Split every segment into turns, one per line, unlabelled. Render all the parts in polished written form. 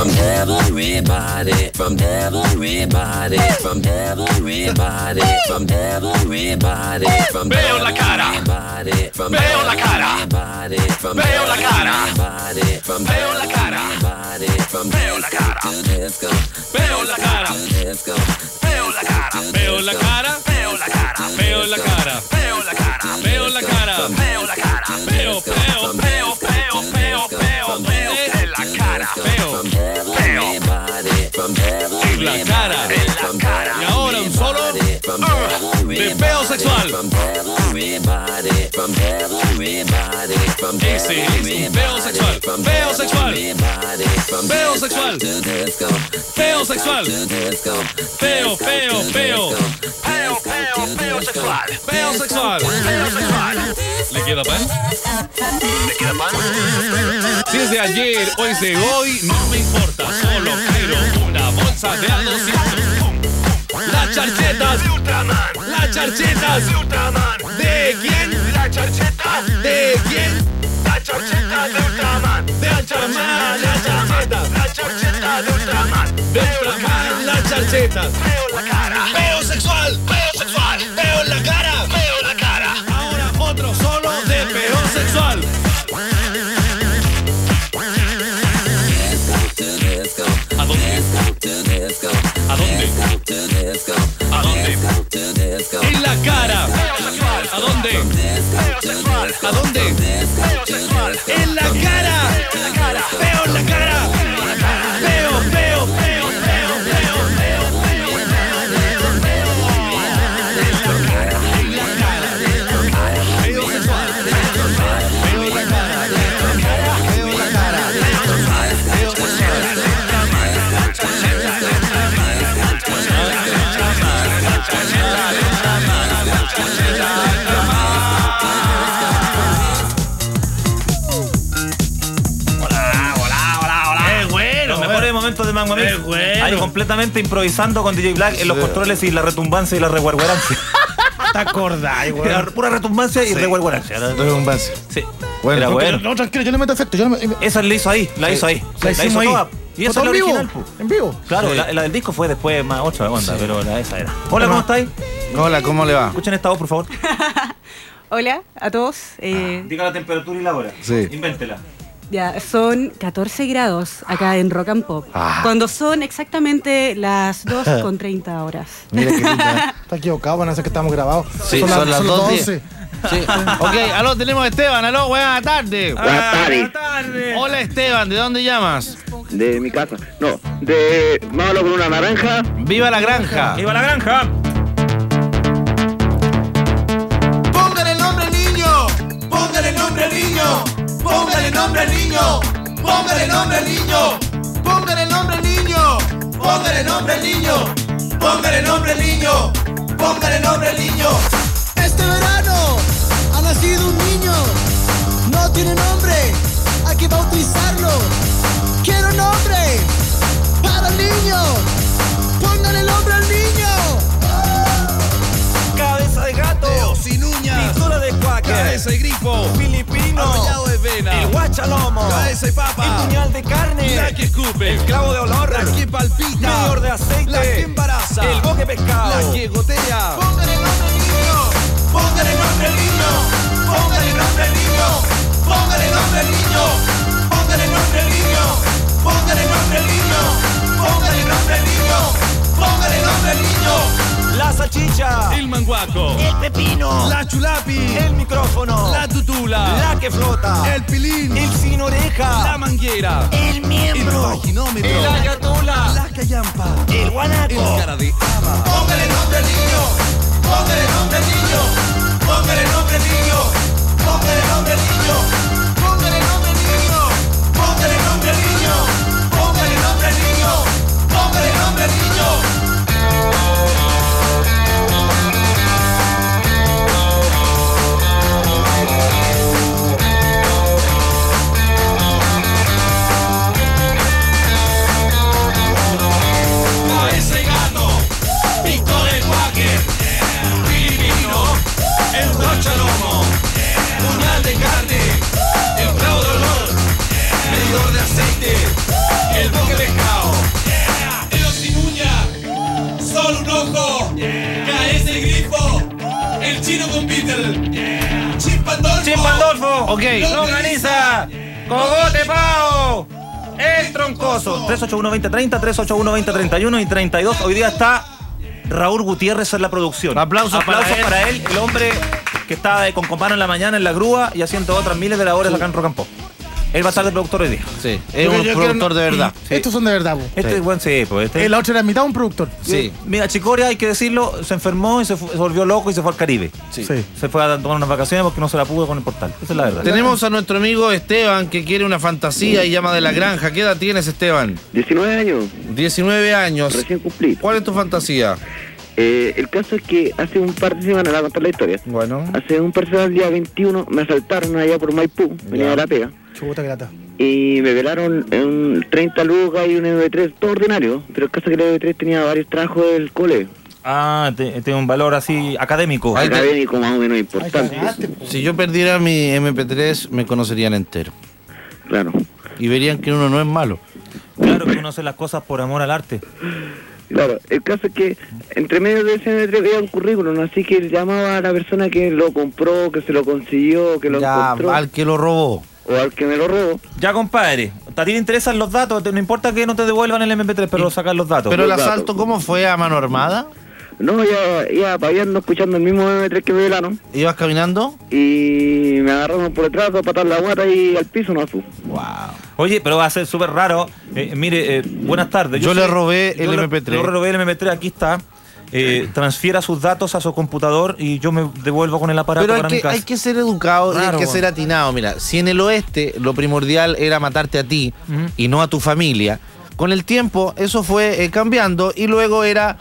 from everybody, from everybody, from everybody, from everybody, from
veo la cara, veo la cara, veo la cara, veo la cara, veo la cara, veo la cara, veo la cara, veo la cara, veo la cara, veo la cara, veo la cara, veo la cara, veo la cara, veo la cara, y ahora un solo de peo sexual. Ese es un peo sexual, peo sexual, peo sexual, peo sexual, peo, peo, peo, peo, peo, peo sexual, peo sexual, peo sexual. ¿Le queda pan? ¿Le queda pan? Si es de ayer o es de hoy, no me importa, solo quiero una bolsa de A200. Las charchetas de Ultraman. Las charchetas de Ultraman. ¿De quién? La charcheta. ¿De quién? La charcheta de Ultraman. De Ultraman. La charcheta. La charcheta de Ultraman. De Ultraman. Las charchetas. Veo la cara. Veo sexual. Veo sexual. Veo la cara. Veo la cara. Ahora otro solo de peo sexual. ¿A dónde? ¿A dónde? ¿A dónde? En la cara. ¿A dónde? ¿A dónde? En la cara. Veo la cara. Veo, veo, veo, veo, veo, veo,
de Mango Mix. Bueno. Ahí completamente improvisando con DJ Black en los controles y la retumbancia y la reguarguarancia. ¿Te acordás, güey? Pura retumbancia y reguarguarancia.
Retumbancia.
Sí.
Bueno,
era bueno.
No, tranquilo, yo le meto efecto.
Esa la hizo ahí, la hizo ahí.
La hizo ahí.
Toda. Y esa es la original.
En vivo.
Claro, sí. la del disco fue después más 8 de onda, pero esa era. Hola, ¿cómo estáis?
Hola, ¿cómo le va?
Escuchen esta voz, por favor.
Hola a todos.
Diga la temperatura y la hora.
Sí.
Invéntela.
Ya, son 14 grados acá en Rock and Pop. Cuando son exactamente las 2:30 horas.
Mira qué linda. Está equivocado, van a hacer que estamos grabados.
Sí, son las 12. Sí. Ok, aló, tenemos a Esteban. Aló, buenas tardes.
Buenas tardes.
Hola, Esteban, ¿de dónde llamas?
De mi casa. No, de Malo con una naranja.
¡Viva la granja!
¡Viva la granja!
¡Póngale nombre al niño! ¡Póngale nombre al niño! ¡Póngale nombre al niño! ¡Póngale nombre al niño! ¡Póngale nombre al niño! ¡Póngale nombre al niño! ¡Póngale nombre al niño! ¡Póngale nombre al niño!
Este verano ha nacido un niño. No tiene nombre, hay que bautizarlo. Quiero nombre para el niño. Póngale nombre al niño.
Cabeza de gato, dedo sin uñas, pintura de cuaca, cabeza de grifo, filipino, arrollado de vena, el guachalomo, cabeza de papa, el puñal de carne, la que escupe, el clavo de olor, la que palpita, medidor de aceite, la que embaraza, el boque pescado, la que gotea. Póngale nombre al niño, póngale nombre al niño, póngale nombre al niño, póngale nombre al niño, póngale nombre al niño, póngale nombre al niño, póngale nombre al niño, póngale nombre al niño. La salchicha, el manguaco, el pepino, la chulapi, el micrófono, la tutula, la que flota, el pilín, el sin oreja, la manguera, el miembro, el vaginómetro, la gatula, la callampa, el guanaco, el cara de haba. Póngale nombre al niño, póngale nombre al niño, póngale nombre al niño, póngale nombre al niño, póngale nombre al niño, póngale nombre al niño, póngale nombre al niño, póngale nombre al niño. El brochalomo, puñal de carne,
Ok.
¡Longaniza! ¡Cogote pao! ¡El troncoso! 381-2030, 381-2031 y 32. Hoy día está Raúl Gutiérrez en la producción.
Aplausos
para él, el hombre que está con Compano en la mañana en la grúa y haciendo otras miles de labores acá en Rock and Pop. Él va a estar de productor hoy día.
Sí, es un productor de verdad.
Sí. Estos son de verdad, po.
Este es buen, sí, pues este.
La otra era mitad un productor.
Sí.
Mira, Chicoria, hay que decirlo, se enfermó y se volvió loco y se fue al Caribe.
Sí.
Se fue a tomar unas vacaciones porque no se la pudo con el portal. Esa es la verdad.
Tenemos a nuestro amigo Esteban que quiere una fantasía y llama de la granja. ¿Qué edad tienes, Esteban?
19 años,
19 años.
recién cumplí.
¿Cuál es tu fantasía?
El caso es que hace un par de semanas, le voy a contar la historia.
Bueno.
Hace un par de semanas, el día 21, me asaltaron allá por Maipú, venía de la pega.
Chuta que lata.
Y me velaron en 30 lucas y un MB3, todo ordinario. Pero el caso es que el MB3 tenía varios trabajos del cole.
Ah, tiene un valor así académico.
Académico más o menos importante.
Si yo perdiera mi MP3, me conocerían entero.
Claro.
Y verían que uno no es malo.
Claro que uno hace las cosas por amor al arte.
Claro, el caso es que entre medio de ese MB3 había un currículum, así que llamaba a la persona que lo compró, que se lo consiguió, que lo encontró.
Al que lo robó.
O al que me lo robó.
Ya, compadre, a ti te interesan los datos, no importa que no te devuelvan el MP3, pero sacar los datos.
Pero el
Los datos.
asalto, ¿cómo fue? ¿A mano armada?
No, ya paviando, escuchando el mismo MB3 que me velaron.
¿Ibas caminando?
Y me agarraron por detrás, a patar la guata y al piso no fue.
Wow.
Oye, pero va a ser súper raro. Mire, buenas tardes.
Yo le robé el
yo
MP3.
Yo le robé el MP3, aquí está. Transfiera sus datos a su computador y yo me devuelvo con el aparato
Pero
para mi casa.
hay que ser educado y
Claro,
hay que ser atinado. Mira, si en el oeste lo primordial era matarte a ti y no a tu familia, con el tiempo eso fue cambiando y luego era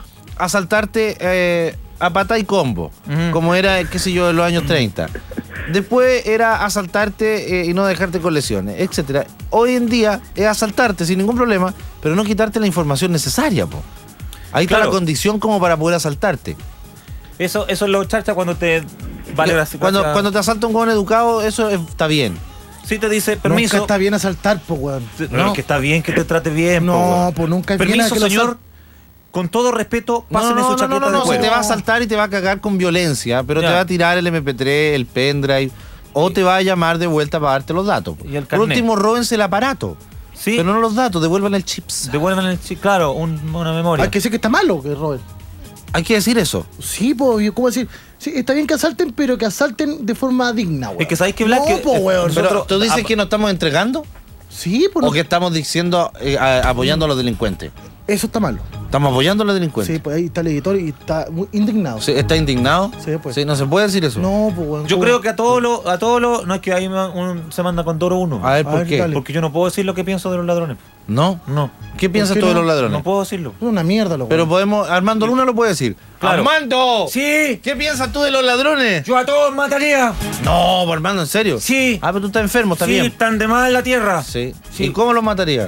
asaltarte a pata y combo, como era, qué sé yo, en los años 30. Después era asaltarte y no dejarte con lesiones, etcétera. Hoy en día es asaltarte sin ningún problema, pero no quitarte la información necesaria, po. Ahí está
Claro.
la condición como para poder asaltarte.
Eso es lo charcha cuando te vale la
Cuando te asalta un joven educado, eso está bien.
Sí te dice, permiso.
Nunca está bien asaltar, po, weón.
No, es que está bien que te trate bien.
No, pues nunca es bien
Permiso,
que lo
señor. Con todo respeto, páseme su chaqueta de
se
cuero.
te va a asaltar y te va a cagar con violencia, pero
Ya.
te va a tirar el MP3, el pendrive, o te va a llamar de vuelta para darte los datos.
Y el
Por
carnet.
último, róbense el aparato.
Sí.
Pero no los datos, devuelvan el chips.
Devuelvan el chip, claro, una memoria.
Hay que decir que está malo que roben.
Hay que decir eso.
Sí, pues, ¿cómo decir? Sí, está bien que asalten, pero que asalten de forma digna, weón.
Es que sabéis que Black.
No, po, weón.
Pero tú dices que nos estamos entregando
Sí, pues.
o que estamos diciendo apoyando a los delincuentes.
Eso está malo.
Estamos apoyando a los delincuentes.
Sí, pues ahí está el editor y está muy indignado.
Sí, ¿está indignado?
Sí, pues.
Sí, no se puede decir eso.
No, pues, weón.
Yo
¿cómo?
creo que a todos los. No es que ahí se manda con toro uno.
A ver, ¿por
ver,
qué?
dale.
Porque yo no puedo decir lo que pienso de los ladrones.
¿No?
No.
¿Qué piensas
qué
tú de
no?
los ladrones?
No puedo decirlo.
Es una mierda, lo
Pero
weón.
podemos. Armando Luna lo puede decir.
Claro.
¡Armando!
Sí.
¿Qué piensas tú de los ladrones?
Yo a todos mataría.
No, pues, Armando, ¿en serio?
Sí.
Ah, pero tú estás enfermo, está
Sí,
bien.
están de más en la tierra.
Sí.
Sí.
¿Y cómo los mataría?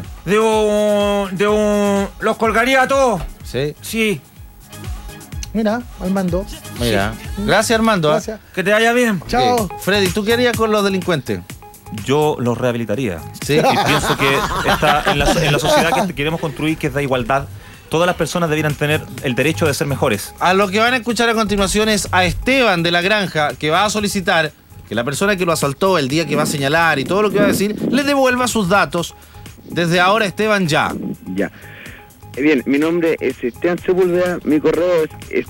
Los colgaría a todos.
Sí.
Sí.
Mira, Armando.
Mira. Gracias, Armando.
Gracias.
Que te vaya bien.
Chao.
Ok. Freddy, ¿tú qué harías con los delincuentes?
Yo los rehabilitaría.
Sí.
Y pienso que está en la sociedad que queremos construir, que es de igualdad, todas las personas debieran tener el derecho de ser mejores.
A lo que van a escuchar a continuación es a Esteban de la Granja, que va a solicitar que la persona que lo asaltó el día que va a señalar y todo lo que va a decir, le devuelva sus datos. Desde ahora, Esteban, ya.
Ya. Bien, mi nombre es Esteban Sepúlveda, mi correo es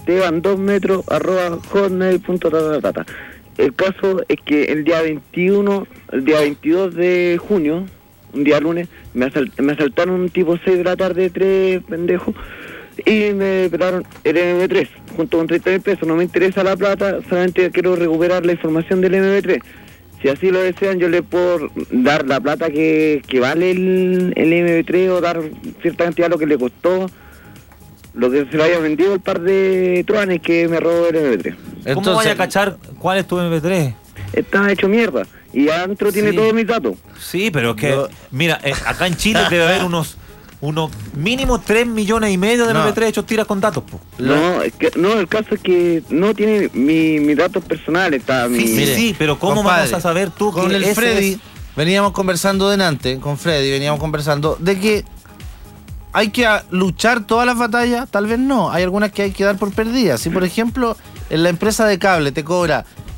esteban2metros@hotmail.tata. El caso es que el día 22 de junio, un día lunes, me asaltaron un tipo 6 de la tarde, 3 pendejos, y me pelaron el MB3 junto con 30.000 pesos. No me interesa la plata, solamente quiero recuperar la información del MB3. Si así lo desean, yo les puedo dar la plata que vale el MB3 o dar cierta cantidad lo que le costó, lo que se lo haya vendido el par de truanes que me robó el MB3.
¿Cómo vaya a cachar cuál es tu MP3?
Está hecho mierda y adentro tiene
Sí.
todos mis datos.
Sí, pero es que,
Yo-
mira, acá en Chile debe haber unos mínimo 3,5 millones de
No.
MP3 hechos tiras con datos, po.
No, es que no, el caso es que no tiene mis datos personales, está mi...
Sí,
Mire,
sí, pero ¿cómo
compadre,
vamos a saber tú
con
que
el
ese
Freddy
es?
veníamos conversando delante, con Freddy veníamos conversando de que hay que luchar todas las batallas, tal vez no, hay algunas que hay que dar por perdidas. Si por ejemplo en la empresa de cable te cobra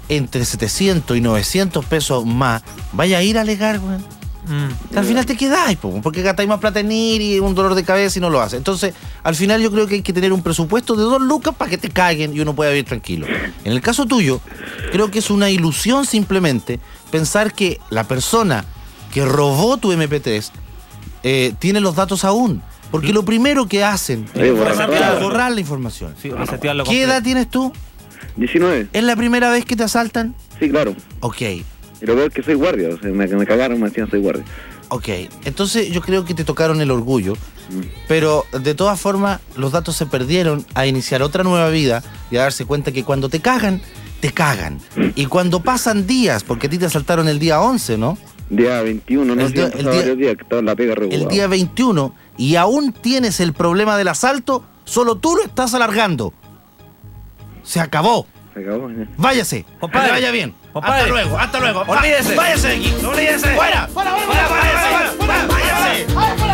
entre 700 y 900 pesos más, vaya a ir a alegar, weón. Al final te quedáis, porque gastáis más plata en ir y un dolor de cabeza y no lo hace. Entonces, al final yo creo que hay que tener un presupuesto de 2 lucas para que te caguen y uno pueda vivir tranquilo. En el caso tuyo, creo que es una ilusión simplemente pensar que la persona que robó tu MP3 tiene los datos aún. Porque lo primero que hacen es borrar la información.
Sí,
¿Qué edad tienes tú?
19.
¿Es la primera vez que te asaltan?
Sí, claro.
Ok.
Y lo peor es que soy guardia, o sea, me cagaron, me decían soy guardia.
Ok, entonces yo creo que te tocaron el orgullo, pero de todas formas los datos se perdieron a iniciar otra nueva vida y a darse cuenta que cuando te cagan, te cagan. Y cuando pasan días, porque a ti te asaltaron el día 11, ¿no?
Día 21, no sé, varios días que estaba en la pega regulada.
El día 21, y aún tienes el problema del asalto, solo tú lo estás alargando. Se acabó.
Se acabó, ya.
Váyase,
Compadre.
que vaya bien.
Compadre.
Hasta luego.
Olvídese.
Váyase de aquí.
Olvídese.
Fuera. Váyase.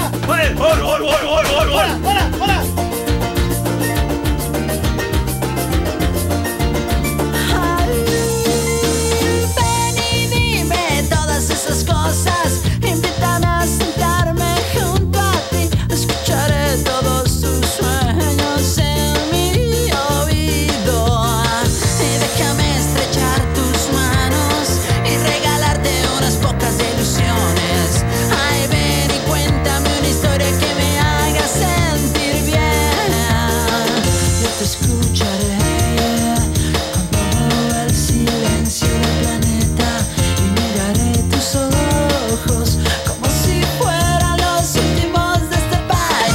Ven y dime todas esas cosas. Invítame a sentarme junto a ti. Escucharé todos tus sueños en mi oído. Y déjame estrechar tus manos y regalarte unas pocas ilusiones. Ay, ven y cuéntame una historia que me haga sentir bien. Yo te escucharé con todo el silencio del planeta y miraré tus ojos como si fueran los últimos de este país.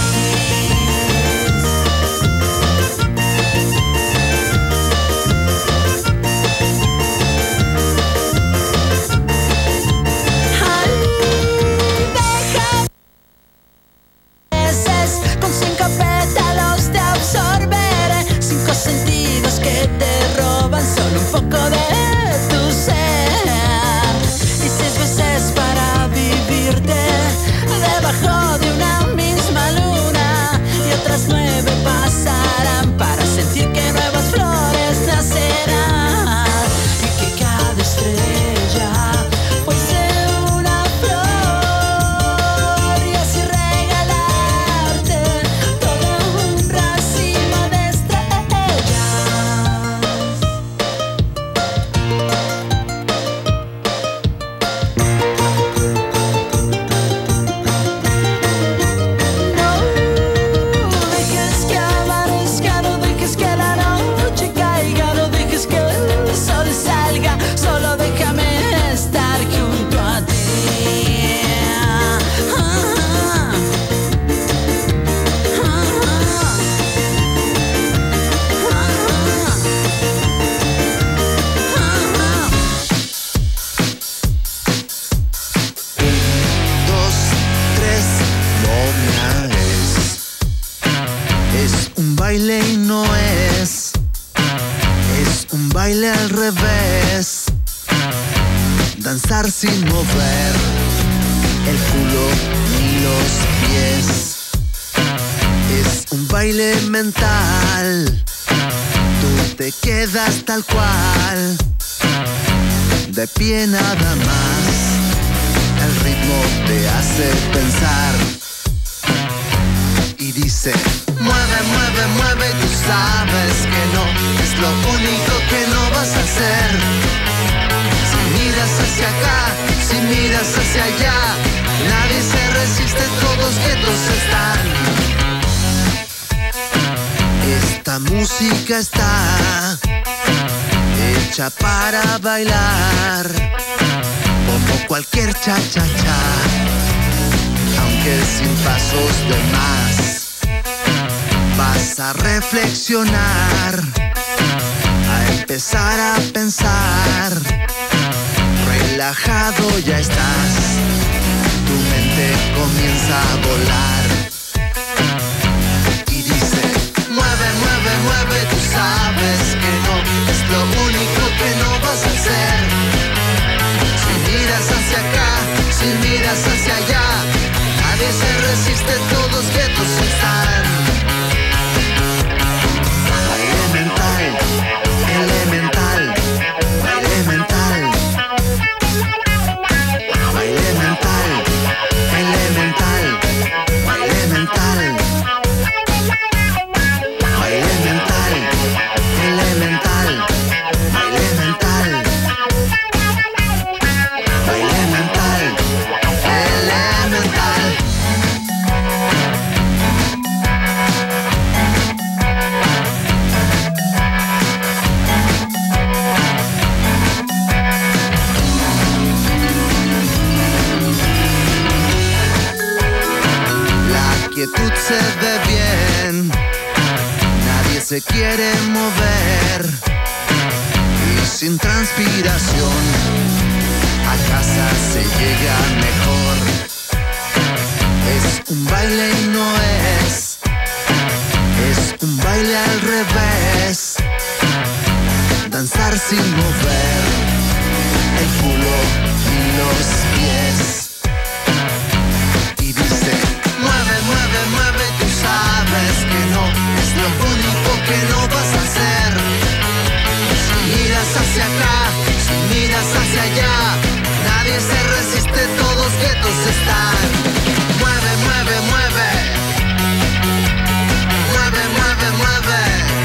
Ay, deja veces con 5 pétalos te absorberé, 5 sentidos que te roban solo un poco de tu ser, y 6 veces para vivirte debajo de una misma luna, y otras 9 pasarán para sentir que nuevas flores nacerán, y que cada estrella fuese una flor, y así regalarte todo un racimo de estrellas. No dejes que amanezca, no dejes que la noche caiga, no dejes que el sol salga, solo déjame estar junto a ti. Dos, tres, momia es un baile y no es un baile al revés, danzar sin mover el culo ni los pies, es un baile mental, tú te quedas tal cual, de pie nada más. El ritmo te hace pensar y dice: mueve, mueve, mueve, tú sabes que no es lo único que no vas a hacer. Si miras hacia acá, si miras hacia allá, nadie se resiste, todos quietos están. Esta música está hecha para bailar como cualquier cha-cha-cha, aunque sin pasos de más. Vas a reflexionar, a empezar a pensar. Relajado ya estás, tu mente comienza a volar y dice: mueve, mueve, mueve, tú sabes que no es lo único que no vas a hacer. Si miras hacia acá, si miras hacia allá, nadie se resiste, todos quietos están. Elemental, elemental, elemental.
se ve bien. Nadie se quiere mover y sin transpiración a casa se llega mejor. Es un baile y no es un baile al revés. Danzar sin mover el culo ni los pies. Y dice, mueve, mueve, mueve, tú sabes que no es lo único que no vas a hacer. Si miras hacia acá, si miras hacia allá, nadie se resiste, todos quietos están. Mueve, mueve, mueve. Mueve, mueve, mueve.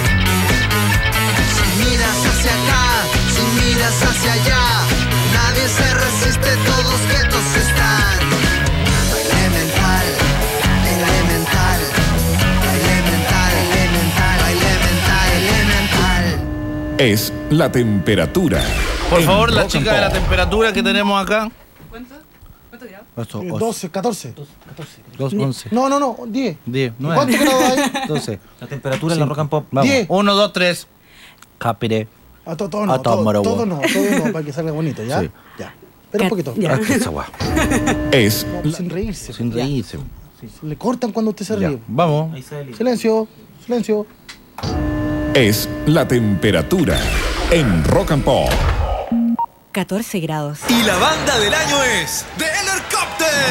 Si miras hacia acá, si miras hacia allá, nadie se resiste, todos quietos están. Elemental, elemental, elemental, elemental, elemental, elemental.
Es la temperatura.
Por favor, la
Rock
chica
and
de la
Pop.
temperatura que tenemos acá.
¿Cuánto grados?
12, 14.
2, 11.
No, 10.
10, 9.
¿Cuántos grados hay?
12.
La temperatura en la Rock and Pop.
Vamos.
10.
1, 2, 3. Capire.
Todo no, todo no, para que salga bonito, ¿ya?
Sí.
Ya. Espera un poquito.
Ya.
Es
No, sin reírse.
Sin
ya.
reírse.
Le cortan cuando usted se
Ya,
ríe.
vamos.
Ahí se elige.
Silencio, silencio.
es la temperatura en Rock and Pop.
14 grados.
Y la banda del año es The Helicopters.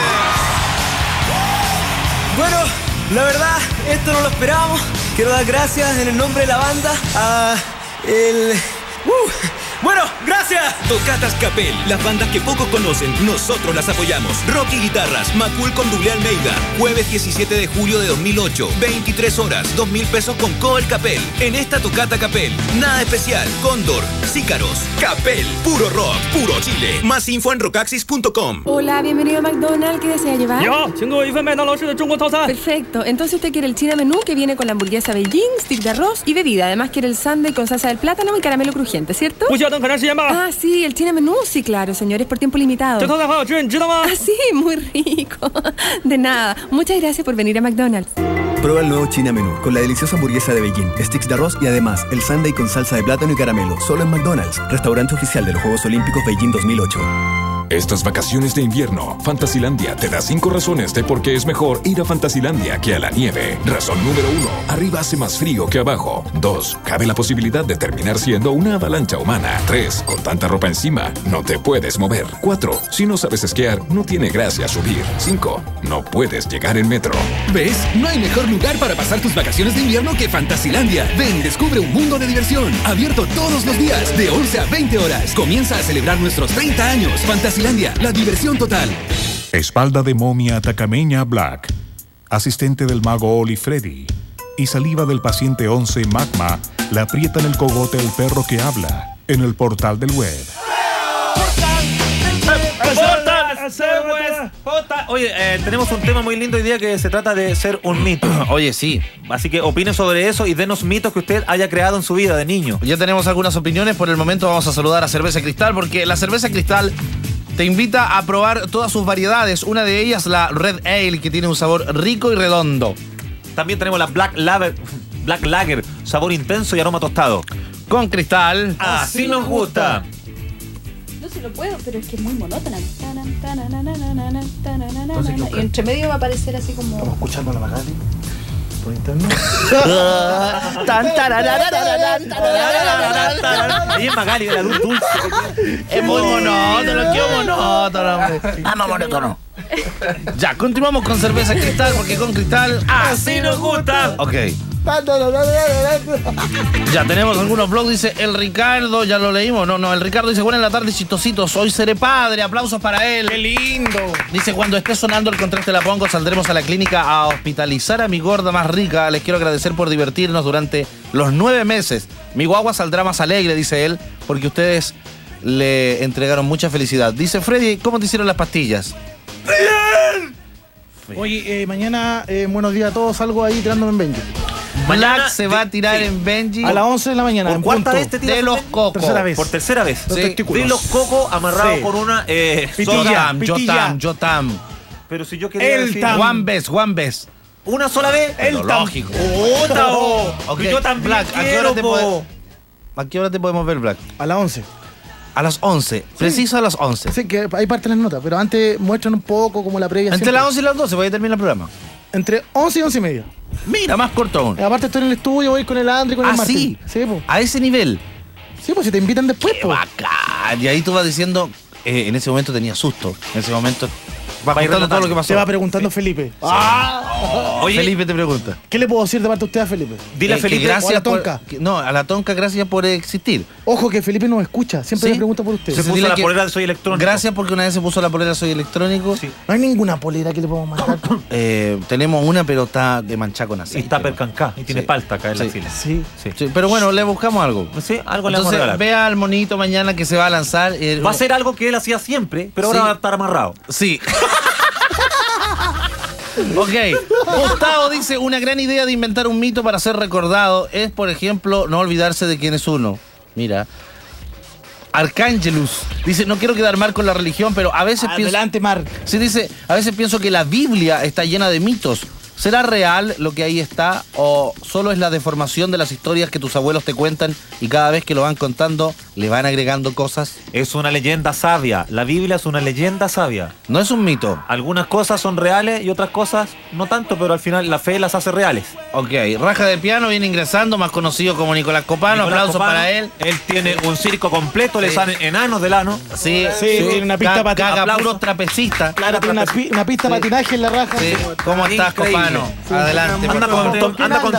Bueno, la verdad, esto no lo esperábamos. Quiero dar gracias en el nombre de la banda a el... Bueno, gracias.
Tocatas Capel, las bandas que pocos conocen, nosotros las apoyamos. Rocky Guitarras, Macul con Doble Almeida. Jueves 17 de julio de 2008, 23 horas, 2.000 pesos con Coel Capel. En esta Tocata Capel, nada especial. Cóndor, Sícaros, Capel, puro rock, puro Chile. Más info en rockaxis.com.
Hola, bienvenido a McDonald's. ¿Qué desea llevar?
Yo, tengo un de
Perfecto. Entonces usted quiere el China menú que viene con la hamburguesa Beijing, stick de arroz y bebida. Además quiere el sándwich con salsa del plátano y caramelo crujiente, ¿cierto? Ah, sí, el China menú. Sí, claro, señores, por tiempo limitado. Ah, sí, muy rico. De nada. Muchas gracias por venir a McDonald's.
Prueba el nuevo China Menú con la deliciosa hamburguesa de Beijing, sticks de arroz y además el sundae con salsa de plátano y caramelo. Solo en McDonald's, restaurante oficial de los Juegos Olímpicos Beijing 2008.
Estas vacaciones de invierno, Fantasilandia te da 5 razones de por qué es mejor ir a Fantasilandia que a la nieve. Razón número 1, arriba hace más frío que abajo. 2, cabe la posibilidad de terminar siendo una avalancha humana. 3, con tanta ropa encima, no te puedes mover. 4, si no sabes esquiar, no tiene gracia subir. 5, no puedes llegar en metro.
¿Ves? No hay mejor lugar para pasar tus vacaciones de invierno que Fantasilandia. Ven y descubre un mundo de diversión. Abierto todos los días, de 11 a 20 horas. Comienza a celebrar nuestros 30 años. Fantasilandia, la diversión total.
Espalda de momia atacameña Black, asistente del mago Oli Freddy y saliva del paciente 11 Magma le aprietan el cogote al perro que habla en el portal del web.
Oye, tenemos un tema muy lindo hoy día que se trata de ser un mito.
Oye, sí.
Así que opinen sobre eso y denos mitos que usted haya creado en su vida de niño.
Ya tenemos algunas opiniones. Por el momento vamos a saludar a Cerveza Cristal, porque la Cerveza Cristal te invita a probar todas sus variedades. Una de ellas, la Red Ale, que tiene un sabor rico y redondo.
También tenemos la Black Lager, sabor intenso y aroma tostado.
Con Cristal.
Así nos gusta.
No se lo puedo, pero es que es muy monótona. Y entre medio va a aparecer así como...
Estamos escuchando a la Magali por internet.
Ahí es Magali, la luz dulce.
Es muy monótono, qué monótono.
Vamos monótono.
Ya, continuamos con Cerveza Cristal, porque con Cristal
así nos gusta.
Ok. Ya tenemos algunos blogs, dice el Ricardo, ya lo leímos, no, el Ricardo dice, buenas la tarde, chistositos, hoy seré padre, aplausos para él.
¡Qué lindo!
Dice, cuando esté sonando el contraste la pongo, saldremos a la clínica a hospitalizar a mi gorda más rica, les quiero agradecer por divertirnos durante los 9 meses, mi guagua saldrá más alegre, dice él, porque ustedes le entregaron mucha felicidad. Dice Freddy, ¿cómo te hicieron las pastillas?
¡Bien! Oye, mañana, buenos días a todos, salgo ahí tirándome en Benji.
Black se va a tirar en Benji
a las 11 de la mañana.
¿Por cuarta vez te tiras
de los cocos?
Tercera vez.
Por tercera vez.
Sí.
De los cocos amarrados con una
Yotam.
Pero si yo quería
el
decir...
One best.
Una sola vez.
Lógico.
Puta,
Okay.
yo también
Black, ¿a qué hora te
quiero,
podemos ver, Black?
A las 11.
A las 11. Preciso a las 11.
Sí, que ahí parten las notas, pero antes muestran un poco como la previa.
Entre
siempre.
las 11 y las 12 voy a terminar el programa.
Entre 11 y 11 y media.
Mira, más corto aún.
Aparte estoy en el estudio, voy con el André y con el Martín.
Sí, po. A ese nivel.
Sí, pues si te invitan después,
pues. Bacán. Y ahí tú vas diciendo, en ese momento tenía susto. En ese momento va contando todo lo que pasó.
Te va preguntando Felipe.
Oye, Felipe te pregunta.
¿Qué le puedo decir de parte de usted a Felipe?
Dile a Felipe,
gracias
o a la Tonka.
a la Tonka, gracias por existir.
Ojo que Felipe nos escucha, siempre me pregunta por usted.
Se puso la polera de Soy Electrónico.
Gracias porque una vez se puso la polera de Soy Electrónico.
Sí. No hay ninguna polera que le podamos mandar.
Tenemos una, pero está de manchá con aceite.
Y está percancá y tiene palta acá en la fila.
Sí.
Pero bueno, le buscamos algo.
Sí, algo le vamos a regalar.
Vea al monito mañana que se va a lanzar.
Va a ser algo que él hacía siempre, pero ahora va a estar amarrado.
Sí. Ok, Gustavo dice, una gran idea de inventar un mito para ser recordado es, por ejemplo, no olvidarse de quién es uno. Mira. Arcángelus dice, no quiero quedar mal con la religión, pero a veces
Adelante, Marc.
Sí, dice, a veces pienso que la Biblia está llena de mitos. ¿Será real lo que ahí está o solo es la deformación de las historias que tus abuelos te cuentan y cada vez que lo van contando le van agregando cosas?
Es una leyenda sabia. La Biblia es una leyenda sabia.
No es un mito.
Algunas cosas son reales y otras cosas no tanto, pero al final la fe las hace reales.
Ok, Raja de Piano viene ingresando, más conocido como Nicolás Copano. Aplausos para él.
Él tiene un circo completo, le salen enanos del ano.
Sí,
tiene una pista
caga puro trapecista.
Claro, tiene una pista de patinaje en la raja.
Sí. ¿Cómo estás, Copano? Sí. Adelante.
Anda con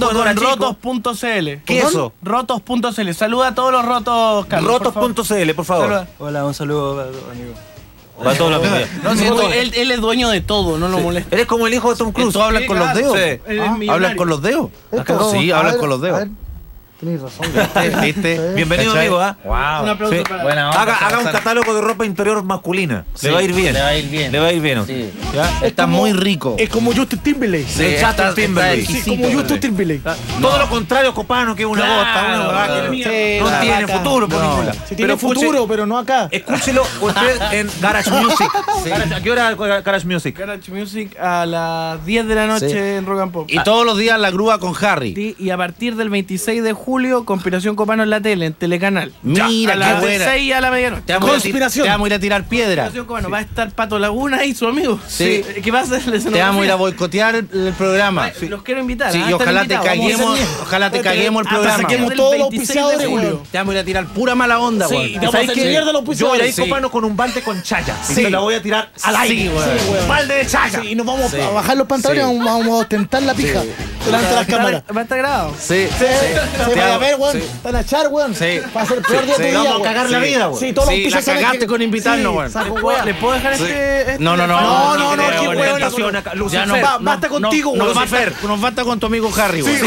rotos.cl.
¿Qué es eso?
Rotos.cl. Saluda a todos los rotos, Carlos.
Rotos.cl, por favor.
Saluda. Hola, un saludo, amigo.
Va todos los días.
No, si él es dueño de todo, no lo molesta.
Eres como el hijo de Tom Cruise.
¿Tú hablas con los dedos?
Sí.
¿Hablas con los dedos? Sí, hablas con los dedos.
Tienes razón.
¿Viste?
Bienvenido, amigo.
Wow.
Un aplauso para
Buena onda,
haga un catálogo de ropa interior masculina. Le va a ir bien.
Le va a ir bien.
Le va a ir bien.
Sí. Está muy rico.
Es como Justin Timberlake.
Sí,
Justin Timberlake.
Sí, como Justin Timberlake.
Todo lo contrario, Copano, que es una bosta. No tiene futuro por ningún lado.
Sí, tiene futuro, pero no acá.
Escúchelo usted en Garage Music. ¿A qué hora Garage Music?
Garage Music a las 10 de la noche en Rock and Pop.
Y todos los días la grúa con Harry.
Sí, y a partir del 26 de julio, Conspiración Copano en la tele, en Telecanal.
Mira,
a las 6 a la medianoche.
Te vamos a ir a tirar piedra.
Conspiración Copano. Va a estar Pato Laguna y su amigo.
Sí.
¿Qué va a hacer?
Te vamos a ir a boicotear el programa.
Los quiero invitar.
Sí, y ojalá te caguemos el programa.
Saquemos todos los auspiciadores, Julio.
Te vamos a ir a tirar pura mala onda, güey.
Sí, ¿sabes qué? Mierda los
Yo voy a
auspiciadores.
ir, Copano, con un balde con chaya.
Sí.
Y te la voy a tirar al aire.
Sí, güey.
Un balde de chaya.
Sí, y nos vamos a bajar los pantalones y vamos a ostentar la pija delante de las cámaras.
Va a estar grabado.
Sí.
Se va a ver, weón. Van a echar, weón.
Sí.
Va a ser el peor día de tu vida.
Vamos a cagar la vida, weón.
Sí, todos los
Sí, la
auspiciadores
cagaste con invitarnos, weón.
¿Le puedo dejar este?
No,
No, qué weón.
Ya no,
Basta contigo,
nos
weón.
basta con tu amigo Harry, güey.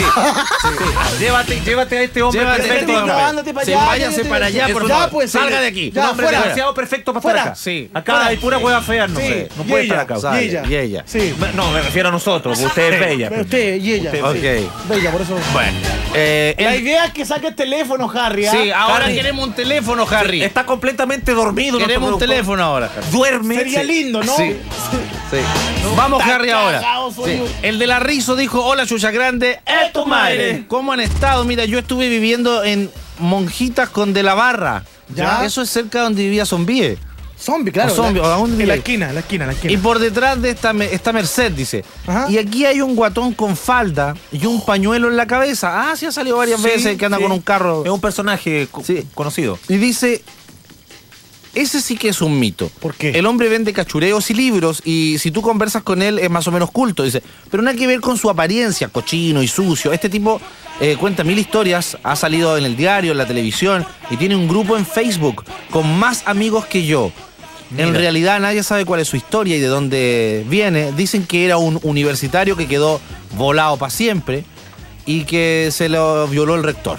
Llévate a este hombre perfecto.
Ándate para allá.
Váyase para allá, por
Ya,
favor.
pues,
Salga de aquí.
Ya,
Un hombre
fuera.
demasiado perfecto para estar acá.
Sí.
Acá hay pura hueá fea, no sé. No puede estar acá.
Sabe,
ella.
y ella.
Sí.
No, me refiero a nosotros, porque usted es bella.
Pero usted y ella.
Ok.
Sí. Bella, por eso.
Bueno.
La idea es que saque el teléfono, Harry.
Sí, ahora
Harry.
queremos un teléfono, Harry.
Está completamente dormido.
Queremos un
nuestro productor.
teléfono ahora, Harry.
Duerme.
Sería lindo, ¿no?
Sí. Sí. Vamos, Harry, ahora.
cagado, soy yo.
El de la Rizo dijo, hola, Chucha Grande. ¡Es tu madre! ¿Cómo han estado? Mira, yo estuve viviendo en Monjitas con De la Barra.
Ya.
Eso es cerca de donde vivía Zombie.
Zombie, claro.
O zombie, ¿o a dónde
en
vive?
la esquina, en la esquina.
Y por detrás de esta Merced, dice.
Ajá.
Y aquí hay un guatón con falda y un pañuelo en la cabeza. Ah, sí ha salido varias veces que anda con un carro.
Es un personaje conocido.
Y dice, ese sí que es un mito.
¿Por qué?
El hombre vende cachureos y libros y si tú conversas con él es más o menos culto, dice. Pero nada que ver con su apariencia, cochino y sucio. Este tipo cuenta 1000 historias, ha salido en el diario, en la televisión y tiene un grupo en Facebook con más amigos que yo.
Mira.
En realidad nadie sabe cuál es su historia y de dónde viene. Dicen que era un universitario que quedó volado para siempre y que se lo violó el rector.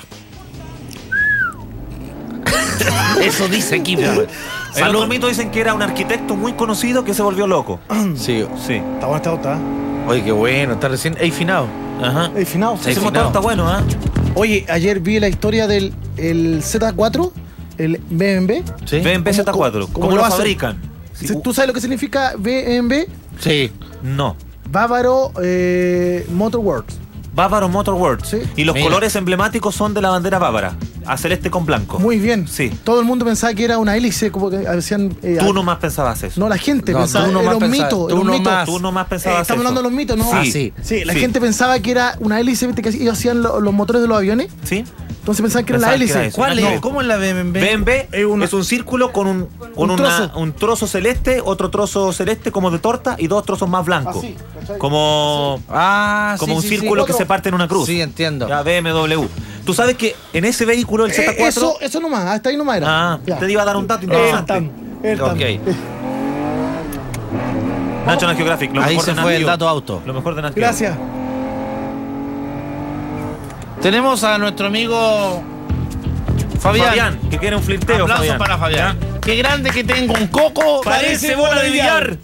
Eso dice aquí, pues.
En otro mito dicen que era un arquitecto muy conocido que se volvió loco.
Sí.
Sí.
Está bueno, está.
Oye, qué bueno, está recién finado.
Ajá.
El final.
Ese motor está bueno, ¿ah?
Oye, ayer vi la historia del el Z4, el BMW.
Sí.
BMW Z4. ¿Cómo lo
hacen?
fabrican?
¿Tú sabes lo que significa BMW?
Sí.
No.
Bávaro Motorworks.
Bávaro Motorworks.
Sí.
Y los
Mira.
colores emblemáticos son de la bandera bávara, a celeste con blanco.
Muy bien.
Sí.
Todo el mundo pensaba que era una hélice, como que decían.
Tú nomás pensabas eso.
No, la gente
No,
pensaba.
tú nomás
Era un
pensabas-
mito.
tú
Era un mito.
nomás-
Tú nomás pensabas
Estamos
eso.
hablando de los mitos, ¿no?
Sí.
Sí, la
Sí.
gente pensaba que era una hélice, ¿viste? Que ellos hacían los motores de los aviones.
¿Sí?
Entonces pensaban que era la
Pensaban que
hélice.
era eso.
¿Cuál
No.
es? ¿Cómo es la BMW?
BMW es un círculo con un trozo celeste, otro trozo celeste como de torta y dos trozos más blancos.
Así, ¿cachai?
Como
Sí,
un
sí,
círculo
sí.
que se parte en una cruz.
Sí, entiendo.
Ya, BMW. Tú sabes que en ese vehículo, el Z4...
Eso nomás, hasta ahí nomás era.
Ah,
Ya.
te iba a dar un dato interesante.
El TAM.
Ok. National Geographic, lo
Ahí
mejor
se
de
fue
Nat
el
Geo.
dato auto.
Lo mejor de Nat Geo.
Gracias.
Tenemos a nuestro amigo Fabián.
Que quiere un flirteo,
Aplausos
Fabián.
para Fabián. Qué grande que tengo un coco.
Parece bola de billar.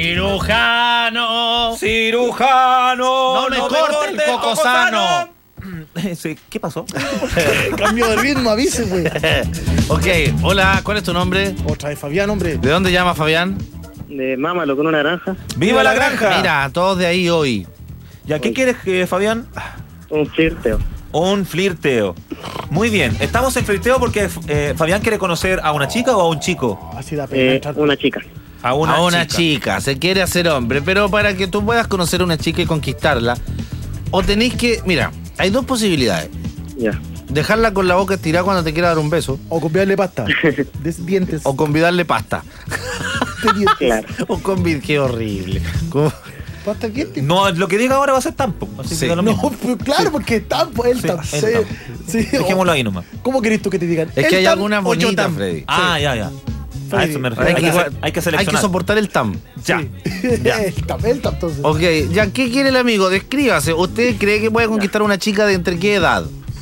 Cirujano.
Cirujano.
No me corte el coco sano.
Sí, ¿qué pasó?
Cambio de ritmo, avise, güey.
Ok, hola, ¿cuál es tu nombre?
Otra vez, Fabián, hombre.
¿De dónde llama Fabián?
De Mámalo con una naranja.
¡Viva la granja!
Mira, todos de ahí hoy.
¿Ya qué quieres, Fabián?
Un flirteo.
Un flirteo. Muy bien. Estamos en flirteo porque Fabián quiere conocer a una chica o a un chico.
Así da pena entrar.
Una chica.
A una
chica. Se quiere hacer hombre, pero para que tú puedas conocer a una chica y conquistarla, o tenéis que... Mira, hay dos posibilidades.
Ya.
Dejarla con la boca estirada cuando te quiera dar un beso.
O convidarle pasta. De dientes.
O convidarle pasta.
De dientes.
Claro.
O convid... Qué horrible. ¿Cómo?
¿Pasta de dientes?
No, lo que diga ahora va a ser tampo. Así
Sí.
que da lo
No,
mismo.
pues, claro, porque TAM, el
Sí,
TAM.
el
Sí,
TAM.
sí.
Dejémoslo ahí nomás.
¿Cómo querés tú que te digan?
Es
¿El
que hay
TAM
algunas
o yo
bonitas,
TAM?
Freddy.
Ah, ya. A eso me refiero.
Hay que,
Hay que
hay que
seleccionar.
soportar el TAM.
Ya. Ya.
El TAM, entonces.
Ok, ya, ¿qué quiere el amigo? Descríbase. ¿Usted cree que puede conquistar a una chica de entre qué edad?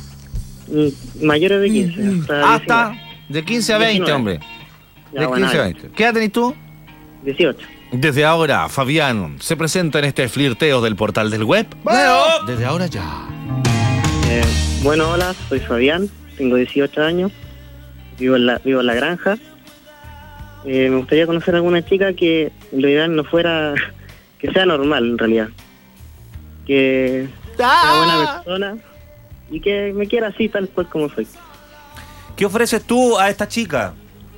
Mayores de 15.
Hasta de 15 a 20,
19.
hombre.
Ya,
De
bueno,
15 a
ahí.
20. ¿Qué edad tenés tú?
18.
Desde ahora, Fabián se presenta en este flirteo del portal del web. Desde ahora ya.
Bueno, hola, soy Fabián, tengo 18 años, vivo en la granja. Me gustaría conocer a alguna chica que lo ideal no fuera, que sea normal en realidad. Que sea buena persona y que me quiera así tal cual como soy.
¿Qué ofreces tú a esta chica?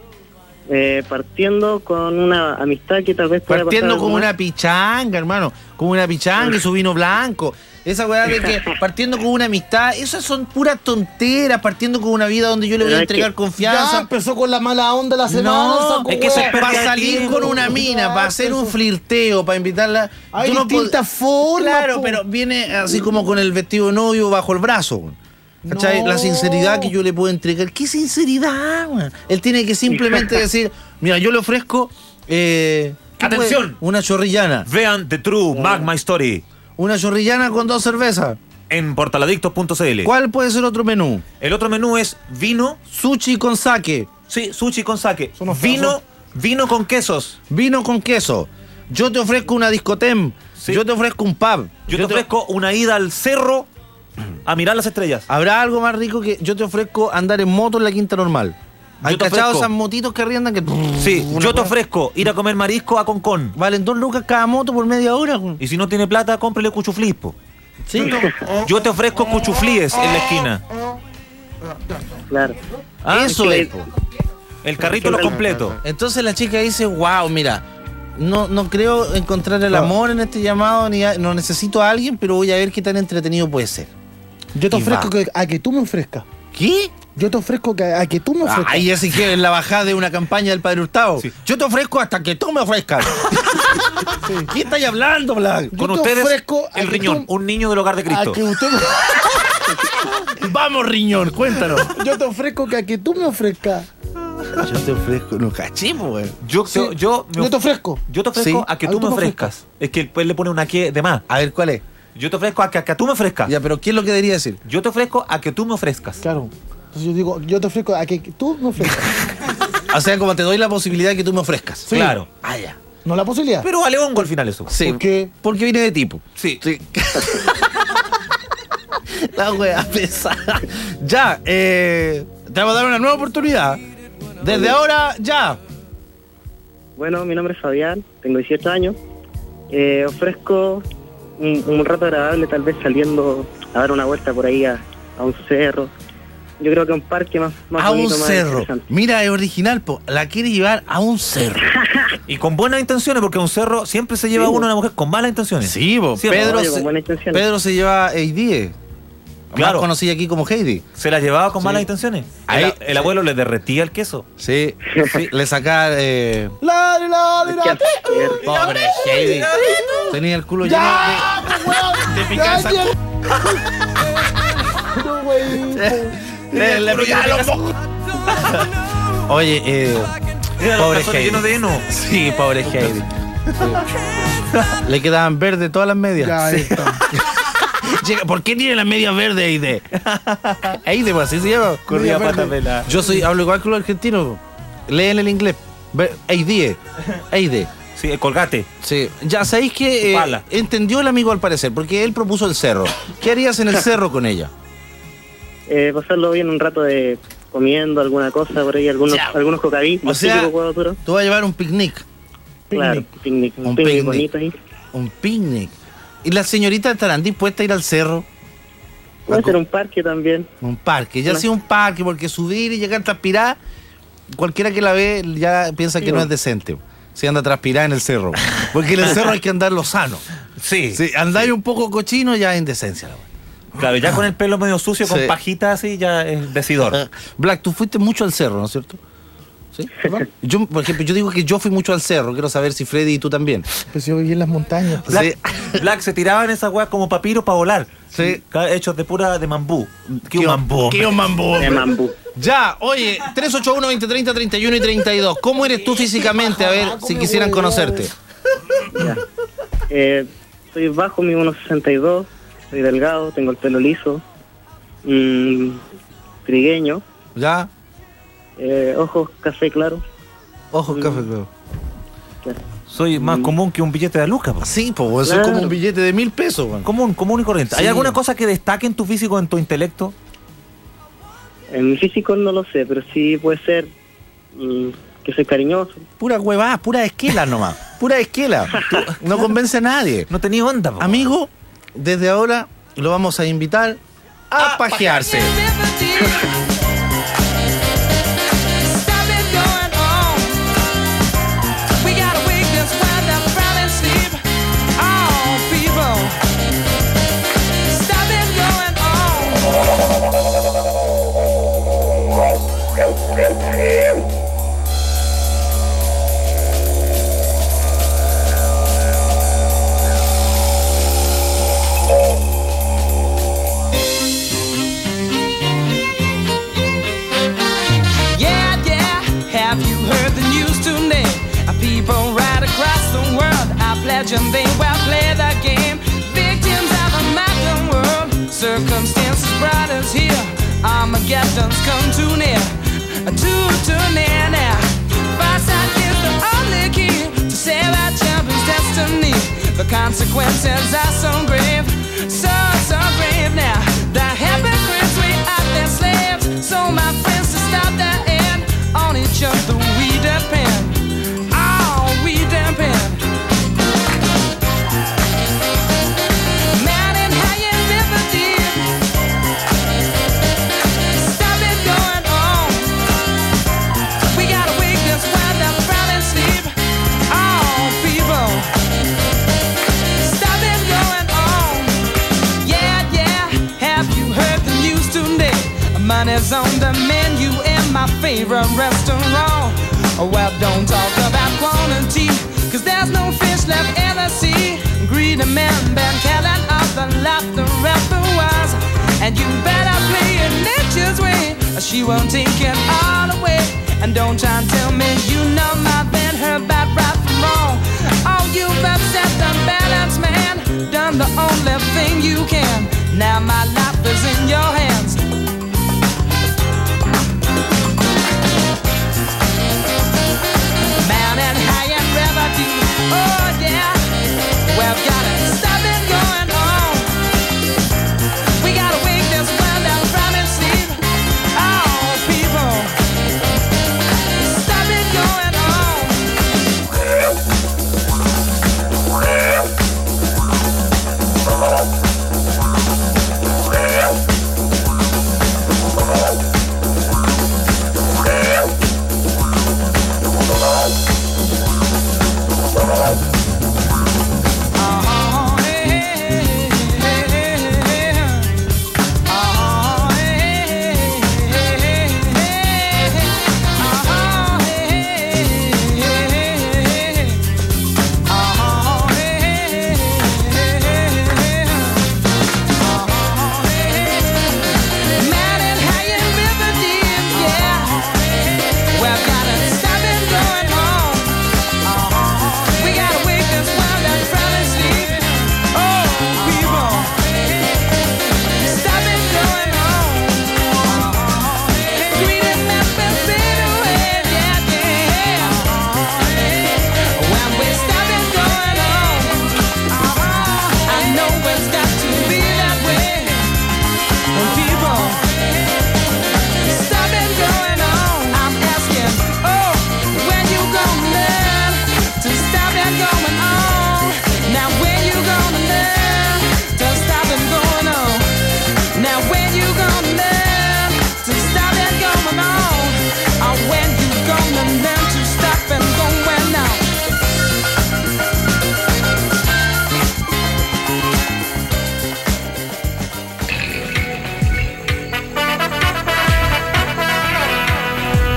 Partiendo con una amistad que tal vez pueda
Partiendo
pasar
como
algo
una
más.
pichanga, hermano. Como una pichanga y su vino blanco. Esa weá de que partiendo con una amistad, esas son puras tonteras. Partiendo con una vida donde yo le voy a
Pero es
entregar
que
confianza.
Ya empezó con la mala onda la semana.
No,
saco
es que
hueá.
para salir con una mina, para hacer un flirteo, para invitarla.
Hay
tú no
distintas formas.
Claro,
po.
pero viene así como con el vestido de novio bajo el brazo. ¿Cachai?
No.
La sinceridad que yo le puedo entregar. ¿Qué sinceridad, man? Él tiene que simplemente decir, mira, yo le ofrezco... ¿qué
Atención.
puede? Una chorrillana.
Vean The True Magma Story
Una chorrillana con 2 cervezas.
en portaladictos.cl.
¿Cuál puede ser otro menú?
El otro menú es vino.
Sushi con sake.
Sí, sushi con sake.
Son unos
Vino con quesos.
Vino con queso. Yo te ofrezco una discotem.
Sí.
Yo te ofrezco un pub.
Yo te ofrezco una ida al cerro a mirar las estrellas.
¿Habrá algo más rico que yo te ofrezco andar en moto en la quinta normal? ¿Hay
Yo te
cachado
ofrezco-
esas motitos que arriendan que...
Sí,
una
yo te
cosa-
ofrezco ir a comer marisco a Concón.
Valen 2 lucas cada moto por media hora. güey.
Y si no tiene plata, cómprele cuchuflis, po.
Sí.
Yo te ofrezco cuchuflíes en la esquina.
Claro.
Ah,
Eso es. po.
El carrito lo completo.
Entonces la chica dice, wow, mira, no creo encontrar el amor en este llamado, no necesito a alguien, pero voy a ver qué tan entretenido puede ser.
Yo te
Y
ofrezco
va.
a que tú me ofrezcas.
¿Qué?
Yo te ofrezco a que tú me ofrezcas.
Ahí así que en la bajada de una campaña del Padre Hurtado.
Sí.
Yo te ofrezco hasta que tú me ofrezcas. ¿Qué estáis hablando, Blas?
Yo
Con
te
ustedes,
ofrezco a
el
que
riñón,
tú-
un niño del hogar de
A
Cristo.
que usted
Vamos, riñón, cuéntanos.
Yo te ofrezco que a que tú me ofrezcas.
Yo te ofrezco, no cachimos, güey.
Yo
Yo te ofrezco.
Yo te ofrezco
Sí.
a que
A
tú
que tú
me
me
ofrezcas. Es que él le pone una que de más.
A ver, ¿cuál es?
Yo te ofrezco a que tú me ofrezcas.
Ya, pero ¿qué es lo que debería decir?
Yo te ofrezco a que tú me ofrezcas.
Claro. Entonces yo digo, yo te ofrezco a que tú me ofrezcas.
O sea, como te doy la posibilidad de que tú me ofrezcas.
Sí.
Claro.
Ah, ya.
No la posibilidad.
Pero vale hongo al final eso.
Sí.
¿Por qué?
Porque viene de tipo.
Sí.
Sí. La wea pesada. Ya, te vamos a dar una nueva oportunidad. Desde ahora, ya.
Bueno, mi nombre es Fabián, tengo 18 años. Ofrezco un rato agradable, tal vez saliendo a dar una vuelta por ahí a un cerro. Yo creo que un parque más
a
bonito,
un
más
cerro.
interesante.
Mira, es original, la quiere llevar a un cerro.
Y con buenas intenciones, porque a un cerro siempre se lleva
Sí,
uno a una mujer con malas intenciones.
Sí, Pedro se lleva a Heidi. Claro. Más conocida aquí como Heidi.
¿Se la llevaba con malas intenciones? El abuelo le derretía el queso.
Sí, le sacaba... Pobre Heidi. Tenía el culo lleno de picanza. Oye, pobre Heidi.
Lleno de heno.
Sí, pobre Heidi. Sí. Le quedaban verdes todas las medias.
Ya, ahí
Sí. ¿Por qué tiene las medias verdes, Eide? Eide, pues así se llama.
Corría pata pelada.
Yo hablo igual que los argentinos. Leen el inglés. Eide.
Sí, el colgate.
Sí. Ya sabéis que entendió el amigo al parecer, porque él propuso el cerro. ¿Qué harías en el cerro con ella?
Pasarlo bien un rato de comiendo alguna cosa por ahí, algunos cocaví.
O sea, tú vas a llevar un picnic.
Claro, un picnic bonito ahí.
Un picnic. ¿Y las señoritas estarán dispuestas a ir al cerro?
Puede ser un parque también.
Un parque, ya sea un parque, porque subir y llegar a transpirar, cualquiera que la ve ya piensa que no es decente. Si anda a transpirar en el cerro. Porque en el cerro hay que andarlo sano.
Sí.
Si andáis un poco cochino, ya es indecencia.
Claro, ya con el pelo medio sucio, con pajita así, ya es decidor.
Black, tú fuiste mucho al cerro, ¿no es cierto? ¿Sí? Yo, por ejemplo, yo digo que yo fui mucho al cerro. Quiero saber si Freddy y tú también.
Pues yo viví en las montañas.
Black se tiraba en esas weas como papiros para volar.
Sí.
Hechos de mambú.
¿Qué mambú?
De mambú.
Ya, oye, 381-2030, 31 y 32. ¿Cómo eres tú físicamente? A ver, si quisieran conocerte.
Ya. Soy bajo, mi 1.62. Soy delgado, tengo el pelo liso. Trigueño.
Ya.
Ojos café claro.
Ojos café claro.
Soy más común que un billete de Lucas.
Sí, pues soy como un billete de 1.000 pesos. Man.
Común y corriente. Sí. ¿Hay alguna cosa que destaque en tu físico, en tu intelecto?
En mi físico no lo sé, pero sí puede ser que soy cariñoso.
Pura huevada, pura esquela nomás. Pura esquela. No convence a nadie.
No tenía onda, po.
Amigo, desde ahora lo vamos a invitar a pajearse.
And they will play the game. Victims of a modern world. Circumstances brought us here. Armageddon's come too near. Too near now. Foresight is the only key to save our champion's destiny. The consequences are so grave, so grave now. The hypocrites, we are their slaves. So my friends, to stop their end, on each other we depend. Oh, we depend. Money's on the menu in my favorite restaurant. Well, don't talk about quantity, cause there's no fish left in the sea. Greedy men been killing off the laughter afterwards. And you better play it nature's way, or she won't take it all away. And don't try and tell me you know my band, her bad right from wrong. Oh, you've upset the balance, man. Done the only thing you can. Now my life is in your hands. Oh yeah, we've gotta stop it going on. We gotta wake this world up from its sleep. Oh people, stop it going on.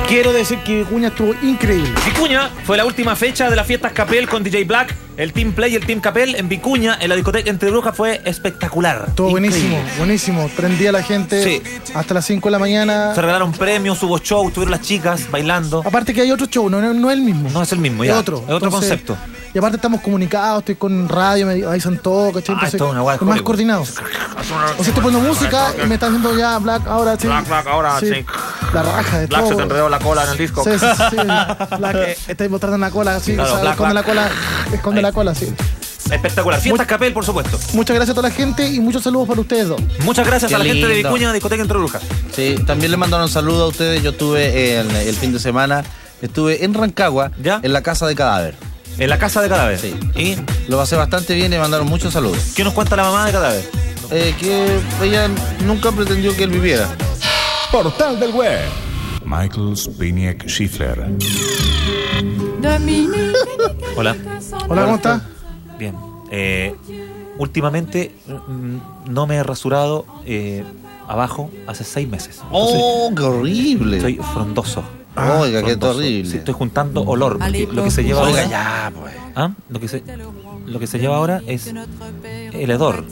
quiero decir que Vicuña estuvo increíble.
Vicuña fue la última fecha de las fiestas Capel con DJ Black. El Team Play y el Team Capel en Vicuña, en la discoteca Entre Brujas, fue espectacular.
Todo buenísimo, buenísimo. Prendía a la gente hasta las 5 de la mañana.
Se regalaron premios, hubo show, estuvieron las chicas bailando.
Aparte que hay otro show, no es el mismo.
No es el mismo, ya.
Es otro.
Es otro concepto.
Y aparte estamos comunicados, estoy con radio, me avisan todo, ¿cachai? Entonces,
es
más coordinado. O sea, estoy poniendo música y me están haciendo ya Black ahora, sí.
Black ahora, sí.
La raja de
Black
todo.
se te enredó la cola en el disco.
Sí. Black, estáis mostrando la cola, sí.
Claro,
o sea,
Black,
esconde la cola, esconde la cola, sí.
Espectacular. Fiestas Capel, por supuesto.
Muchas gracias a toda la gente y muchos saludos para ustedes dos.
Muchas gracias a la gente de Vicuña, discoteca Entre Brujas.
Sí, también le mandaron saludos a ustedes. Yo estuve el fin de semana, estuve en Rancagua, en la Casa de Cadáver.
En la Casa de Cadáver.
Sí.
¿Y?
Lo pasé bastante bien y me mandaron muchos saludos.
¿Qué nos cuenta la mamá de Cadáver?
Que ella nunca pretendió que él viviera.
Portal del Web. Michael Spiniak Schiffler.
Hola.
Hola, ¿cómo estás?
Bien. Últimamente no me he rasurado abajo hace 6 meses.
¡Oh, qué horrible!
Estoy frondoso.
Oiga, qué horrible.
Sí, estoy juntando olor. Porque lo que se lleva ahora.
Ya, pues.
¿Ah? Lo que se lleva ahora es el hedor.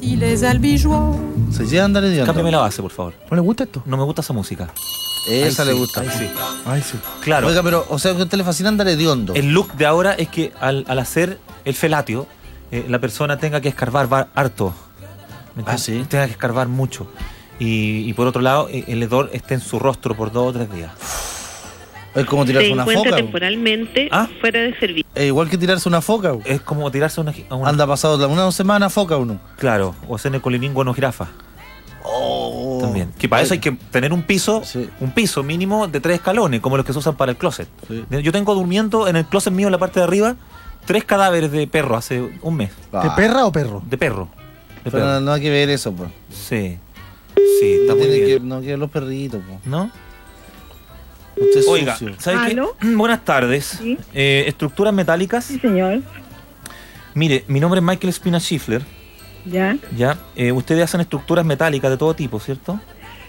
Se lleva a andar hediondo.
Cámbiame la base, por favor.
¿No le gusta esto?
No me gusta esa música.
Esa le gusta.
Ahí sí.
Ay, sí.
Claro.
Oiga, pero, o sea, que a usted le fascina andar hediondo.
El look de ahora es que al hacer el felatio, la persona tenga que escarbar harto.
¿Sí?
Tenga que escarbar mucho. Y por otro lado, el hedor esté en su rostro por 2 o 3 días.
Es como tirarse una foca. Se encuentra
temporalmente fuera de servicio.
Igual que tirarse una foca.
Es como tirarse una...
Anda pasado una semana foca uno.
Claro, o hacer el coliningo no jirafa. También. Que para eso hay que tener un piso mínimo de 3 escalones, como los que se usan para el closet. Sí. Yo tengo durmiendo en el closet mío, en la parte de arriba, 3 cadáveres de perro hace un mes.
¿De perra o perro?
De perro.
Pero no hay que ver eso, pues.
Sí, está muy bien.
No quieren los perritos, pues.
¿No?
Usted es
Oiga,
sucio.
¿sabe qué? Buenas tardes.
¿Sí?
Estructuras metálicas.
Sí, señor.
Mire, mi nombre es Michael Spina Schiffler.
Ya.
Ustedes hacen estructuras metálicas de todo tipo, ¿cierto?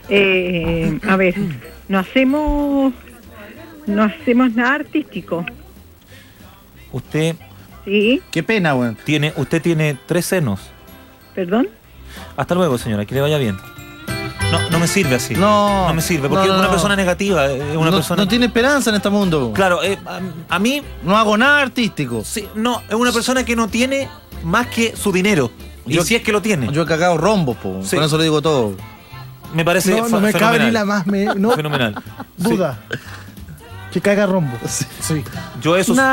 A ver, no hacemos nada artístico.
Usted...
Sí.
Qué pena, weón.
Usted tiene 3 senos.
¿Perdón?
Hasta luego, señora, que le vaya bien. No me sirve así.
No
me sirve, porque es una persona negativa.
No tiene esperanza en este mundo.
Claro, a mí...
No hago nada artístico.
Sí, no, es una persona que no tiene más que su dinero. Y si es que lo tiene.
Yo he cagado rombos, po.
Sí.
Con eso le digo todo.
Me parece
no me cabe ni la más
fenomenal.
duda. Sí. Que caga rombo.
Sí.
Yo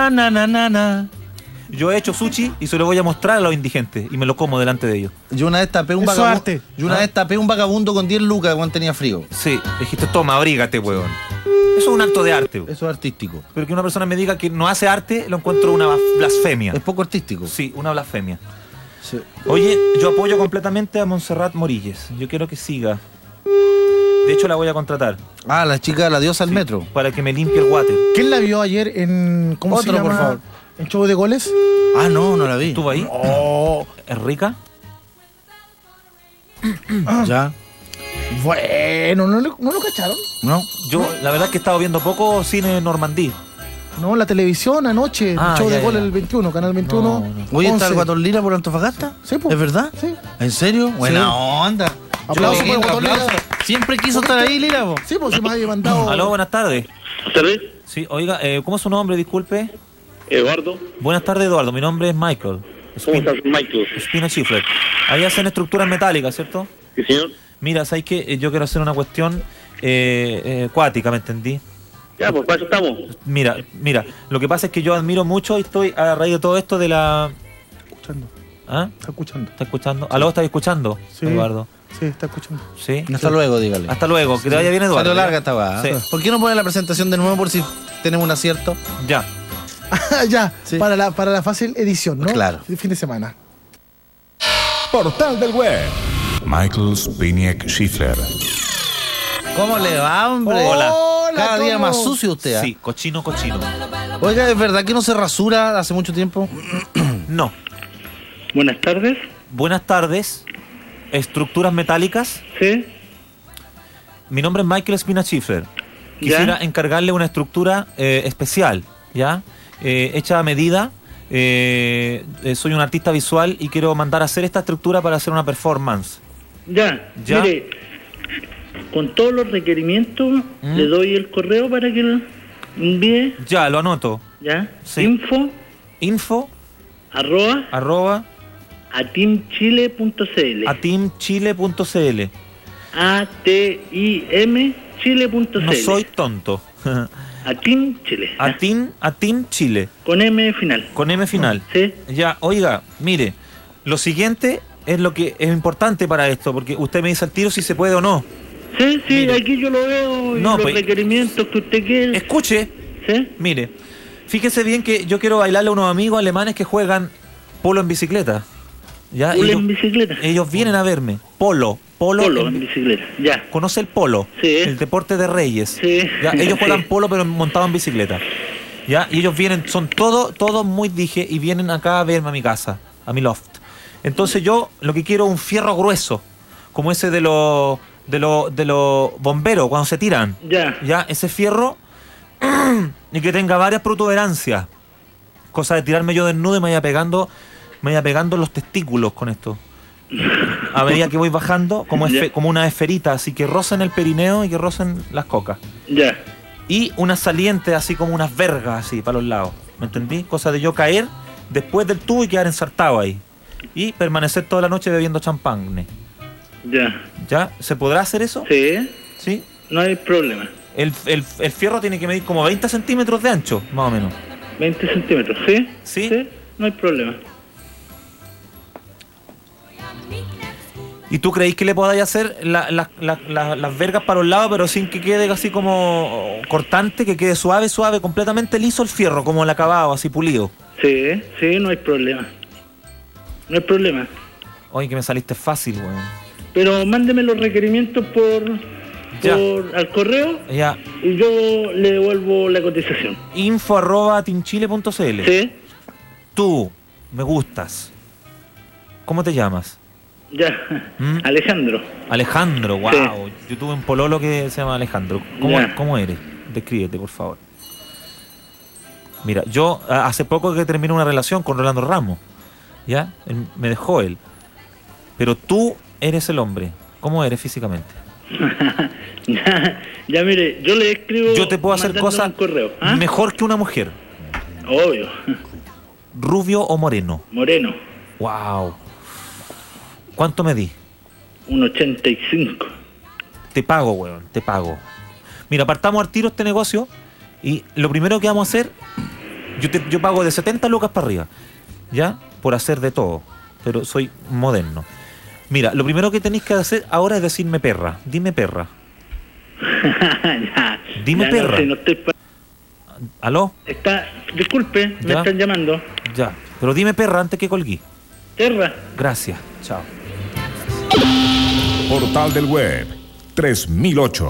he hecho sushi y se lo voy a mostrar a los indigentes y me lo como delante de ellos.
Yo una vez tapé un vagabundo con 10 lucas cuando tenía frío.
Sí, dijiste, toma, abrígate, weón. Eso es un acto de arte.
Eso es artístico.
Pero que una persona me diga que no hace arte, lo encuentro una blasfemia.
Es poco artístico.
Sí, una blasfemia.
Sí.
Oye, yo apoyo completamente a Montserrat Morilles. Yo quiero que siga. De hecho, la voy a contratar.
Ah, la chica, la diosa del metro.
Para que me limpie el water.
¿Quién la vio ayer en... ¿Cómo se llama?
Por favor.
¿En Show de Goles?
Ah, no la vi.
¿Estuvo ahí?
Oh.
¿Es rica?
Ya.
Bueno, ¿no lo cacharon?
No.
Yo, la verdad es que he estado viendo poco cine Normandí.
No, la televisión anoche, Show de Goles el 21, Canal 21.
No. Oye, ¿está el Guatón Lira por Antofagasta?
Sí, pues.
¿Es verdad?
Sí.
¿En serio? Buena onda.
Aplauso por el Guatón Lira.
Siempre quiso estar ahí, Lira, po.
Sí, pues se me había mandado.
Aló, buenas tardes.
Buenas tardes.
Sí, oiga, ¿cómo es su nombre? Disculpe.
Eduardo.
Buenas tardes, Eduardo. Mi nombre es Michael.
¿Cómo estás, Michael?
Spina Schiffler. Ahí hacen estructuras metálicas, ¿cierto?
Sí, señor.
Mira, ¿sabes qué? Yo quiero hacer una cuestión cuática, ¿me entendí?
Ya, pues para eso estamos.
Mira, lo que pasa es que yo admiro mucho y estoy a raíz de todo esto de la...
Escuchando.
¿Ah?
Está escuchando.
¿Aló, estás escuchando,
sí.
Eduardo?
Sí, está escuchando.
¿Sí?
Hasta luego, dígale.
Hasta luego, que te vaya bien, Eduardo.
Salió larga esta va.
Sí.
¿Por qué no pone la presentación de nuevo por si tenemos un acierto?
Ya.
Ya, sí. Para la fácil edición, ¿no?
Claro.
El fin de semana.
Portal del Web. Michael Spiniak Schiffler.
¿Cómo le va, hombre?
Hola.
Cada día más sucio usted, ¿eh?
Sí, cochino.
Oiga, ¿es verdad que no se rasura hace mucho tiempo?
No.
Buenas tardes.
Buenas tardes. ¿Estructuras metálicas?
Sí.
Mi nombre es Michael Spina Schiffler. quisiera encargarle una estructura especial, ¿ya? Hecha a medida. Soy un artista visual y quiero mandar a hacer esta estructura para hacer una performance.
¿Ya? Mire, con todos los requerimientos le doy el correo para que lo envíe.
Ya, lo anoto.
¿Ya?
Sí.
Info
arroba
atimchile.cl
atimchile.cl
ATIM Chile.cl.
No soy tonto.
Atim Chile.
Atim Chile.
Con M final.
Con M final.
Sí.
Ya, oiga, mire, lo siguiente es lo que es importante para esto, porque usted me dice al tiro si se puede o no.
Sí, mire. Aquí yo lo veo, y los requerimientos que usted quiere.
Escuche.
Sí.
Mire, fíjese bien que yo quiero bailarle a unos amigos alemanes que juegan polo en bicicleta. ¿Ya?
¿Polo en bicicleta?
Ellos vienen a verme. Polo en
bicicleta, ya.
¿Conoce el polo?
Sí.
El deporte de reyes.
Sí.
¿Ya? Ellos juegan polo pero montados en bicicleta. ¿Ya? Y ellos vienen, son todos muy dije, y vienen acá a verme a mi casa, a mi loft. Entonces yo lo que quiero es un fierro grueso, como ese de los bomberos cuando se tiran. Ya, ese fierro y que tenga varias protuberancias. Cosa de tirarme yo desnudo y me vaya pegando los testículos con esto. A medida que voy bajando, como una esferita, así que rocen el perineo y que rocen las cocas.
Ya.
Y una saliente así como unas vergas así para los lados. ¿Me entendí? Cosa de yo caer después del tubo y quedar ensartado ahí. Y permanecer toda la noche bebiendo champán.
Ya.
¿Ya? ¿Se podrá hacer eso?
Sí.
¿Sí?
No hay problema.
El fierro tiene que medir como 20 centímetros de ancho, más o menos.
20 centímetros, ¿sí?
¿Sí?
Sí, no hay problema.
¿Y tú creís que le podáis hacer las vergas para los lados, pero sin que quede así como cortante, que quede suave, completamente liso el fierro, como el acabado, así pulido?
Sí, no hay problema. No hay problema.
Oye, que me saliste fácil, weón.
Pero mándeme los requerimientos al correo.
Ya.
Y yo le devuelvo la cotización.
info@atimchile.cl.
Sí.
Tú me gustas. ¿Cómo te llamas?
Ya.
Alejandro, wow. Sí. Yo tuve un pololo que se llama Alejandro. ¿Cómo eres? Descríbete, por favor. Mira, yo hace poco que terminé una relación con Rolando Ramos. ¿Ya? Me dejó él. Pero tú eres el hombre. ¿Cómo eres físicamente?
Ya, mire, yo le escribo.
Yo te puedo hacer cosas mejor que una mujer.
Obvio.
¿Rubio o moreno?
Moreno.
Wow. ¿Cuánto me di?
1.85.
Te pago, weón, te pago. Mira, partamos al tiro este negocio y lo primero que vamos a hacer, yo pago de 70 lucas para arriba, ¿ya? Por hacer de todo, pero soy moderno. Mira, lo primero que tenéis que hacer ahora es decirme perra. Dime perra. Dime ya, perra.
No estoy
¿Aló?
Disculpe, me están llamando.
Ya, pero dime perra antes que colguí.
Perra.
Gracias, chao.
Portal del Web 3008.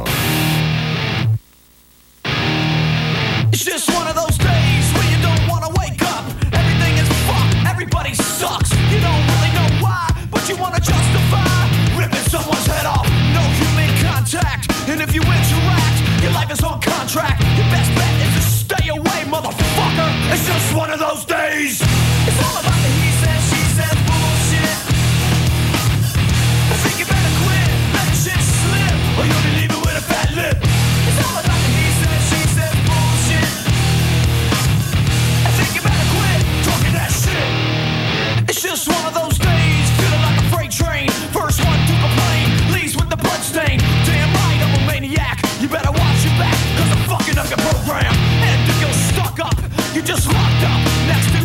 It's just one of those days where you don't want to wake up. Everything is fucked, everybody sucks. You don't really know why, but you want to justify ripping someone's head off. No human contact, and if you interact, your life is on contract. Your best bet is to stay away, motherfucker. It's just one of those days. It's all about the he said, she said bullshit. I think you better quit, let the shit slip, or you'll be leaving with a fat lip. It's all about the he said, she said bullshit. I think you better quit talking that shit. It's just one of those days, feeling like a freight train. First one to complain, leaves with the bloodstain. Damn right, I'm a maniac. You better watch your back, cause I'm fucking up your program. And if you're stuck up, you're just locked up. Next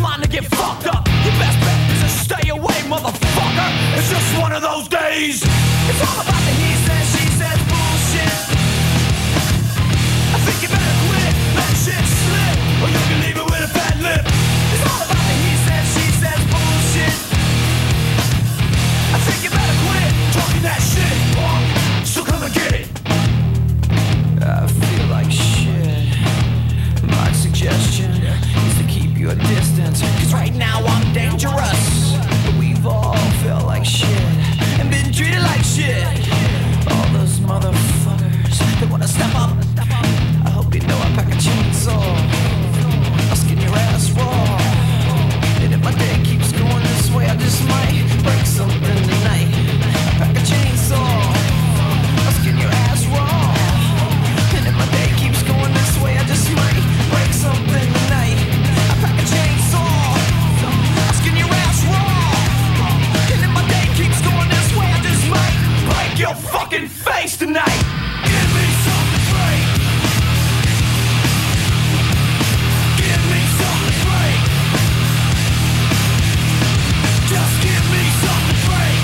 your fucking face tonight. Give me something free. Give me something free. Just give me something free.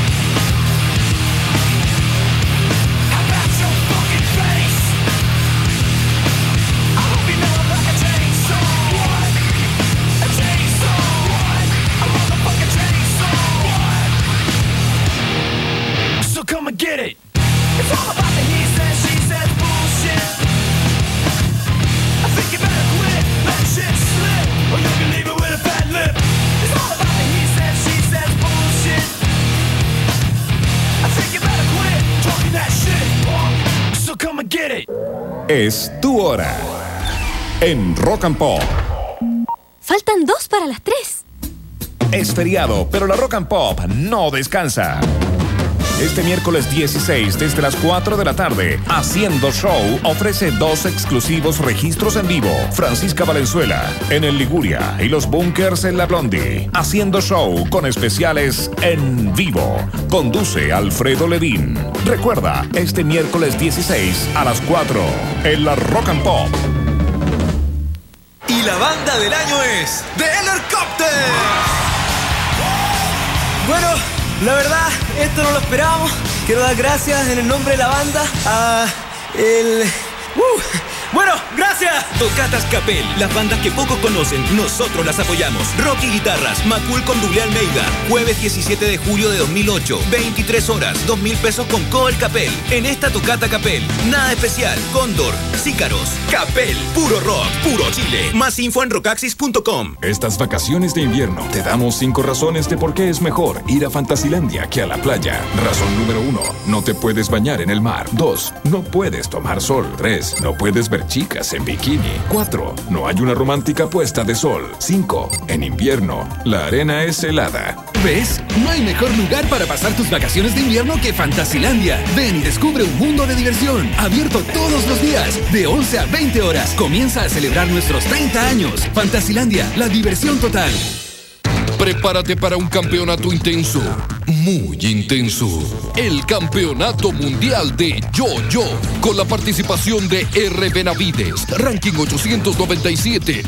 How about your fucking face? I hope you know I'm like a chainsaw. What? A chainsaw. What? A motherfucking chainsaw. What? So come and get it. It's all about the he says, she says bullshit. I think you better quit, let shit slip, or you can leave it with a fat lip. It's all about the he says, she says bullshit. I think you better quit talking that shit. So come and get it.
Es tu hora. En Rock and Pop.
Faltan 2 para las 3.
Es feriado, pero la Rock and Pop no descansa. Este miércoles 16, desde las 4 de la tarde, Haciendo Show ofrece 2 exclusivos registros en vivo. Francisca Valenzuela en el Liguria y los Bunkers en la Blondie. Haciendo Show con especiales en vivo. Conduce Alfredo Levin. Recuerda, este miércoles 16 a las 4 en la Rock and Pop.
Y la banda del año es The Helicopters.
Bueno, la verdad, esto no lo esperábamos. Quiero dar gracias en el nombre de la banda a
Bueno, gracias. Tocatas Capel, las bandas que pocos conocen, nosotros las apoyamos. Rocky Guitarras, Macul con Doble Almeida. Jueves 17 de julio de 2008, 23 horas, 2.000 pesos con Coel Capel. En esta Tocata Capel, nada especial. Cóndor, Sícaros, Capel, puro rock, puro Chile. Más info en rockaxis.com.
Estas vacaciones de invierno te damos 5 razones de por qué es mejor ir a Fantasilandia que a la playa. Razón número 1, no te puedes bañar en el mar. 2, no puedes tomar sol. 3, no puedes ver chicas en bikini. 4, no hay una romántica puesta de sol. 5, en invierno, la arena es helada.
¿Ves? No hay mejor lugar para pasar tus vacaciones de invierno que Fantasilandia. Ven y descubre un mundo de diversión, abierto todos los días, de 11 a 20 horas. Comienza a celebrar nuestros 30 años. Fantasilandia, la diversión total.
Prepárate para un campeonato intenso, muy intenso. El Campeonato Mundial de Yo-Yo, con la participación de R. Benavides, ranking 897,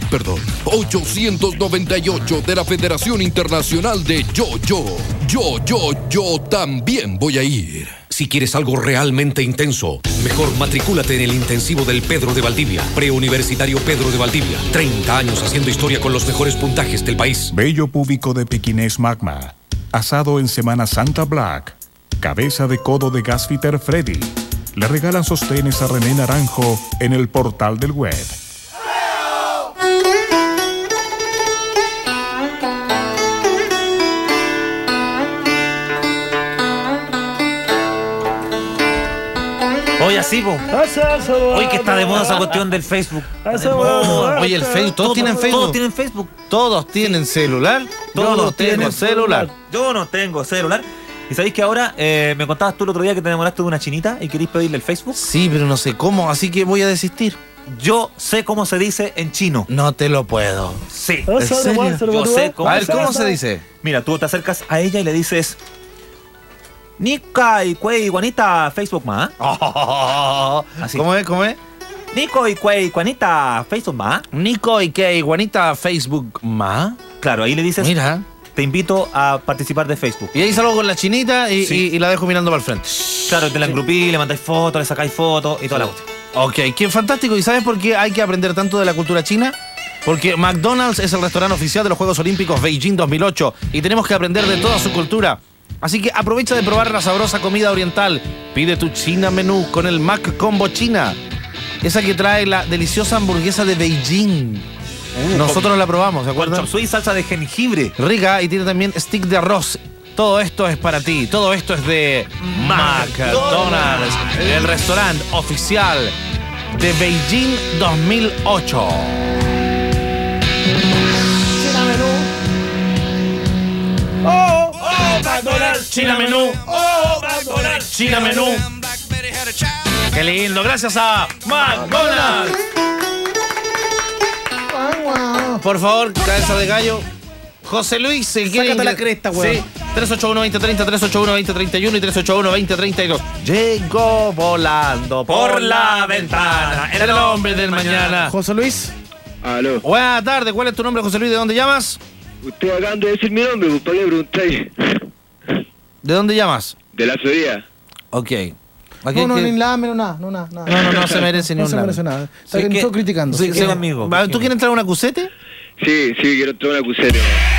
898 de la Federación Internacional de Yo-Yo. Yo también voy a ir.
Si quieres algo realmente intenso, mejor matricúlate en el intensivo del Pedro de Valdivia. Preuniversitario Pedro de Valdivia. 30 años haciendo historia con los mejores puntajes del país.
Vello púbico de pequinés Magma. Asado en Semana Santa Black. Cabeza de codo de Gasfitter Freddy. Le regalan sostenes a René Naranjo en el portal del web.
Oye, así, po. Oye, que está de moda esa cuestión del Facebook.
Oye, el Facebook, todos tienen Facebook.
Todos tienen Facebook.
Todos tienen celular.
Todos tienen
celular.
Yo no tengo celular. ¿Y sabéis que ahora me contabas tú el otro día que te enamoraste de una chinita y querís pedirle el Facebook?
Sí, pero no sé cómo, así que voy a desistir.
Yo sé cómo se dice en chino.
No te lo puedo.
Sí.
¿En serio?
Yo sé cómo.
A ver, ¿cómo se dice?
Mira, tú te acercas a ella y le dices... Nica y Cuey Juanita Facebook ma.
Así. ¿Cómo es?
Nico y Cuey Juanita Facebook ma.
Nico y Cuey Juanita Facebook ma.
Claro, ahí le dices...
Mira.
Te invito a participar de Facebook.
Y ahí salgo con la chinita y la dejo mirando para el frente.
Claro, te la engrupí, le mandáis fotos, le sacáis fotos y toda la cuestión.
Ok, qué fantástico. ¿Y sabes por qué hay que aprender tanto de la cultura china? Porque McDonald's es el restaurante oficial de los Juegos Olímpicos Beijing 2008 y tenemos que aprender de toda su cultura. Así que aprovecha de probar la sabrosa comida oriental. Pide tu China Menú con el Mac Combo China. Esa que trae la deliciosa hamburguesa de Beijing. Nosotros la probamos, ¿de acuerdo?
Con chop suey y salsa de jengibre.
Rica, y tiene también stick de arroz. Todo esto es para ti. Todo esto es de McDonald's, el restaurante oficial de Beijing 2008.
China Menú. ¡Oh! McDonald's, China Menú. ¡Oh! McDonald's, China Menú.
¡Qué lindo! Gracias a McDonald's. Por favor, cabeza de gallo. José Luis,
sácate la cresta, weón.
Sí, 381-2030, 381-2031 y 381-2032. Llegó volando por la ventana el hombre del mañana.
José Luis.
Aló.
Buenas tardes, ¿cuál es tu nombre, José Luis? ¿De dónde llamas?
Usted acaban de decir mi nombre, pues, ¿para qué preguntáis?
¿De dónde llamas?
De la Florida.
Ok.
No, ni nada, nada.
No se merece ni un
No se
lame.
merece nada. Está bien, todo criticando.
Sí, amigo. ¿Tú quieres entrar a una cusete?
Sí, quiero entrar a una cusete.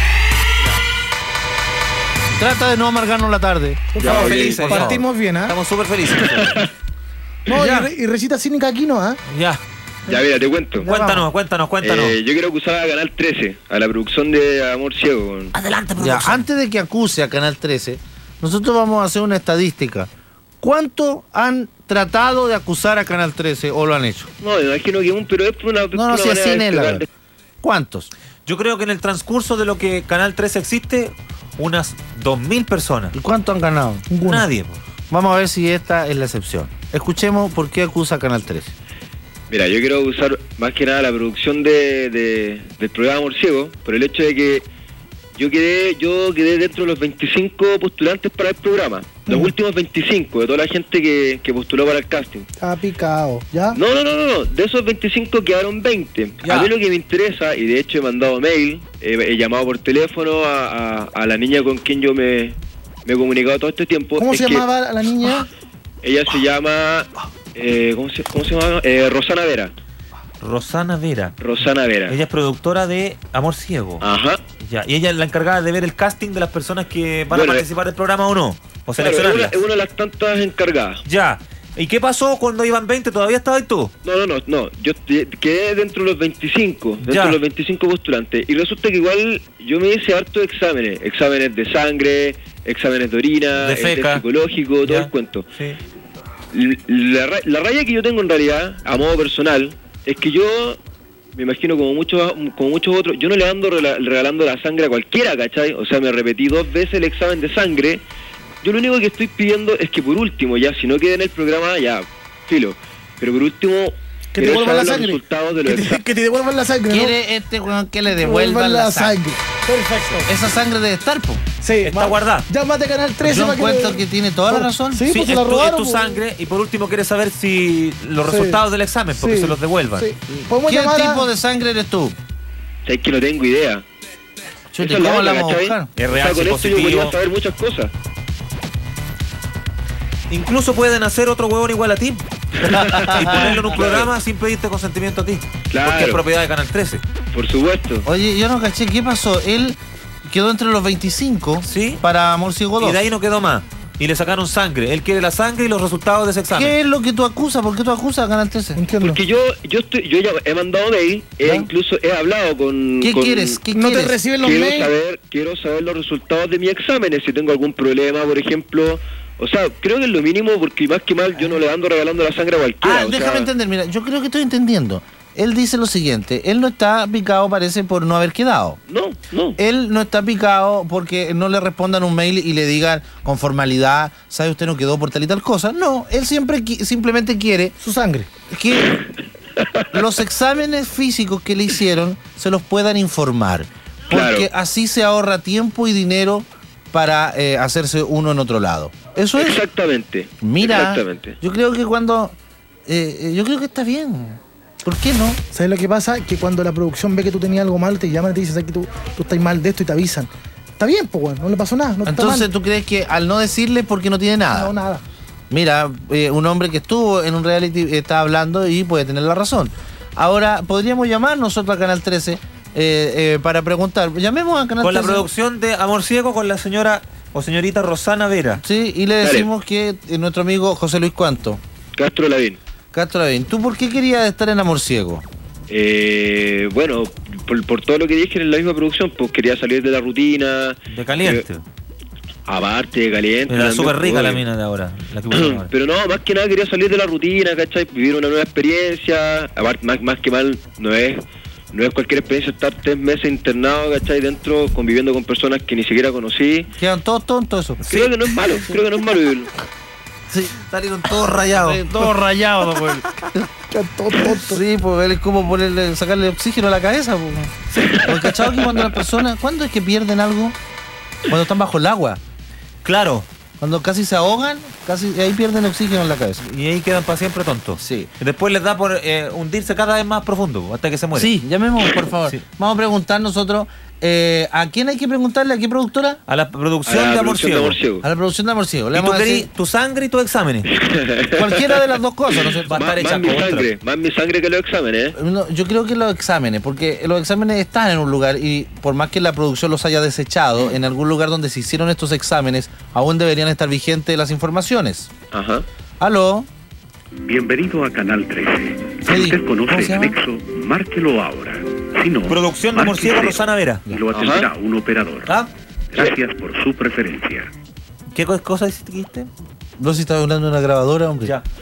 Trata de no amargarnos la tarde.
Estamos felices.
Partimos bien, ¿ah?
Estamos súper felices.
No, y recita cínica aquí, ¿no? ¿Ah?
Ya.
Ya, mira, te cuento.
Cuéntanos.
Yo quiero acusar a Canal 13, a la producción de Amor Ciego.
Adelante,
Ya, antes de que acuse a Canal 13, nosotros vamos a hacer una estadística. ¿Cuánto han tratado de acusar a Canal 13 o lo han hecho?
No, me imagino que pero es por una...
No, si así en él. ¿Cuántos?
Yo creo que en el transcurso de lo que Canal 13 existe, unas 2.000 personas.
¿Y cuánto han ganado?
Nadie.
Vamos a ver si esta es la excepción. Escuchemos por qué acusa a Canal 13.
Mira, yo quiero usar más que nada la producción del programa Amor Ciego por el hecho de que yo quedé dentro de los 25 postulantes para el programa. Los últimos 25, de toda la gente que postuló para el casting.
Está picado, ¿ya?
No. De esos 25 quedaron 20.
Ya.
A mí lo que me interesa, y de hecho he mandado mail, he llamado por teléfono a la niña con quien yo me he comunicado todo este tiempo.
¿Cómo se llamaba la niña?
Ella se llama... ¿cómo se llama? Rosana Vera.
Rosana Vera.
Ella
es productora de Amor Ciego.
Ajá.
Ya. Y ella es la encargada de ver el casting de las personas que van a participar del programa o no. O seleccionarlas.
Es una de las tantas encargadas.
Ya. ¿Y qué pasó cuando iban 20? ¿Todavía estabas tú?
No. Yo quedé dentro de los 25. Dentro de los 25 postulantes. Y resulta que igual yo me hice harto exámenes. Exámenes de sangre, exámenes de orina,
de feca,
psicológico, todo el cuento.
Sí.
La raya que yo tengo en realidad, a modo personal, es que yo, me imagino como muchos otros, yo no le ando regalando la sangre a cualquiera, ¿cachai? O sea, me repetí 2 veces el examen de sangre. Yo lo único que estoy pidiendo es que por último, ya, si no queda en el programa, ya, filo. Pero por último,
que te devuelvan la sangre.
Que
te devuelvan la sangre.
¿Quiere este weón que le devuelvan la sangre?
Perfecto.
Esa sangre debe estar, po.
Sí, está guardada.
Llámate a Canal 13
Yo
para
encuentro que tiene toda la razón.
Sí, pues
es,
la robaron,
tu sangre. Y por último quieres saber si los resultados del examen, porque se los devuelvan.
Sí.
¿Qué tipo de sangre eres tú?
Es que no tengo idea.
¿Cómo la vamos a buscar?
RH
con esto yo podría
positivo.
saber muchas cosas.
Incluso pueden hacer otro huevón igual a ti y ponerlo en un programa sin pedirte consentimiento a ti.
Claro.
Porque es propiedad de Canal 13.
Por supuesto.
Oye, yo no caché, ¿qué pasó? Él quedó entre los 25 para Amor Ciego 2.
Y de ahí no quedó más. Y le sacaron sangre. Él quiere la sangre y los resultados de ese examen.
¿Qué es lo que tú acusas? ¿Por qué tú acusas a Canal 13?
Porque yo ya he mandado mail, incluso he hablado con...
¿Qué quieres? ¿Qué
¿No
quieres?
te reciben los mails?
Quiero saber los resultados de mis exámenes, si tengo algún problema, por ejemplo. O sea, creo que es lo mínimo, porque más que mal yo no le ando regalando la sangre a cualquiera.
Déjame entender, mira, yo creo que estoy entendiendo. Él dice lo siguiente, él no está picado, parece, por no haber quedado.
No.
Él no está picado porque no le respondan un mail y le digan con formalidad, ¿sabe usted no quedó por tal y tal cosa? No, él simplemente quiere
su sangre.
Que los exámenes físicos que le hicieron se los puedan informar. Porque así se ahorra tiempo y dinero para hacerse uno en otro lado. Eso es.
Exactamente.
Mira, yo creo que yo creo que está bien. ¿Por qué no?
¿Sabes lo que pasa? Que cuando la producción ve que tú tenías algo mal, te llaman y te dicen, ¿sabes que tú estás mal de esto? Y te avisan. Está bien, pues, bueno, no le pasó nada.
Entonces, ¿tú crees que al no decirle porque no tiene nada?
No, nada.
Mira, un hombre que estuvo en un reality está hablando y puede tener la razón. Ahora, podríamos llamar nosotros a Canal 13 para preguntar. Llamemos a Canal 13.
Con la producción de Amor Ciego, con la señora o señorita Rosana Vera.
Sí, y le decimos que nuestro amigo José Luis ¿cuánto?
Castro Lavín.
¿Tú por qué querías estar en Amor Ciego?
Bueno, por todo lo que dije en la misma producción, pues quería salir de la rutina.
De caliente.
Aparte de caliente.
Era súper rica la mina de ahora. La que ahora.
Pero no, más que nada quería salir de la rutina, ¿cachai? Vivir una nueva experiencia. Aparte, más que mal, no es cualquier experiencia estar 3 meses internado, ¿cachai? Dentro, conviviendo con personas que ni siquiera conocí.
Quedan todos tontos eso.
Creo que no es malo vivirlo.
Sí, salieron todos rayados. Todos rayados, pues. Sí, pues él es como sacarle oxígeno a la cabeza, pues. Porque, ¿cachado que cuando las personas, ¿cuándo es que pierden algo? Cuando están bajo el agua.
Claro.
Cuando casi se ahogan, ahí pierden oxígeno en la cabeza.
Y ahí quedan para siempre tontos.
Sí.
Y después les da por hundirse cada vez más profundo, hasta que se mueren.
Sí, llamemos, por favor.
Sí.
Vamos a preguntar nosotros. ¿A quién hay que preguntarle? ¿A qué productora?
A la producción de Amor Ciego.
A la producción de Amor Ciego.
Y tú querís tu sangre y tus exámenes.
Cualquiera de las dos cosas, ¿no?
Va a estar hecha contra.
Más mi sangre que los exámenes.
No, yo creo que los exámenes, porque los exámenes están en un lugar y por más que la producción los haya desechado, en algún lugar donde se hicieron estos exámenes, aún deberían estar vigentes las informaciones.
Ajá.
¿Aló?
Bienvenido a Canal 13. Si usted conoce el anexo, márquelo ahora. Si no,
producción de Amor Ciego, Rosana Vera.
Y lo atenderá un operador.
¿Ah?
Gracias por su preferencia.
¿Qué cosa dijiste?
No, si estaba hablando de una grabadora, hombre.
Ya.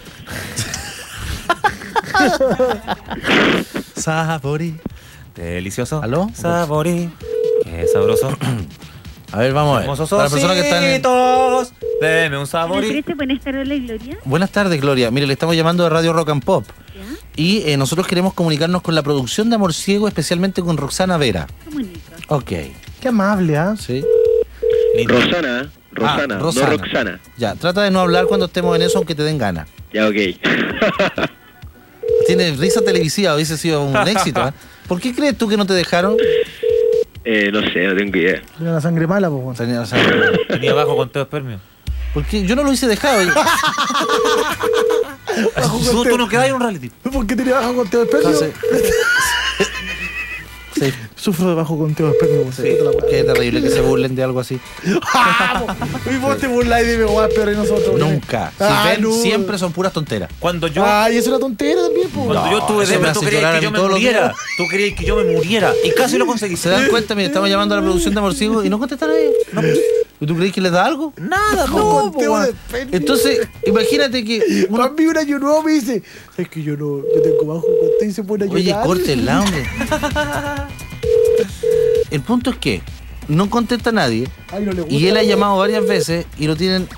Saborí.
Delicioso.
¿Aló?
Saborí. Qué sabroso.
A ver, vamos a ver. Para la persona que está en...
Deme un saborí.
Buenas tardes, Gloria.
Buenas tardes, Gloria. Mire, le estamos llamando de Radio Rock and Pop. Y nosotros queremos comunicarnos con la producción de Amor Ciego, especialmente con Roxana Vera.
Comunica.
Ok.
Qué amable, ¿ah?
Sí.
Rosana, no Roxana.
Ya, trata de no hablar cuando estemos en eso, aunque te den ganas.
Ya, ok.
Tiene risa televisiva, hubiese sido un éxito, ¿eh? ¿Por qué crees tú que no te dejaron?
No sé, no tengo idea.
Tenía la sangre mala, pues.
Tenía la sangre.
Tenía bajo conteo de espermio.
Porque yo no lo hice dejado.
Tú no quedas en un reality.
¿Por qué tenía bajo conteo de espermio?
Sí.
Sufro de bajo conteo de espermio.
Sí. Qué terrible que se burlen de algo así.
Y vos te burláis de mi guay, pero nosotros.
Nunca. Siempre son puras tonteras.
Cuando yo.
Ay, eso era tontera también, pues.
Cuando yo estuve dentro, tú querías que yo me muriera. Tú querías que yo me muriera. Y casi lo conseguí.
¿Se dan cuenta? Mira, estamos llamando a la producción de Amor Ciego y no contestan a ellos. No. ¿Y tú crees que les da algo?
Nada,
no, pues.
Entonces, imagínate que.
A mí un año nuevo me dice: es que yo tengo bajo conteo y se pone a llorar.
Oye, córtenla, hombre. El punto es que no contesta a nadie.
Ay, no le gusta,
y él ha llamado varias veces y lo tienen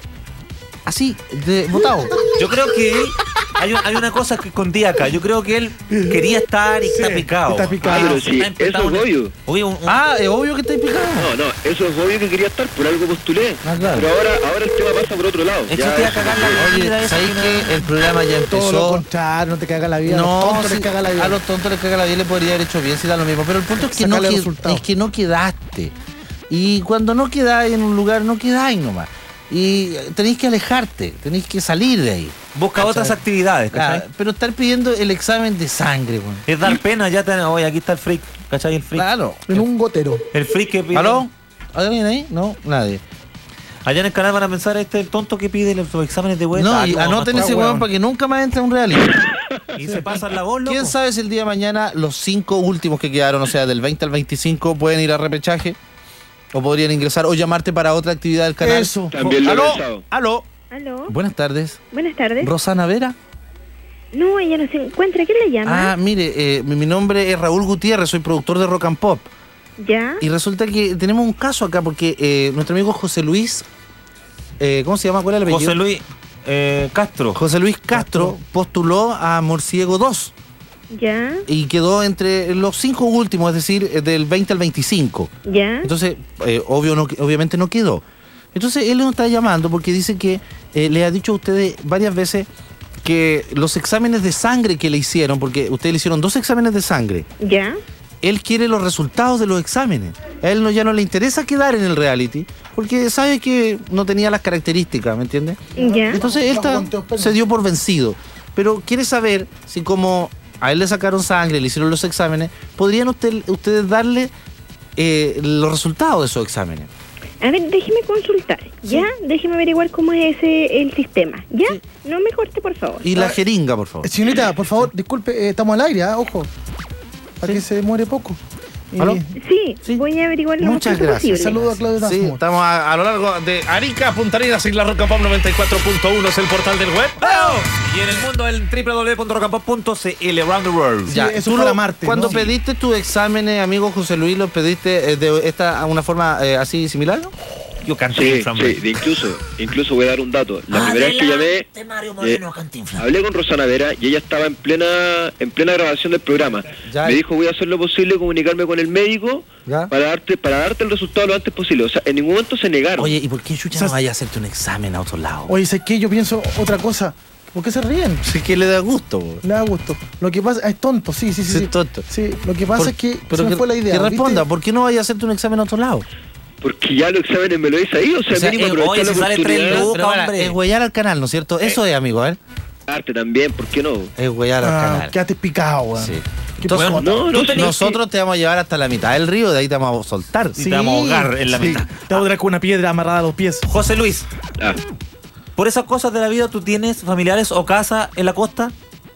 así, botado.
Yo creo que él, hay una cosa que escondía acá. Yo creo que él quería estar y está picado.
Está picado. Pero sí, eso es obvio.
Es obvio que está picado.
No, eso es obvio que quería estar, por algo postulé.
Claro.
Pero ahora el tema pasa por otro lado.
Échate a cagar la vida.
Oye, ¿sabes que el programa ya empezó?
Todo lo contrario, no te caga la vida.
No,
a los tontos les caga la vida.
A los tontos les caga la vida, le podría haber hecho bien si da lo mismo. Pero el punto es que no quedaste. Y cuando no quedáis en un lugar, no quedáis nomás. Y tenéis que alejarte, tenéis que salir de ahí.
Busca otras actividades, ¿cachai?
Pero estar pidiendo el examen de sangre, güey.
Es dar pena, oye, aquí está el freak, ¿cachai? El freak.
Claro.
En un gotero.
El freak que pide.
¿Aló? ¿Alguien ahí? No, nadie.
Allá en el canal van a pensar el tonto que pide los exámenes de vuelta.
No, y anoten ese huevón para que nunca más entre a un reality.
Y se pasan la voz, loco.
¿Quién sabe si el día de mañana los 5 últimos que quedaron, o sea, del 20 al 25, pueden ir a repechaje? O podrían ingresar o llamarte para otra actividad del canal.
Eso.
También lo he pensado.
Aló. Buenas tardes.
Buenas tardes.
¿Rosana Vera?
No, ella no se encuentra. ¿Quién le llama?
Mire, mi nombre es Raúl Gutiérrez, soy productor de Rock and Pop.
¿Ya?
Y resulta que tenemos un caso acá porque nuestro amigo José Luis, ¿cómo se llama? ¿Cuál es el apellido?
José Luis Castro.
José Luis Castro postuló a Amor Ciego 2.
¿Ya?
Y quedó entre los 5 últimos, es decir, del 20 al 25.
¿Ya?
Entonces, obviamente no quedó. Entonces, él nos está llamando porque dice que le ha dicho a ustedes varias veces que los exámenes de sangre que le hicieron, porque ustedes le hicieron 2 exámenes de sangre.
¿Ya?
Él quiere los resultados de los exámenes. A él ya no le interesa quedar en el reality, porque sabe que no tenía las características, ¿me entiendes?
¿Ya?
Entonces, él se dio por vencido. Pero quiere saber si como a él le sacaron sangre, le hicieron los exámenes, ¿podrían ustedes darle los resultados de esos exámenes?
A ver, déjeme consultar, ¿ya? Sí. Déjeme averiguar cómo es el sistema, ¿ya? Sí. No me corte, por favor.
Y la jeringa, por favor.
Señorita, por favor, disculpe, estamos al aire, ojo. Para que se muere poco.
¿Aló?
Sí, voy a averiguar lo
Muchas
más
gracias.
posible.
Saludos a Claudio
Sí,
Nasmur.
estamos a lo largo de Arica, Punta Arenas, Isla Rock and Pop 94.1 es el portal del web.
Y en el mundo el www.rockandpop.cl around the world.
Ya, sí, eso para Marte.
Cuando
¿no?
pediste tus exámenes, amigo José Luis, ¿los pediste de una forma así similar, no?
Yo Cantinflas.
Sí, incluso voy a dar un dato. La primera vez que llamé,
Mario Moreno, Cantinflas.
hablé con Rosana Vera y ella estaba en plena grabación del programa. Me dijo, voy a hacer lo posible, comunicarme con el médico para darte el resultado lo antes posible. O sea, en ningún momento se negaron.
Oye, ¿y por qué chucha no vaya a hacerte un examen a otro lado?
Oye, ¿sabes qué? Yo pienso otra cosa. ¿Por qué se ríen?
Sí, que le da gusto, bro.
Le da gusto. Lo que pasa es tonto, sí.
Es tonto.
Sí, lo que pasa es que se me fue la idea.
Que responda, ¿por qué no vaya a hacerte un examen a otro lado?
Porque ya los exámenes me lo hice ahí, o sea mínimo aprovechar la oportunidad.
Hombre. Es huellar al canal, ¿no es cierto? Eso es, amigo, ¿eh?
Arte también, ¿por qué no?
Es huellar al canal.
Quédate picado, weón.
Sí. Entonces, nosotros te vamos a llevar hasta la mitad del río, de ahí te vamos a soltar.
Sí, te vamos a ahogar en la mitad.
Te vamos a dar con una piedra amarrada a los pies.
José Luis. ¿Por esas cosas de la vida tú tienes familiares o casa en la costa?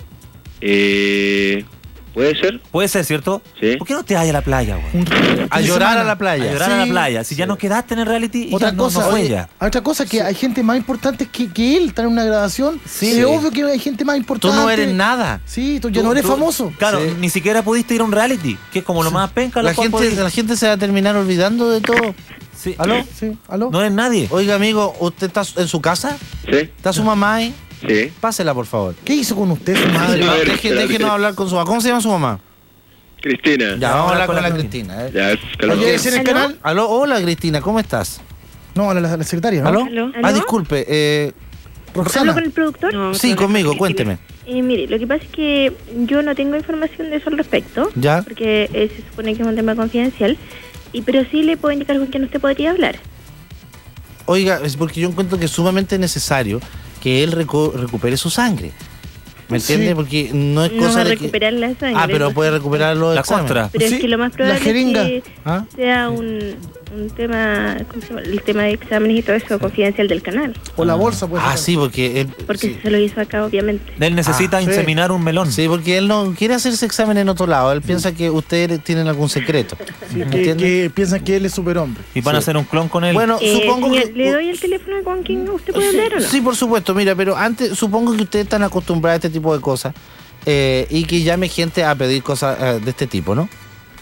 ¿Puede ser?
Puede ser, ¿cierto?
Sí.
¿Por qué no te vayas a la playa, güey?
A llorar a la playa.
A llorar a la playa. Si ya no quedaste en el reality y
otra
ya
cosa,
no fue ya.
Otra cosa que hay gente más importante que él, está en una grabación.
Sí.
Es obvio que hay gente más importante.
Tú no eres nada.
Sí, tú ya no eres famoso.
Claro, ni siquiera pudiste ir a un reality, que es como lo más penca.
La gente se va a terminar olvidando de todo.
Sí.
¿Aló?
Sí, ¿aló?
No eres nadie.
Oiga, amigo, ¿usted está en su casa?
Sí.
¿Está su mamá ahí?
Sí.
Pásela, por favor.
¿Qué hizo con usted, su madre?
Déjenos hablar con su mamá. ¿Cómo se llama su mamá?
Cristina.
Ya, vamos a hablar con la Cristina.
Ya,
¿Oye, en el canal?
Aló, hola, Cristina, ¿cómo estás?
No, la secretaria, ¿no?
¿Aló? Ah, disculpe.
¿Hablo con el productor?
No, sí, conmigo, cuénteme.
Mire, lo que pasa es que yo no tengo información de eso al respecto.
¿Ya?
Porque se supone que es un tema confidencial. Pero sí le puedo indicar con quién usted podría hablar.
Oiga, es porque yo encuentro que es sumamente necesario que él recupere su sangre. ¿Me entiende? Sí. Porque no es cosa
va a
de
recuperar la sangre.
pero puede recuperar los exámenes.
Contra.
Pero es que lo más probable es que
¿Ah?
sea un tema, ¿cómo se llama? El tema de exámenes y todo eso confidencial del canal.
O la bolsa, pues.
Sí, porque
porque se lo hizo acá, obviamente.
Él necesita inseminar un melón.
Sí, porque él no quiere hacerse examen en otro lado. Él piensa que ustedes tienen algún secreto.
Sí, que piensan que él es superhombre.
Y van a hacer un clon con él.
Bueno, supongo
señor,
que...
¿le doy el teléfono con quien usted puede hablar o no?
Sí, por supuesto. Mira, pero antes, supongo que ustedes están acostumbrados a este tipo de cosas. Y que llame gente a pedir cosas de este tipo, ¿no?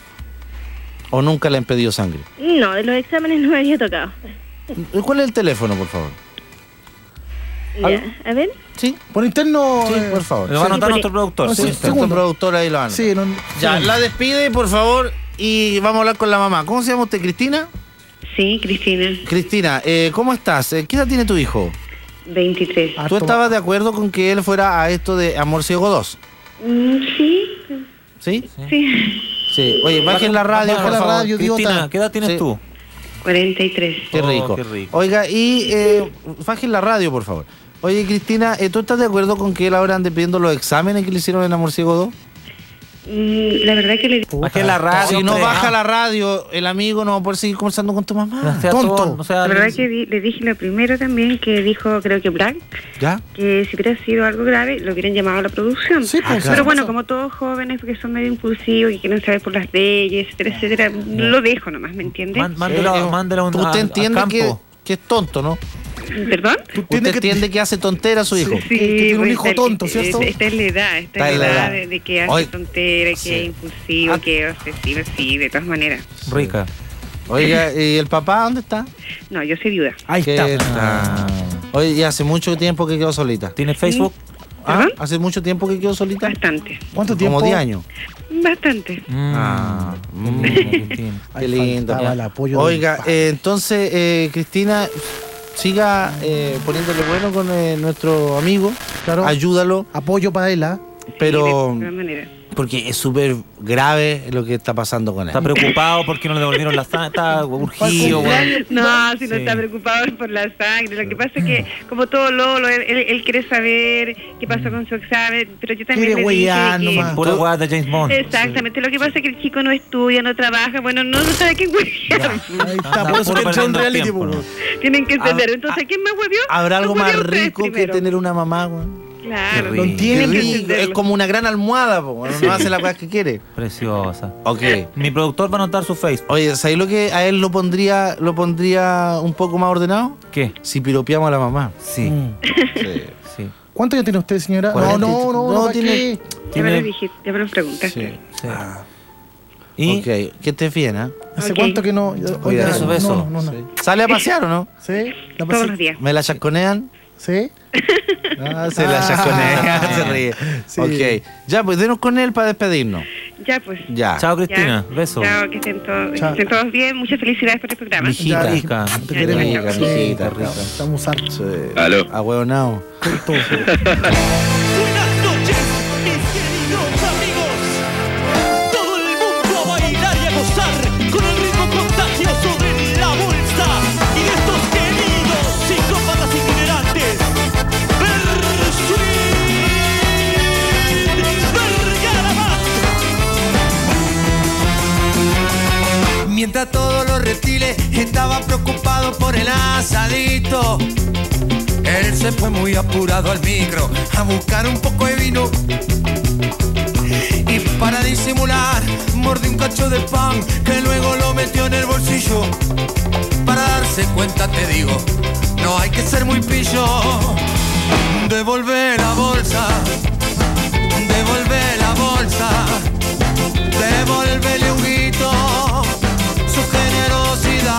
¿O nunca le han pedido sangre?
No, de los exámenes no me había tocado.
¿Cuál es el teléfono, por favor?
Ya, a ver.
¿Sí?
Por interno.
Sí, por favor.
Lo va a anotar nuestro productor.
No, sí, nuestro productor ahí lo anota.
Sí,
ya, la despide, por favor, y vamos a hablar con la mamá. ¿Cómo se llama usted, Cristina?
Sí, Cristina.
Cristina, ¿cómo estás? ¿Qué edad tiene tu hijo?
23.
¿Tú estabas de acuerdo con que él fuera a esto de Amor Ciego 2?
Sí.
¿Sí?
Sí.
Sí. Oye, bajen la radio, por favor.
Radio,
Cristina, ¿qué edad tienes tú?
43.
Qué rico.
Qué rico.
Oiga, y bajen la radio, por favor. Oye, Cristina, ¿tú estás de acuerdo con que él ahora ande pidiendo los exámenes que le hicieron en Amor Ciego 2?
La verdad que le...
Baje la radio.
Si no baja la radio, el amigo no va a poder seguir conversando con tu mamá.
Tonto.
La verdad que le dije lo primero también, que dijo, creo que Black,
¿ya?
Que si hubiera sido algo grave, lo hubieran llamado a la producción.
Sí, pues,
pero bueno, como todos jóvenes, porque son medio impulsivos y quieren saber por las leyes, etcétera, lo dejo nomás, ¿me entiendes?
Mándela un
Usted entiende que es tonto, ¿no?
¿Perdón?
Usted entiende que hace tontera a su hijo.
Sí,
que tiene un hijo tonto, ¿cierto?
Esta es la edad, esta es la edad de que hace tontera, que es impulsivo, que es obsesivo, sí, de todas maneras.
Rica.
Oiga, ¿y el papá dónde está?
No, yo soy viuda.
Ahí está.
Oye, ¿y hace mucho tiempo que quedó solita?
¿Tiene Facebook?
¿Hace mucho tiempo que quedó solita?
Bastante.
¿Cuánto tiempo?
Como 10 años.
Bastante.
Qué lindo.
El apoyo.
Oiga, entonces, Cristina, siga poniéndole bueno con nuestro amigo.
Claro.
Ayúdalo.
Apoyo para él,
Pero...
Sí, de todas maneras.
Porque es súper grave lo que está pasando con él.
Está preocupado porque no le devolvieron la sangre, está urgido.
No, si no está preocupado por la sangre. Lo que pasa es que, como todo Lolo, él quiere saber qué pasó con su examen, pero yo también le dije que...
Pura guada de James Bond.
Exactamente, lo que pasa es que el chico no estudia, no trabaja, bueno, no sabe qué huevear.
Ahí está, por eso que entró en reality.
Tienen que entender. Entonces, ¿quién más huevió?
¿Habrá algo más rico que tener una mamá, güey?
Claro,
lo tienen que entenderlo. Es como una gran almohada, po. No hace la cosa que quiere.
Preciosa.
Ok.
Mi productor va a anotar su Facebook.
Oye, ¿sabes lo que a él lo pondría un poco más ordenado?
¿Qué?
Si piropeamos a la mamá.
Sí.
Sí.
¿Cuánto ya tiene usted, señora?
No,
No tiene.
Ya me lo dije, ya me lo preguntaste.
Sí. ¿Y?
Ok, que estés bien, ¿eh?
¿Hace cuánto que no?
Oiga,
beso.
No.
Sí. ¿Sale a pasear o no?
Sí.
Todos los días.
¿Me la chasconean?
Sí.
Se la chasconea, se ríe.
Sí.
Ok, ya, pues denos con él para despedirnos.
Ya, pues.
Ya.
Chao, Cristina.
Ya.
Besos.
Chao, que estén todos bien. Muchas felicidades por el programa.
Mijita rica.
Te queremos.
Rica, mijita, rica.
Estamos hartos.
Sí.
Aló.
Ahueonao.
Buenas noches, mis queridos amigos. Todo el mundo a bailar y a gozar con el ritmo contagioso de la bolsa y de estos queridos psicópatas itinerantes.
Mientras todos los reptiles estaban preocupados por el asadito, él se fue muy apurado al micro a buscar un poco de vino. Y para disimular, mordió un cacho de pan que luego lo metió en el bolsillo. Para darse cuenta, te digo, no hay que ser muy pillo. Devolvé la bolsa, devolvé la bolsa, devolvéle un guito su generosidad.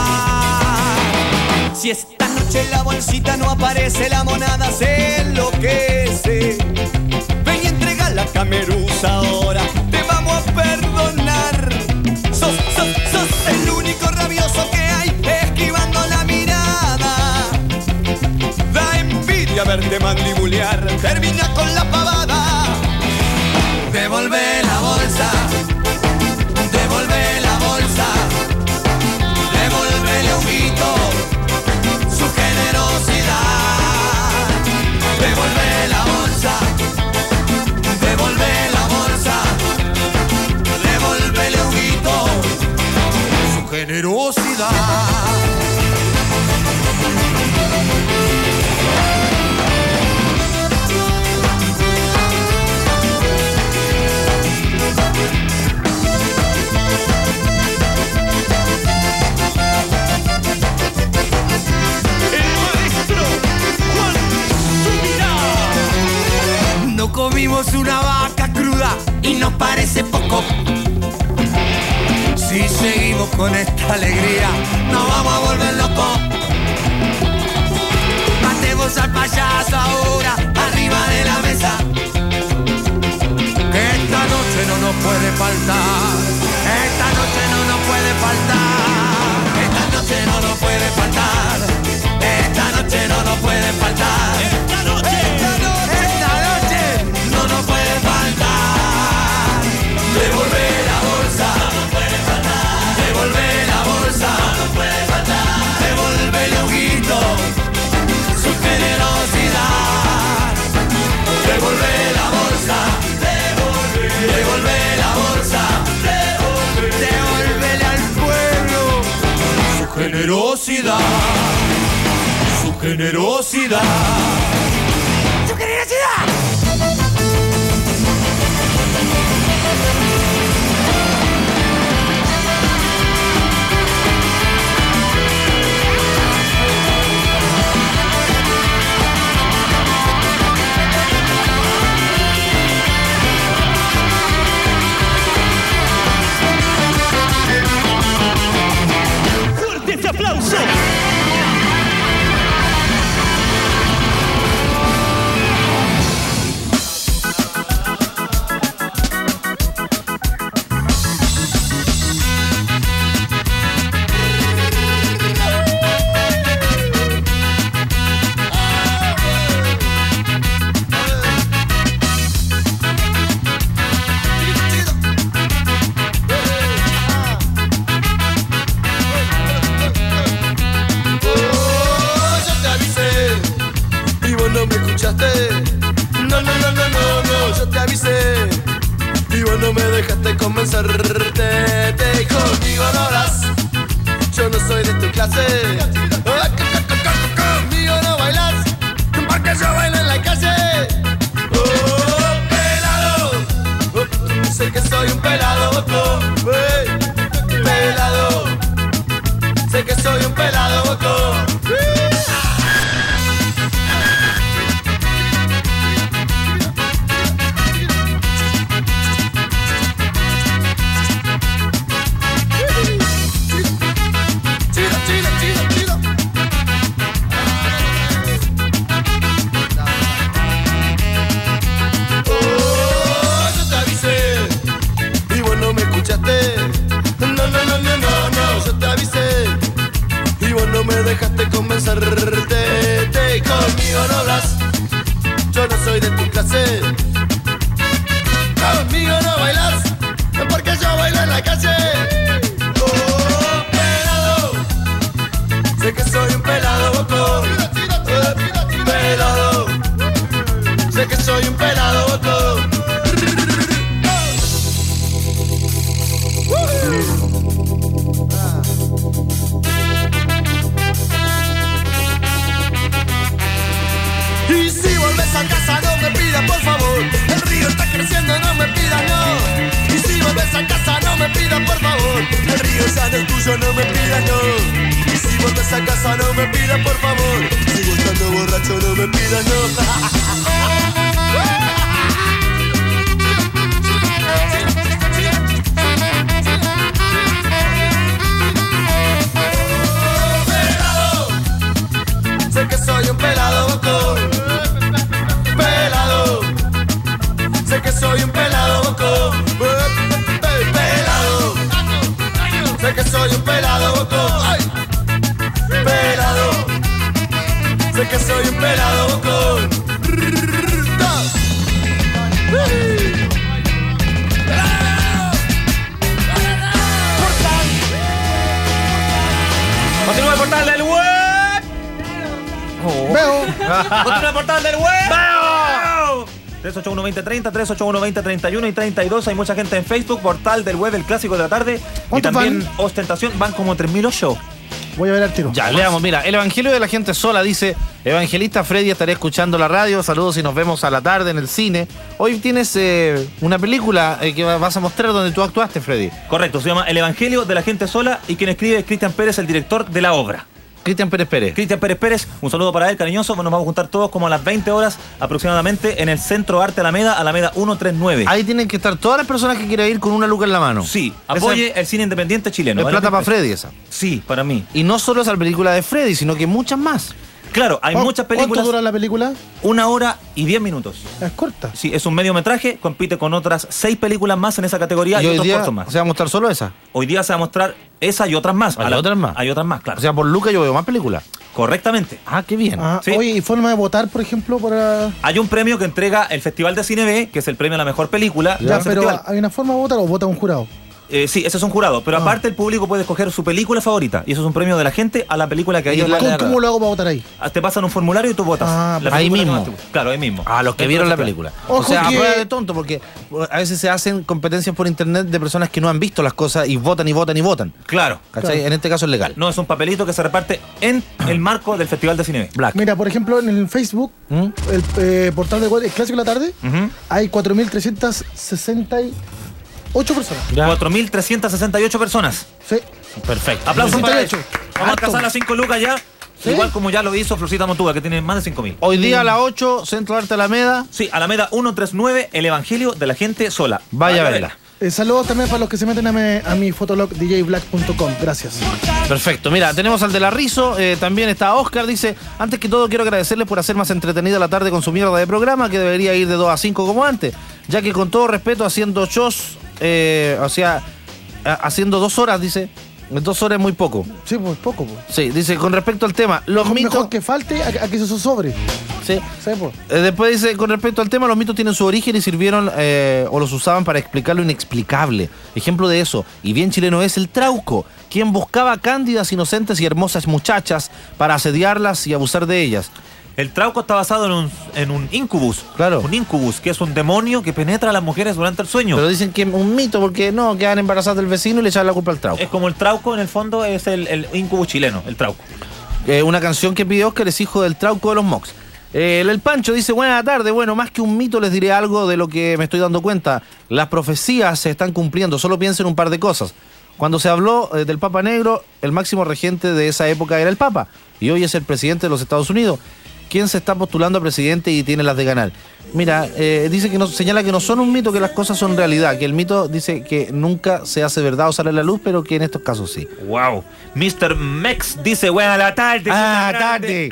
Si esta noche en la bolsita no aparece, la monada se enloquece. Ven y entrega la cameruza ahora, te vamos a perdonar. Sos el único rabioso que hay, esquivando la mirada. Da envidia verte mandibulear, termina con la pavada.
Devolvé la bolsa, devolvé la bolsa, devolvéle un guito su generosidad. Devolvé la bolsa, devolvé la bolsa, devolvéle un guito su generosidad. Comimos una vaca cruda y nos parece poco. Si seguimos con esta alegría, nos vamos a volver locos. Matemos al payaso ahora, arriba de la mesa, que esta noche no nos puede faltar. Esta noche no nos puede faltar. Esta noche no nos puede faltar. Esta noche no nos puede faltar. Esta noche no nos puede faltar. Devolvé la bolsa, no nos puede faltar. Devolvé la bolsa, no nos puede faltar. Devolvéle un guito su generosidad. Devolvé la bolsa, devolvé la bolsa, devolvéle al pueblo su generosidad, su generosidad, su generosidad.
¡Fuerte ese aplauso!
No me escuchaste, no, yo te avisé y vos no me dejaste convencerte. Conmigo no hablas, yo no soy de tu clase. Conmigo no bailas, porque yo bailo en la calle. Pelado, sé que soy un pelado. Pelado, sé que soy un pelado. clase. Conmigo no bailas, porque yo bailo en la calle. Oh, pelado, sé que soy un pelado bocón. Pelado, sé que soy un pelado bocón. Y si volves a casa no me pidas por favor, el río está creciendo, no me pidas no. Y si volves a casa no me pidas por favor, el río ya no es tuyo, no me pidas no. Y si volves a casa no me pidas por favor, sigo estando borracho, no me pidas no. Sé que soy un pelado bocón. Pelado, sé que soy un pelado bocón. Pelado, sé que soy un pelado bocón. Pelado, sé que soy un pelado bocón.
Continúa el portal del web.
Veo.
Continúa el portal del web. Veo. 381-2030, 381-2031 y 32. Hay mucha gente en Facebook, portal del web, el clásico de la tarde. Y también van? Ostentación, van como 3.008.
Voy a ver al tiro.
Ya, leamos, mira, el Evangelio de la Gente Sola dice: Evangelista Freddy, estaré escuchando la radio, saludos y nos vemos a la tarde en el cine. Hoy tienes una película que vas a mostrar donde tú actuaste, Freddy.
Correcto, se llama El Evangelio de la Gente Sola y quien escribe es Cristian Pérez, el director de la obra.
Cristian Pérez, un saludo para él, cariñoso. Nos vamos a juntar todos como a las 20 horas aproximadamente en el Centro Arte Alameda 139. Ahí tienen que estar todas las personas que quieran ir con una luca en la mano.
Sí, apoye el cine independiente chileno.
Es plata para Freddy esa.
Sí, para mí.
Y no solo esa película de Freddy, sino que muchas más.
Claro, hay muchas películas.
¿Cuánto dura la película?
1 hora y 10 minutos.
Es corta.
Sí, es un mediometraje, compite con otras 6 películas más en esa categoría y
hoy
otros
día
cortos más.
¿Se va a mostrar solo esa?
Hoy día se va a mostrar esa y otras más.
Hay otras más.
Hay otras más, claro.
O sea, por Luca yo veo más películas.
Correctamente.
Ah, qué bien.
Sí.
Oye, ¿y forma de votar, por ejemplo, para...?
Hay un premio que entrega el Festival de Cine B, que es el premio a la mejor película.
Ya, pero festival. ¿Hay una forma de votar o vota un jurado?
Sí, ese es un jurado, pero aparte el público puede escoger su película favorita y eso es un premio de la gente a la película que a ellos
le ¿Cómo lo hago para votar ahí?
Te pasan un formulario y tú votas.
Ahí mismo.
Claro, ahí mismo.
A los que vieron la película.
Ojo,
o sea,
que...
a prueba de tonto, porque a veces se hacen competencias por internet de personas que no han visto las cosas y votan y votan y votan.
Claro.
¿Cachai? Claro. En este caso es legal.
No, es un papelito que se reparte en el marco del Festival de Cine
Black.
Mira, por ejemplo, en el Facebook, el portal de El Clásico de la Tarde, hay 4.368 personas.
4.368 personas.
Sí.
Perfecto. Aplausos para ellos. Vamos a alcanzar las 5 lucas ya. ¿Sí? Igual como ya lo hizo Florcita Motuga, que tiene más de 5.000.
Hoy día a las 8, Centro Arte Alameda.
Sí, Alameda 139, El Evangelio de la Gente Sola.
Vaya a verla.
Saludos también para los que se meten a mi fotolog djblack.com. Gracias.
Perfecto. Mira, tenemos al de la Rizo. También está Oscar. Dice: antes que todo quiero agradecerles por hacer más entretenida la tarde con su mierda de programa, que debería ir de 2 a 5 como antes, ya que con todo respeto haciendo shows, o sea, haciendo 2 horas, dice. 2 horas es muy poco.
Sí, pues poco. Pues.
Sí, dice, con respecto al tema, los mitos...
Mejor que falte a que eso sobre.
Sí. Sí, pues. Después dice, con respecto al tema, los mitos tienen su origen y sirvieron o los usaban para explicar lo inexplicable. Ejemplo de eso, y bien chileno es el Trauco, quien buscaba cándidas, inocentes y hermosas muchachas para asediarlas y abusar de ellas.
El Trauco está basado en un incubus.
Claro.
Un incubus, que es un demonio que penetra a las mujeres durante el sueño.
Pero dicen que es un mito porque no, quedan embarazadas del vecino y le echan la culpa al Trauco.
Es como el Trauco, en el fondo, es el incubus chileno, el Trauco.
Una canción que pide Oscar es hijo del Trauco de los Mox. El Pancho dice: buena tarde, bueno, más que un mito les diré algo de lo que me estoy dando cuenta. Las profecías se están cumpliendo, solo piensen un par de cosas. Cuando se habló del Papa Negro, el máximo regente de esa época era el Papa, y hoy es el presidente de los Estados Unidos. ¿Quién se está postulando a presidente y tiene las de ganar? Mira, dice que no, señala que no son un mito, que las cosas son realidad, que el mito dice que nunca se hace verdad o sale a la luz, pero que en estos casos sí.
Wow. Mr. Mex dice: buena la tarde.
Tarde.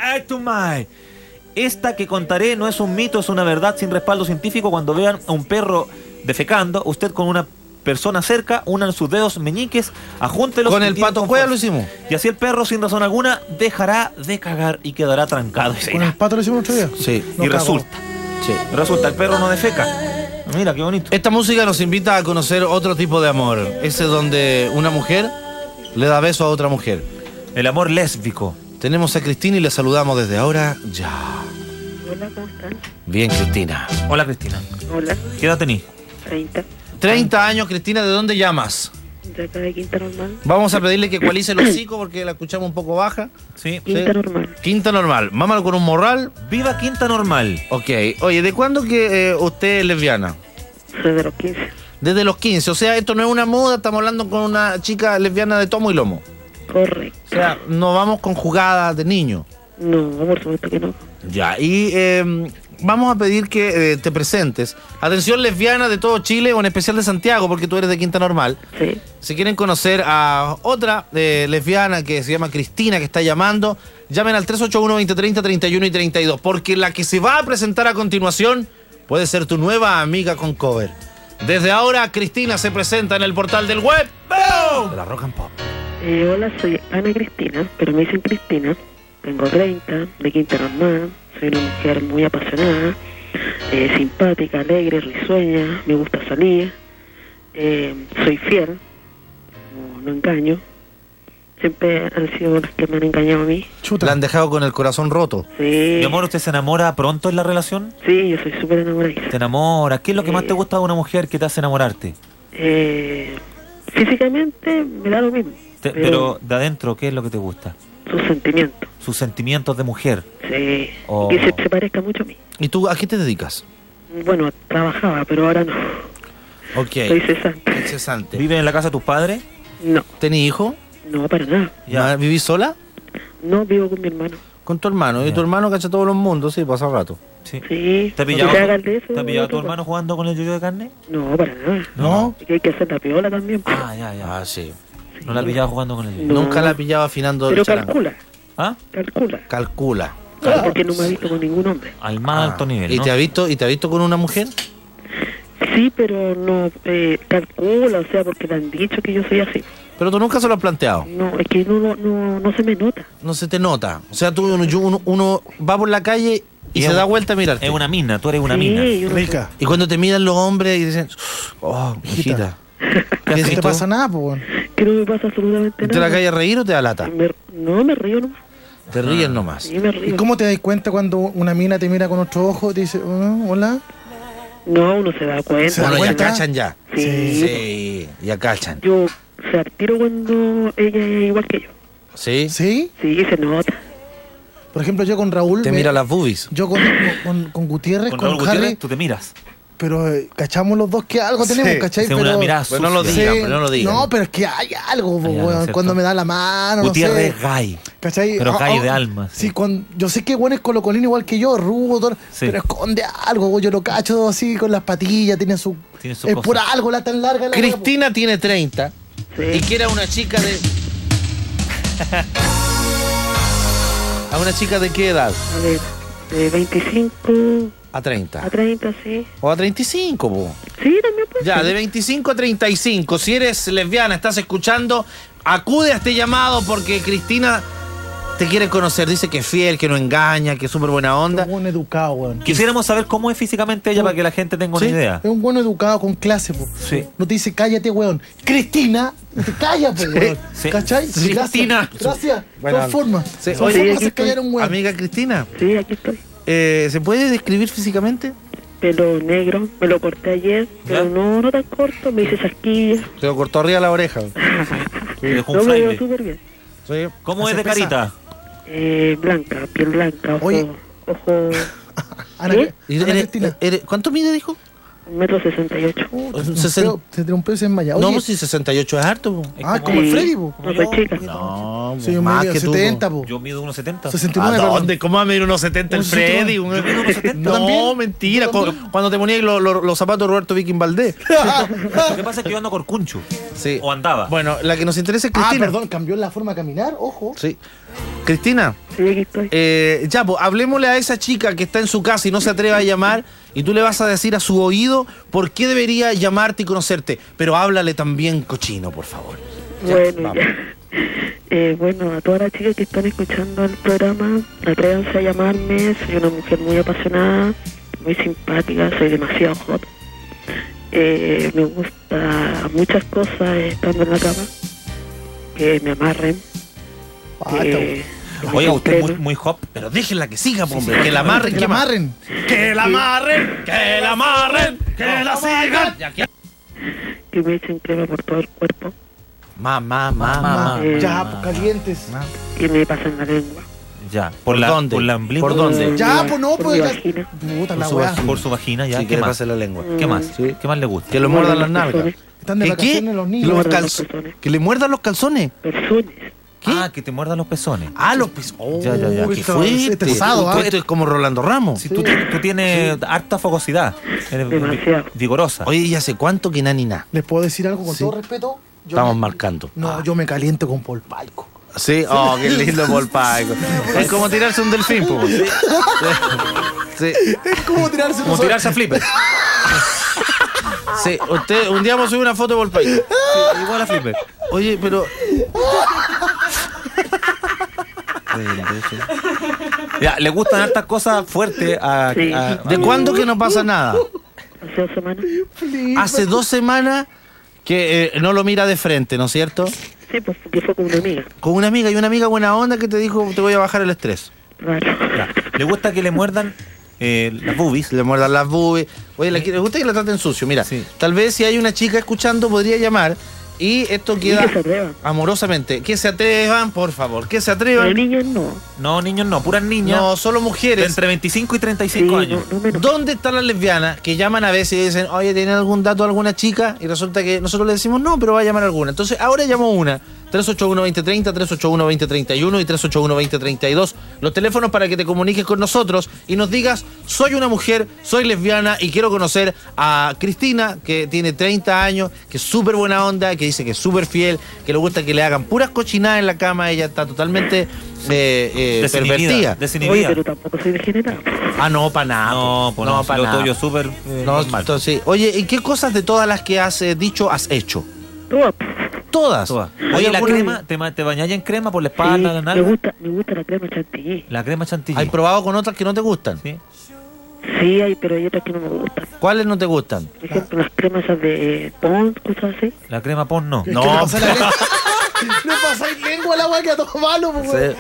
Esta que contaré no es un mito, es una verdad sin respaldo científico. Cuando vean a un perro defecando, usted con una persona cerca, unan sus dedos meñiques, ajúntelos.
Con el Pato Cueva lo hicimos.
Y así el perro, sin razón alguna, dejará de cagar y quedará trancado.
¿Con el Pato lo hicimos otro día?
Sí.
Y resulta
Sí.
Resulta, el perro no defeca. Mira, qué bonito.
Esta música nos invita a conocer otro tipo de amor. Ese donde una mujer le da beso a otra mujer.
El amor lésbico.
Tenemos a Cristina y le saludamos desde ahora ya.
Hola, ¿cómo están?
Bien, Cristina.
Hola, Cristina.
Hola.
¿Qué edad tenés?
30.
30 años, Cristina. ¿De dónde llamas?
De acá de Quinta Normal.
Vamos a pedirle que ecualice el hocico porque la escuchamos un poco baja.
Sí.
Quinta Normal.
Quinta Normal. Mámalo con un morral.
¡Viva Quinta Normal!
Ok. Oye, ¿de cuándo que usted es lesbiana?
Desde los 15.
Desde los 15. O sea, esto no es una moda. Estamos hablando con una chica lesbiana de tomo y lomo.
Correcto.
O sea, no vamos con jugadas de niño.
No, por supuesto que no.
Ya, y vamos a pedir que te presentes. Atención, lesbiana de todo Chile, o en especial de Santiago, porque tú eres de Quinta Normal.
Sí.
Si quieren conocer a otra lesbiana que se llama Cristina, que está llamando, llamen al 381-2030, 31 y 32, porque la que se va a presentar a continuación puede ser tu nueva amiga con cover. Desde ahora, Cristina se presenta en el portal del web de la Rock and Pop.
Hola, soy Ana Cristina, pero me dicen Cristina. Tengo 30, de Quinta Normal. Soy una mujer muy apasionada, simpática, alegre, risueña. Me gusta salir. Soy fiel, no engaño. Siempre han sido las que me han engañado a mí.
La han dejado con el corazón roto.
Sí.
Mi amor, ¿usted se enamora pronto en la relación?
Sí, yo soy súper enamoradiza.
¿Te enamoras? ¿Qué es lo que más te gusta de una mujer que te hace enamorarte?
Físicamente me da lo mismo.
Pero de adentro, ¿qué es lo que te gusta?
Sus sentimientos.
Sus sentimientos de mujer.
Sí.
Oh.
Que se parezca mucho a mí.
¿Y tú a qué te dedicas?
Bueno, trabajaba, pero ahora no.
Ok.
Soy cesante.
Cesante.
¿Vives en la casa de tus padres?
No.
¿Tenés hijo?
No, para nada.
Ya. ¿Vivís sola?
No, vivo con mi hermano.
Con tu hermano. Ya. ¿Y tu hermano cacha todos los mundos? Sí, pasa rato.
Sí.
Sí.
¿Te ha pillado tu hermano jugando con el yoyo de carne?
No, para nada.
¿No?
Que hay que hacer la piola también. Pues.
Ya.
Ah, sí.
¿No la ha pillado jugando con el yoyo?
No.
Nunca la ha pillado afinando
pero
el charango.
calcula.
¿Ah?
Calcula. Claro, porque no me ha visto con ningún hombre.
Al más alto nivel, ¿no?
¿Y te ha visto con una mujer?
Sí, pero no calcula, o sea, porque le han dicho que yo soy así.
Pero tú nunca se lo has planteado.
No, es que no se me nota.
No se te nota. O sea, uno va por la calle y se da vuelta a mirarte.
Es una mina, tú eres una mina.
Rica.
Y cuando te miran los hombres y dicen, oh, hijita.
¿Qué no te pasa nada, pues?
Que no me pasa absolutamente nada.
¿Te la caes a reír o te da lata?
No, me río nomás.
Te ríes nomás.
Sí, me río.
¿Y cómo te das cuenta cuando una mina te mira con otro ojo y te dice, hola?
No, uno se da cuenta.
Bueno, ya cachan ya.
Sí,
ya cachan.
Yo se tiro cuando ella es igual que yo.
¿Sí?
¿Sí?
Sí, se nota.
Por ejemplo, yo con Raúl...
Te mira las boobies.
Yo con Gutiérrez,
con
Raúl
Harry...
Gutiérrez,
tú te miras.
Pero cachamos los dos que algo tenemos, ¿cachai?
Pero
una
mirada
no lo digan, pero no lo digan.
No, pero es que hay algo, cuando me da la mano,
Gutiérrez
no sé.
gay.
¿Cachai?
Pero gay de alma.
Sí, yo sé que bueno es colocolino igual que yo, rudo, pero esconde algo, yo lo cacho así con las patillas, tiene su es cosa. Por algo la tan larga.
Cristina tiene 30 y quiere a una chica de... ¿A una chica de qué edad?
A ver, de 25...
A 30.
A 30, sí.
O a 35, po.
Sí, también puede
Ya,
ser.
de 25 a 35. Si eres lesbiana, estás escuchando, acude a este llamado porque Cristina te quiere conocer. Dice que es fiel, que no engaña, que es súper buena onda.
Es un buen educado, weón.
Quisiéramos saber cómo es físicamente ella para que la gente tenga una idea.
Es un buen educado con clase, po.
Sí.
No te dice, cállate, weón. Cristina, no te callas, po, weón.
Sí.
¿Cachai?
Sí. Cristina.
Gracias.
Bueno,
Son formas.
Sí.
Son
Oye,
formas de callar a un weón.
Amiga Cristina.
Sí, aquí estoy.
¿Se puede describir físicamente?
Pelo negro, me lo corté ayer, pero no tan corto, me hice chasquilla.
Se lo cortó arriba la oreja.
Sí, dejó un
No, me
fraile.
veo súper bien.
Sí.
¿Cómo es de carita?
Blanca, piel blanca, ojo...
Oye.
Ana
Cristina.
¿Cuánto mide, dijo?
1,68 m.
Se tiró un pedo y se desmaya.
No,
Oye,
pues si 68 es harto. Po.
como el Freddy, po.
No soy chica.
No,
Sí, yo
más
mido
que tú.
70, po.
Yo mido 1,70.
69,
¿A
perdón.
dónde? ¿Cómo va a medir 1,70 el Freddy?
Yo mido 1,70.
No,
también?
mentira.
¿Tú también?
Cuando te ponías los zapatos de Roberto Viking Valdés.
Lo que pasa es que yo ando corcuncho.
Sí.
O andaba.
Bueno, la que nos interesa es Cristina.
Perdón, cambió la forma de caminar, ojo.
Sí. Cristina,
Sí, aquí estoy.
ya, pues, hablemosle a esa chica que está en su casa y no se atreve a llamar y tú le vas a decir a su oído por qué debería llamarte y conocerte. Pero háblale también cochino, por favor.
Bueno, bueno, a todas las chicas que están escuchando el programa, atrévanse a llamarme. Soy una mujer muy apasionada, muy simpática, soy demasiado hot. Me gusta muchas cosas estando en la cama, que me amarren.
Oye, usted es muy hot, pero déjenla que siga, hombre. Que la amarren, que la amarren. Que la amarren, que la amarren, que la sigan.
Que me echen crema por todo el cuerpo.
Ya, pues calientes.
Que me pasen la lengua.
Ya, ¿por dónde? ¿Por
dónde? Ya, pues no,
por
pues.
mi vagina.
Puta la weá.
Por su vagina, ya.
Sí,
¿Qué
que
más?
le pase la lengua.
¿Qué más? ¿Qué más le gusta?
Que lo muerdan las nalgas.
Están de vacaciones los niños.
¿Que le muerdan los calzones?
Pezones.
¿Qué? Ah, que te muerdan los pezones.
Los pezones.
Ya.
¿Qué fue? Esto es como Rolando Ramos.
Sí, tú tienes harta fogosidad. Eres vigorosa.
Oye, ¿y hace cuánto que nani na?
¿Les puedo decir algo con todo respeto?
Estamos marcando.
No, yo me caliento con polpaico.
Sí, qué lindo polpaico. Es como tirarse un delfín, pues. Sí.
Es como tirarse
a flipper.
Sí, un día vamos a subir una foto de polpaico.
Sí, igual a flipper.
Oye, pero...
Ya, le gustan hartas cosas fuertes
¿De cuándo que no pasa nada?
Hace 2 semanas.
Hace 2 semanas que no lo mira de frente, ¿no es cierto?
Sí, pues porque fue con una amiga.
Con una amiga, y una amiga buena onda que te dijo, te voy a bajar el estrés.
Claro.
Ya. ¿Le gusta que le muerdan las boobies?
Le muerdan las boobies. Oye, le gusta que la traten sucio. Mira, tal vez si hay una chica escuchando podría llamar y esto queda
que se atrevan.
Amorosamente. Que se atrevan, por favor, que se atrevan.
Pero niños no.
No, niños no, puras niñas.
No, solo mujeres.
De entre 25 y 35 años.
¿Dónde están las lesbianas que llaman a veces y dicen, oye, ¿tienen algún dato de alguna chica? Y resulta que nosotros le decimos, no, pero va a llamar alguna. Entonces, ahora llamo una. 381-2030, 381-2031 y 381-2032. Los teléfonos para que te comuniques con nosotros y nos digas, soy una mujer, soy lesbiana y quiero conocer a Cristina, que tiene 30 años, que es súper buena onda, que dice que es súper fiel, que le gusta que le hagan puras cochinadas en la cama. Ella está totalmente pervertida.
Oye, pero tampoco soy degenerada.
No, para nada.
No, para nada. Lo tuyo súper normal.
Entonces, oye, ¿y qué cosas de todas las que has dicho has hecho? Todas.
Oye, ¿la crema? ¿Te bañáis en crema por la espalda, la nalga?
Me gusta la crema chantilly.
La crema chantilly.
¿Has probado con otras que no te gustan?
Sí, pero hay otras que no me gustan.
¿Cuáles no te gustan?
Por ejemplo, las cremas esas de Pond, cosas así.
La crema Pond no.
No. Le pasáis lengua al agua que a todo malo, pues.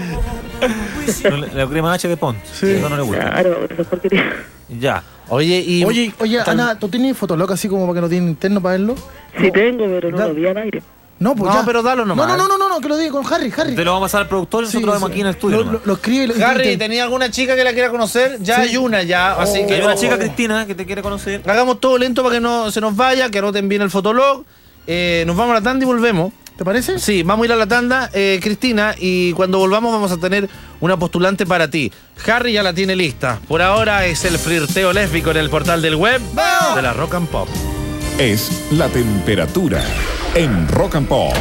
La crema H de Pond. Sí. Eso no le gusta.
Claro, esa porquería.
Ya.
Oye, Ana, ¿tú tienes fotolog así como para que no tiene interno para verlo?
Sí tengo, pero no lo vi al aire.
No, pues
no, pero dalo nomás.
No, que lo diga con Harry.
Te lo vamos a pasar al productor y nosotros vamos aquí en el estudio.
Lo escribe.
Harry, ¿tenía alguna chica que la quiera conocer? Ya hay una, así que
hay una chica, Cristina, que te quiere conocer.
Hagamos todo lento para que no se nos vaya, que anoten bien el fotolog. Nos vamos a la tanda y volvemos.
¿Te parece?
Sí, vamos a ir a la tanda, Cristina, y cuando volvamos vamos a tener una postulante para ti. Harry ya la tiene lista. Por ahora es el flirteo lésbico en el portal del web de la Rock and Pop.
Es la temperatura en Rock and Pop.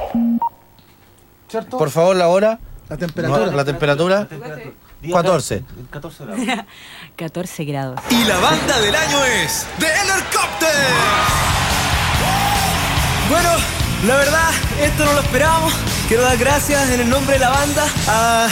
¿Cierto?
Por favor, la hora.
La temperatura.
La temperatura. 14.
14 grados.
14 grados.
Y la banda del año es The Helicopter.
Bueno, la verdad, esto no lo esperábamos. Quiero dar gracias en el nombre de la banda a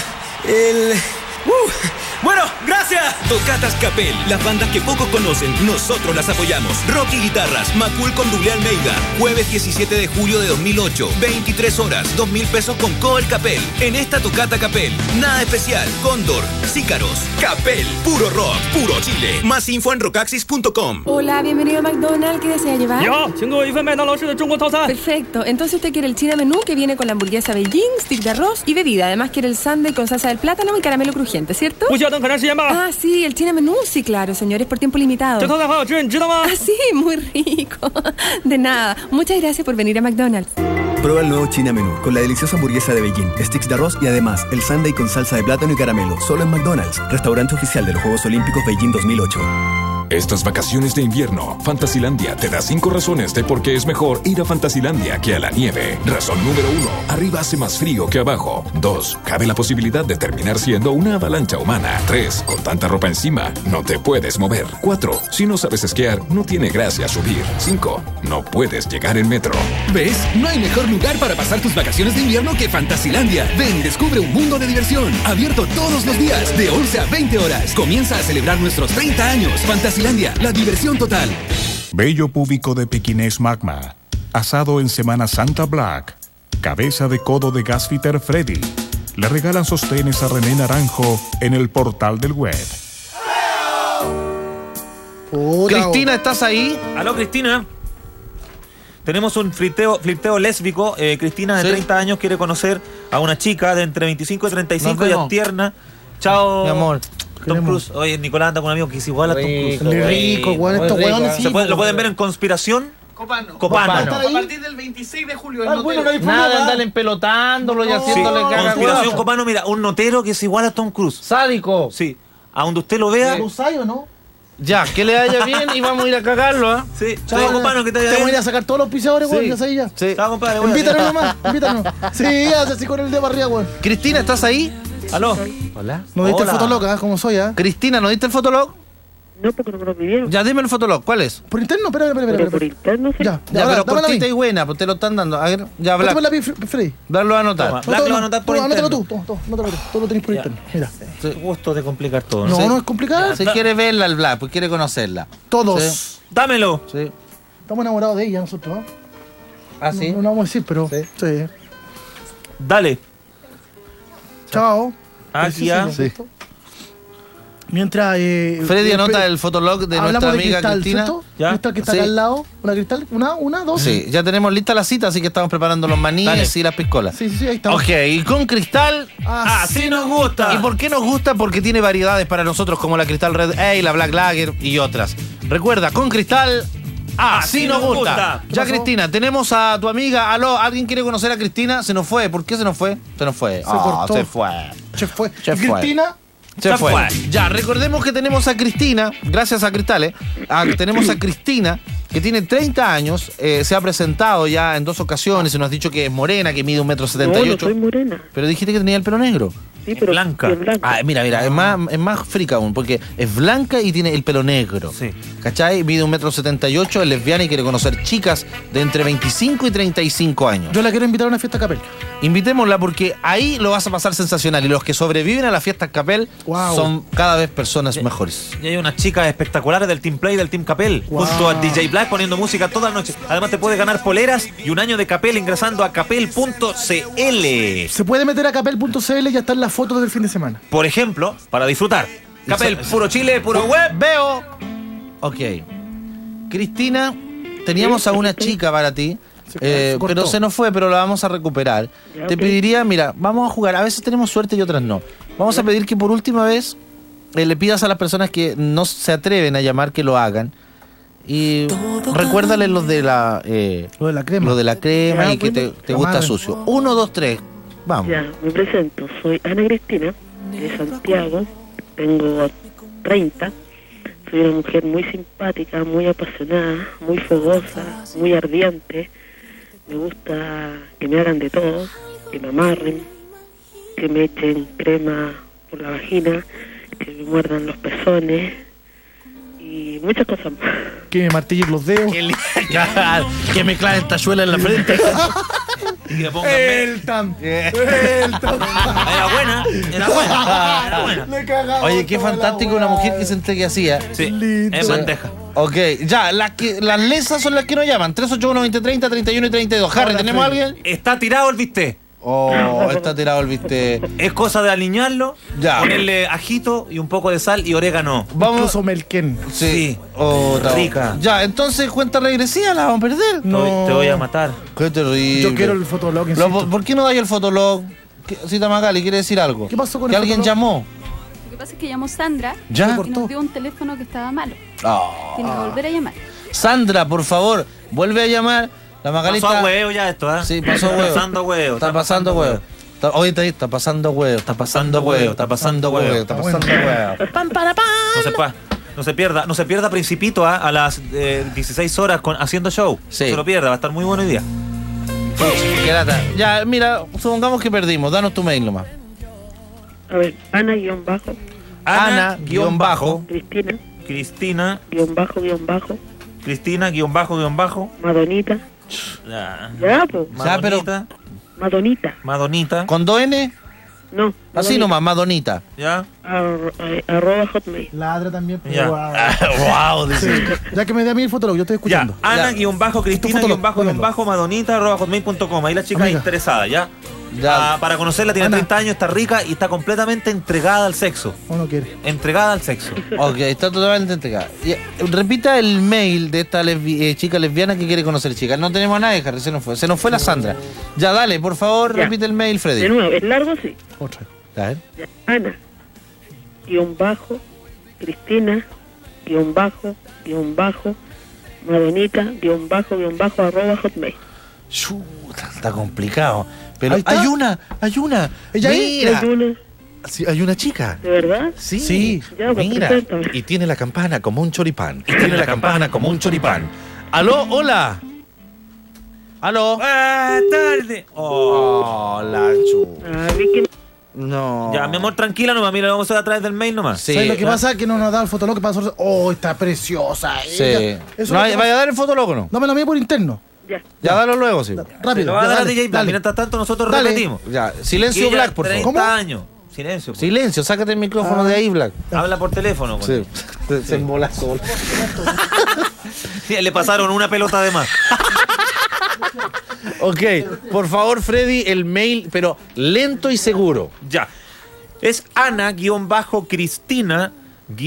Bueno, gracias. Tocatas Capel, las bandas que pocos conocen, nosotros las apoyamos. Rocky Guitarras, Macul con Doble Almeida. Jueves 17 de julio de 2008, 23 horas, 2.000 pesos con Coel Capel. En esta Tocata Capel, nada especial. Cóndor, Sícaros, Capel, puro rock, puro Chile. Más info en rockaxis.com.
Hola, bienvenido a McDonald's. ¿Qué desea llevar?
Yo,
Perfecto. Entonces usted quiere el China Menú, que viene con la hamburguesa Beijing, stick de arroz y bebida. Además quiere el sándwich con salsa del plátano y caramelo crujiente, ¿cierto? Ah, sí, el China Menú, sí, claro, señores, por tiempo limitado. Ah, sí, muy rico. De nada. Muchas gracias por venir a McDonald's.
Prueba el nuevo China Menú con la deliciosa hamburguesa de Beijing, sticks de arroz y además el sundae con salsa de plátano y caramelo, solo en McDonald's, restaurante oficial de los Juegos Olímpicos Beijing 2008.
Estas vacaciones de invierno, Fantasilandia te da 5 razones de por qué es mejor ir a Fantasilandia que a la nieve. Razón número 1, arriba hace más frío que abajo. 2, cabe la posibilidad de terminar siendo una avalancha humana. 3, con tanta ropa encima, no te puedes mover. 4, si no sabes esquiar, no tiene gracia subir. 5, no puedes llegar en metro.
¿Ves? No hay mejor lugar para pasar tus vacaciones de invierno que Fantasilandia. Ven y descubre un mundo de diversión. Abierto todos los días, de 11 a 20 horas. Comienza a celebrar nuestros 30 años. Fantasilandia, la diversión total.
Vello púbico de pequinés Magma, asado en Semana Santa Black, cabeza de codo de Gasfitter Freddy. Le regalan sostenes a René Naranjo en el portal del web.
Cristina, ¿estás ahí?
Aló, Cristina. Tenemos un flirteo lésbico. Cristina, de 30 años, quiere conocer a una chica de entre 25 y 35, ya tierna. Chao,
mi amor.
Tom Cruise. Oye, Nicolás anda con un amigo que es igual a Tom Cruise.
Rico, weón. Estos weones.
¿Lo pueden ver en Conspiración? Copano.
A partir del 26 de julio. Nada, andar empelotándolo y haciéndole caga.
Conspiración Copano, mira, un notero que es igual a Tom Cruise.
Sádico.
Sí. A donde usted lo vea.
¿Usayo, no?
Ya, que le vaya bien y vamos a ir a cagarlo, ¿ah?
Sí. Chao, Copano, que te vaya
bien. Te
voy
a ir a sacar todos los pisadores, weón. Ya sabía.
Sí.
Chao, compadre.
Invítanos nomás, invítanos. Sí, hace así con el dedo arriba, weón.
Cristina, ¿estás ahí?
Aló.
Hola.
¿No diste el fotolog, como soy,
Cristina, ¿no diste el fotolog?
No, porque no me lo pidieron.
Ya, dime el fotolog, ¿cuál es?
¿Por interno? Espera.
Por interno, sí.
Ya,
pero por ti está buena, pues te lo están dando. A ver, ya habla.
Dame la Freddy.
Darlo a anotar.
Black lo va a anotar por interno.
Anótalo tú, tú lo tenés por interno. Mira.
Gusto de complicar todo.
No es complicado.
Si quiere verla al Black, pues quiere conocerla.
Todos.
Sí.
Dámelo.
Sí.
Estamos enamorados de ella nosotros, ¿no?
Ah, sí.
No vamos a decir, pero sí.
Dale.
Chao.
Aquí ya.
Sí.
Mientras
Freddy anota el fotolog de nuestra amiga
cristal,
Cristina.
¿Ya? Cristal que está acá al lado. ¿Una cristal? ¿Una? ¿Dos?
Sí, ya tenemos lista la cita, así que estamos preparando los maníes y las piscolas.
Sí, ahí está.
Ok, y con Cristal.
Así nos gusta.
¿Y por qué nos gusta? Porque tiene variedades para nosotros como la Cristal Red Ale, la Black Lager y otras. Recuerda, con Cristal. Así nos gusta. Ya, Cristina, tenemos a tu amiga. Aló, ¿alguien quiere conocer a Cristina? Se nos fue. ¿Por qué se nos fue? Se nos fue.
Cortó.
Se fue.
Cristina.
Se fue. Ya, recordemos que tenemos a Cristina, gracias a Cristales, tenemos a Cristina, que tiene 30 años, se ha presentado ya en 2 ocasiones, y nos has dicho que es morena, que mide 1,78 m.
No soy morena.
Pero dijiste que tenía el pelo negro.
Sí, pero
blanca.
Mira, es más frica aún, porque es blanca y tiene el pelo negro.
Sí.
¿Cachai? Mide 1,78 m, es lesbiana y quiere conocer chicas de entre 25 y 35 años.
Yo la quiero invitar a una fiesta Capel.
Invitémosla porque ahí lo vas a pasar sensacional. Y los que sobreviven a la fiesta Capel son cada vez personas mejores.
Y hay unas chicas espectaculares del Team Play, del Team Capel, junto a DJ Black poniendo música toda la noche. Además te puedes ganar poleras y un año de Capel ingresando a capel.cl.
Se puede meter a capel.cl y ya están las fotos del fin de semana.
Por ejemplo, para disfrutar. Capel, puro Chile, puro web.
Veo. Ok. Cristina, teníamos a una chica para ti. Pero se nos fue, pero la vamos a recuperar. Te pediría, mira, vamos a jugar. A veces tenemos suerte y otras no. Vamos a pedir que por última vez le pidas a las personas que no se atreven a llamar que lo hagan. Y recuérdale lo de la
crema.
Lo de la crema y que te gusta sucio. 1, 2, 3. Vamos.
Ya, me presento. Soy Ana Cristina, de Santiago. Tengo 30. Soy una mujer muy simpática, muy apasionada, muy fogosa, muy ardiente. Me gusta que me hagan de todo, que me amarren, que me echen crema por la vagina, que me muerdan los pezones y muchas cosas más.
Que me martillen los dedos.
Que me claven tachuela en la frente.
Y que pongan
El tam.
Era buena.
Le cagaba.
Oye, qué fantástico una mujer que se entregue así, ¿eh?
Sí, es bandeja.
Ok, ya, las lesas son las que nos llaman. 381-2030, 31 y 32. Harry, ¿tenemos a alguien?
Está tirado el bistec.
Oh, está tirado el bistec.
Es cosa de alinearlo,
ya.
Ponerle ajito y un poco de sal y orégano.
Vamos.
Incluso melquén.
Sí. Oh,
rica.
Ya, entonces cuenta regresiva, la vamos a perder.
No.
Te voy a matar.
Qué terrible.
Yo quiero el fotolog.
¿Por qué no dais el fotolog? Cita Magali, ¿quiere decir algo?
¿Qué pasó con
que
el
alguien
fotolog?
llamó.
Lo que pasa es que llamó Sandra
¿Ya?
y nos dio un teléfono que estaba malo. Tiene que volver a llamar.
Sandra, por favor, vuelve a llamar. La Magali
pasó a huevo ya esto, ¿eh?
Sí, pasó huevo.
Está pasando huevo.
Está pasando huevo. Oye, está pasando huevo. Está pasando huevo. Está pasando huevo. Está pasando huevo.
No se puede. No se pierda Principito a las 16 horas haciendo show.
Sí.
No se lo pierda, va a estar muy bueno hoy día.
Qué lata. Ya, mira, supongamos que perdimos. Danos tu mail nomás.
A ver, Ana-bajo.
Ana-bajo.
Cristina.
Cristina.
__.
Cristina __.
Madonita. Ya, pues.
Madonita.
Madonita.
¿Con 2 N?
No.
Así nomás, Madonita.
Ya.
@hotmail.
Ladra también.
Ya.
Wow, dice.
Ya que me dé a mí el fotolog, yo estoy escuchando.
Ya. Ana-Cristina__Madonita @hotmail.com. Ahí la chica es interesada, ¿ya? Para conocerla, tiene 30 años, está rica y está completamente entregada al sexo.
Uno quiere.
Entregada al sexo.
Ok, está totalmente entregada. Repita el mail de esta chica lesbiana que quiere conocer chicas. No tenemos a nadie, Harry, se nos fue la Sandra. Ya, dale, por favor, repite el mail, Freddy.
De nuevo, ¿es largo? Sí.
Otra.
A ver.
Ana-Cristina Madonita @hotmail.
Chuta, está complicado. Pero hay una.
Ella
mira. Sí, hay una chica.
¿De verdad?
Sí.
Ya, pues,
mira.
preséntame.
Y tiene la campana como un choripán. ¿Aló? Hola. ¿Aló?
Buenas tardes.
Hola, No.
Ya, mi amor, tranquila nomás. Mira, lo vamos a hacer a través del mail nomás.
Sí.
¿Sabes lo que pasa? Que no nos da el fotolog que pasó. Oh, está preciosa.
Sí.
Eso
No, ¿vaya a dar el fotolog o no?
No me lo mía por interno.
Ya,
dalo luego, sí.
Rápido.
Lo va a dar a DJ Black. Mientras tanto, nosotros repetimos.
Ya, silencio Black, por favor.
30 años. Silencio.
Silencio, sácate el micrófono de ahí, Black.
Habla por teléfono.
Sí. Se embolazó.
Sí, le pasaron una pelota de más.
Ok, por favor, Freddy, el mail, pero lento y seguro.
Ya. Es Ana-Cristina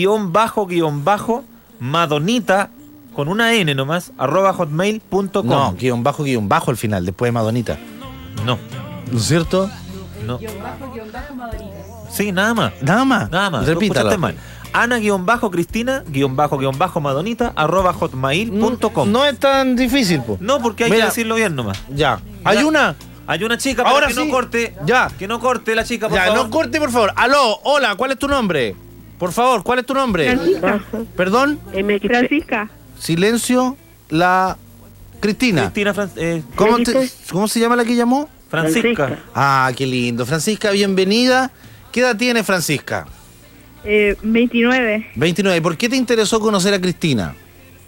__Madonita con una N nomás @hotmail.com.
No, __, al final, después de Madonita.
No.
¿No es cierto?
No.
Madonita.
Sí, nada más.
Nada más.
Repítalo. Ana-Cristina __Madonita @hotmail.com.
No es tan difícil, po.
No, porque hay que decirlo bien nomás.
Ya. Hay una
chica, pero
ahora
que
sí.
No corte.
Ya.
Que no corte la chica, por favor.
Ya, no corte, por favor. Aló, hola, ¿cuál es tu nombre? Por favor, ¿cuál es tu nombre?
Francisca.
¿Perdón?
Francisca.
Silencio, la Cristina. ¿Cómo se llama la que llamó?
Francisca.
Ah, qué lindo. Francisca, bienvenida. ¿Qué edad tiene Francisca?
29.
29. ¿Por qué te interesó conocer a Cristina?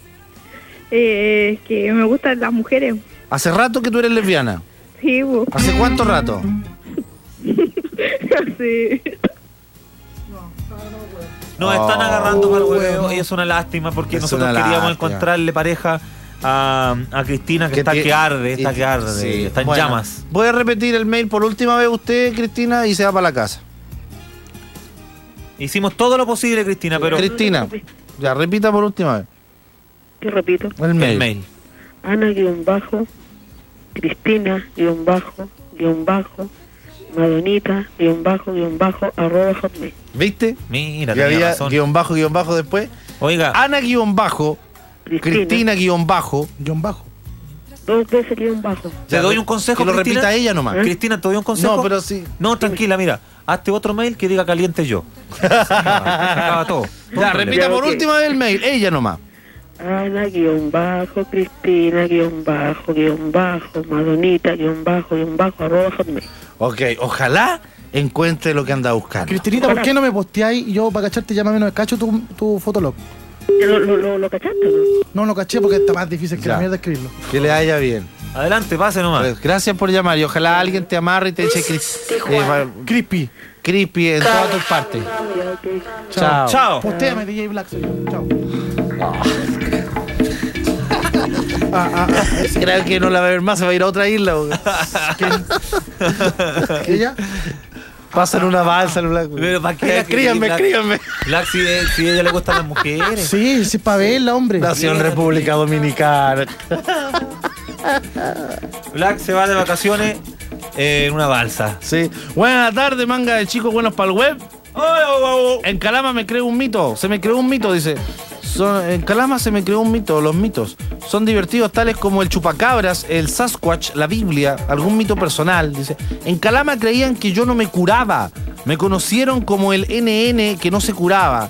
Que me gustan las mujeres.
¿Hace rato que tú eres lesbiana?
Sí, vos.
¿Hace cuánto rato?
Sí.
Nos están agarrando para el huevo y es una lástima porque nosotros queríamos encontrarle pareja a Cristina que está que arde, sí, está en llamas.
Voy a repetir el mail por última vez usted, Cristina, y se va para la casa.
Hicimos todo lo posible, Cristina, pero...
Cristina, ya, repita por última vez.
¿Qué repito?
El mail.
Ana-Cristina Madonita @hotmail.
¿Viste?
Mira,
que había
razón.
__ después.
Oiga.
Ana Cristina __
2 veces _.
Te doy un consejo,
que lo
Cristina.
repita ella nomás.
Cristina, te doy un consejo.
No, pero sí.
No, tranquila, mira. Hazte otro mail que diga caliente yo. Se acaba todo.
Ya, repita por última vez el mail. Ella nomás.
Ana-Cristina Madonita @hotmail.
Ok, ojalá encuentre lo que anda buscando.
Cristinita, ¿por qué no me posteáis y yo para cacharte ya más o menos cacho tu fotolog?
¿Lo cachaste?
No lo caché porque está más difícil que la mierda escribirlo.
Que le vaya bien.
Adelante, pase nomás.
Pues, gracias por llamar y ojalá alguien te amarre y te eche creepy en todas tus partes. Chao.
Postéame, DJ Black. Chao.
Creo que no la va a ver más, se va a ir a otra isla.
¿Ella?
Pasan una balsa.
Pero ¿para qué?
Escríbanme.
Black, si a ella le gustan las mujeres.
Sí, para verla, hombre.
Nació en República Dominicana.
Black se va de vacaciones en una balsa.
Sí. Buenas tardes, manga de chicos buenos para el web. En Calama me creo un mito. Se me creó un mito, dice. En Calama se me creó un mito. Los mitos son divertidos, tales como el chupacabras, el Sasquatch, la Biblia, algún mito personal. Dice. En Calama creían que yo no me curaba. Me conocieron como el NN que no se curaba.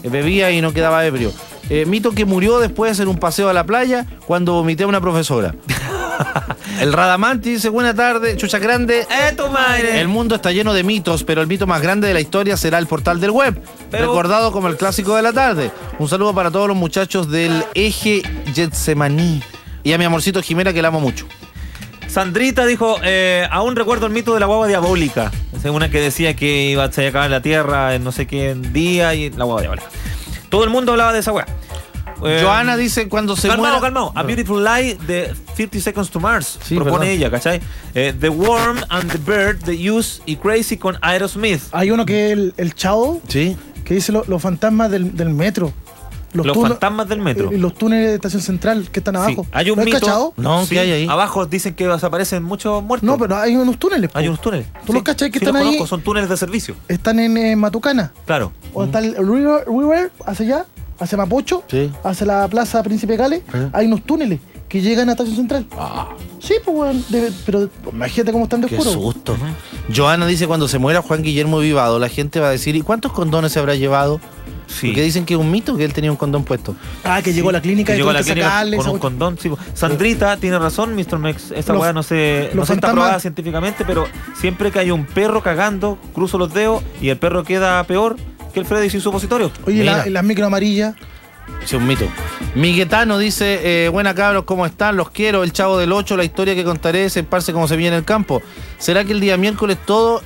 bebía y no quedaba ebrio. Mito que murió después de hacer un paseo a la playa cuando vomité a una profesora. El Radamanti dice, buena tarde, chucha grande.
Tu madre!
El mundo está lleno de mitos, pero el mito más grande de la historia será el portal del web, recordado como el clásico de la tarde. Un saludo para todos los muchachos del Eje Getsemaní. Y a mi amorcito Jimena, que la amo mucho.
Sandrita dijo, aún recuerdo el mito de la guagua diabólica. Es una que decía que iba a acabar la tierra en no sé qué día y la guagua diabólica. Todo el mundo hablaba de esa weá.
Joana dice cuando se muera...
Calmado. A Beautiful Lie de 50 Seconds to Mars. Sí, propone ella, ¿cachai? The Worm and the Bird, The Use y Crazy con Aerosmith.
Hay uno que es el Chavo.
Sí.
Que dice los fantasmas del metro.
Los fantasmas del metro.
Y los túneles de Estación Central que están abajo.
Sí. Hay un mito.
¿Cachado?
No, sí. ¿Qué hay ahí?
Abajo dicen que desaparecen muchos muertos.
No, pero hay unos túneles.
Hay unos túneles.
¿Tú los cachai que están
los
ahí?
Conozco, son túneles de servicio.
Están en Matucana.
Claro.
O está el River hacia allá, hacia Mapocho, hacia la Plaza Príncipe Gales. Hay unos túneles que llegan a Estación Central. Sí, pues, bueno, pero imagínate cómo están de oscuro.
Qué susto. Joana dice, cuando se muera Juan Guillermo Vivado, la gente va a decir, ¿y cuántos condones se habrá llevado? Sí. Porque dicen que es un mito que él tenía un condón puesto.
Que llegó a la clínica y
llegó a la clínica con un condón. Sí. Sandrita tiene razón, Mr. Mex. Esa weá no está probada científicamente, pero siempre que hay un perro cagando, cruzo los dedos y el perro queda peor que el Freddy sin supositorio.
Oye, las micro amarillas.
Es un mito. Miguetano dice, buena cabros, ¿cómo están? Los quiero. El Chavo del 8, la historia que contaré es separarse como se viene en el campo. ¿Será que el día miércoles todo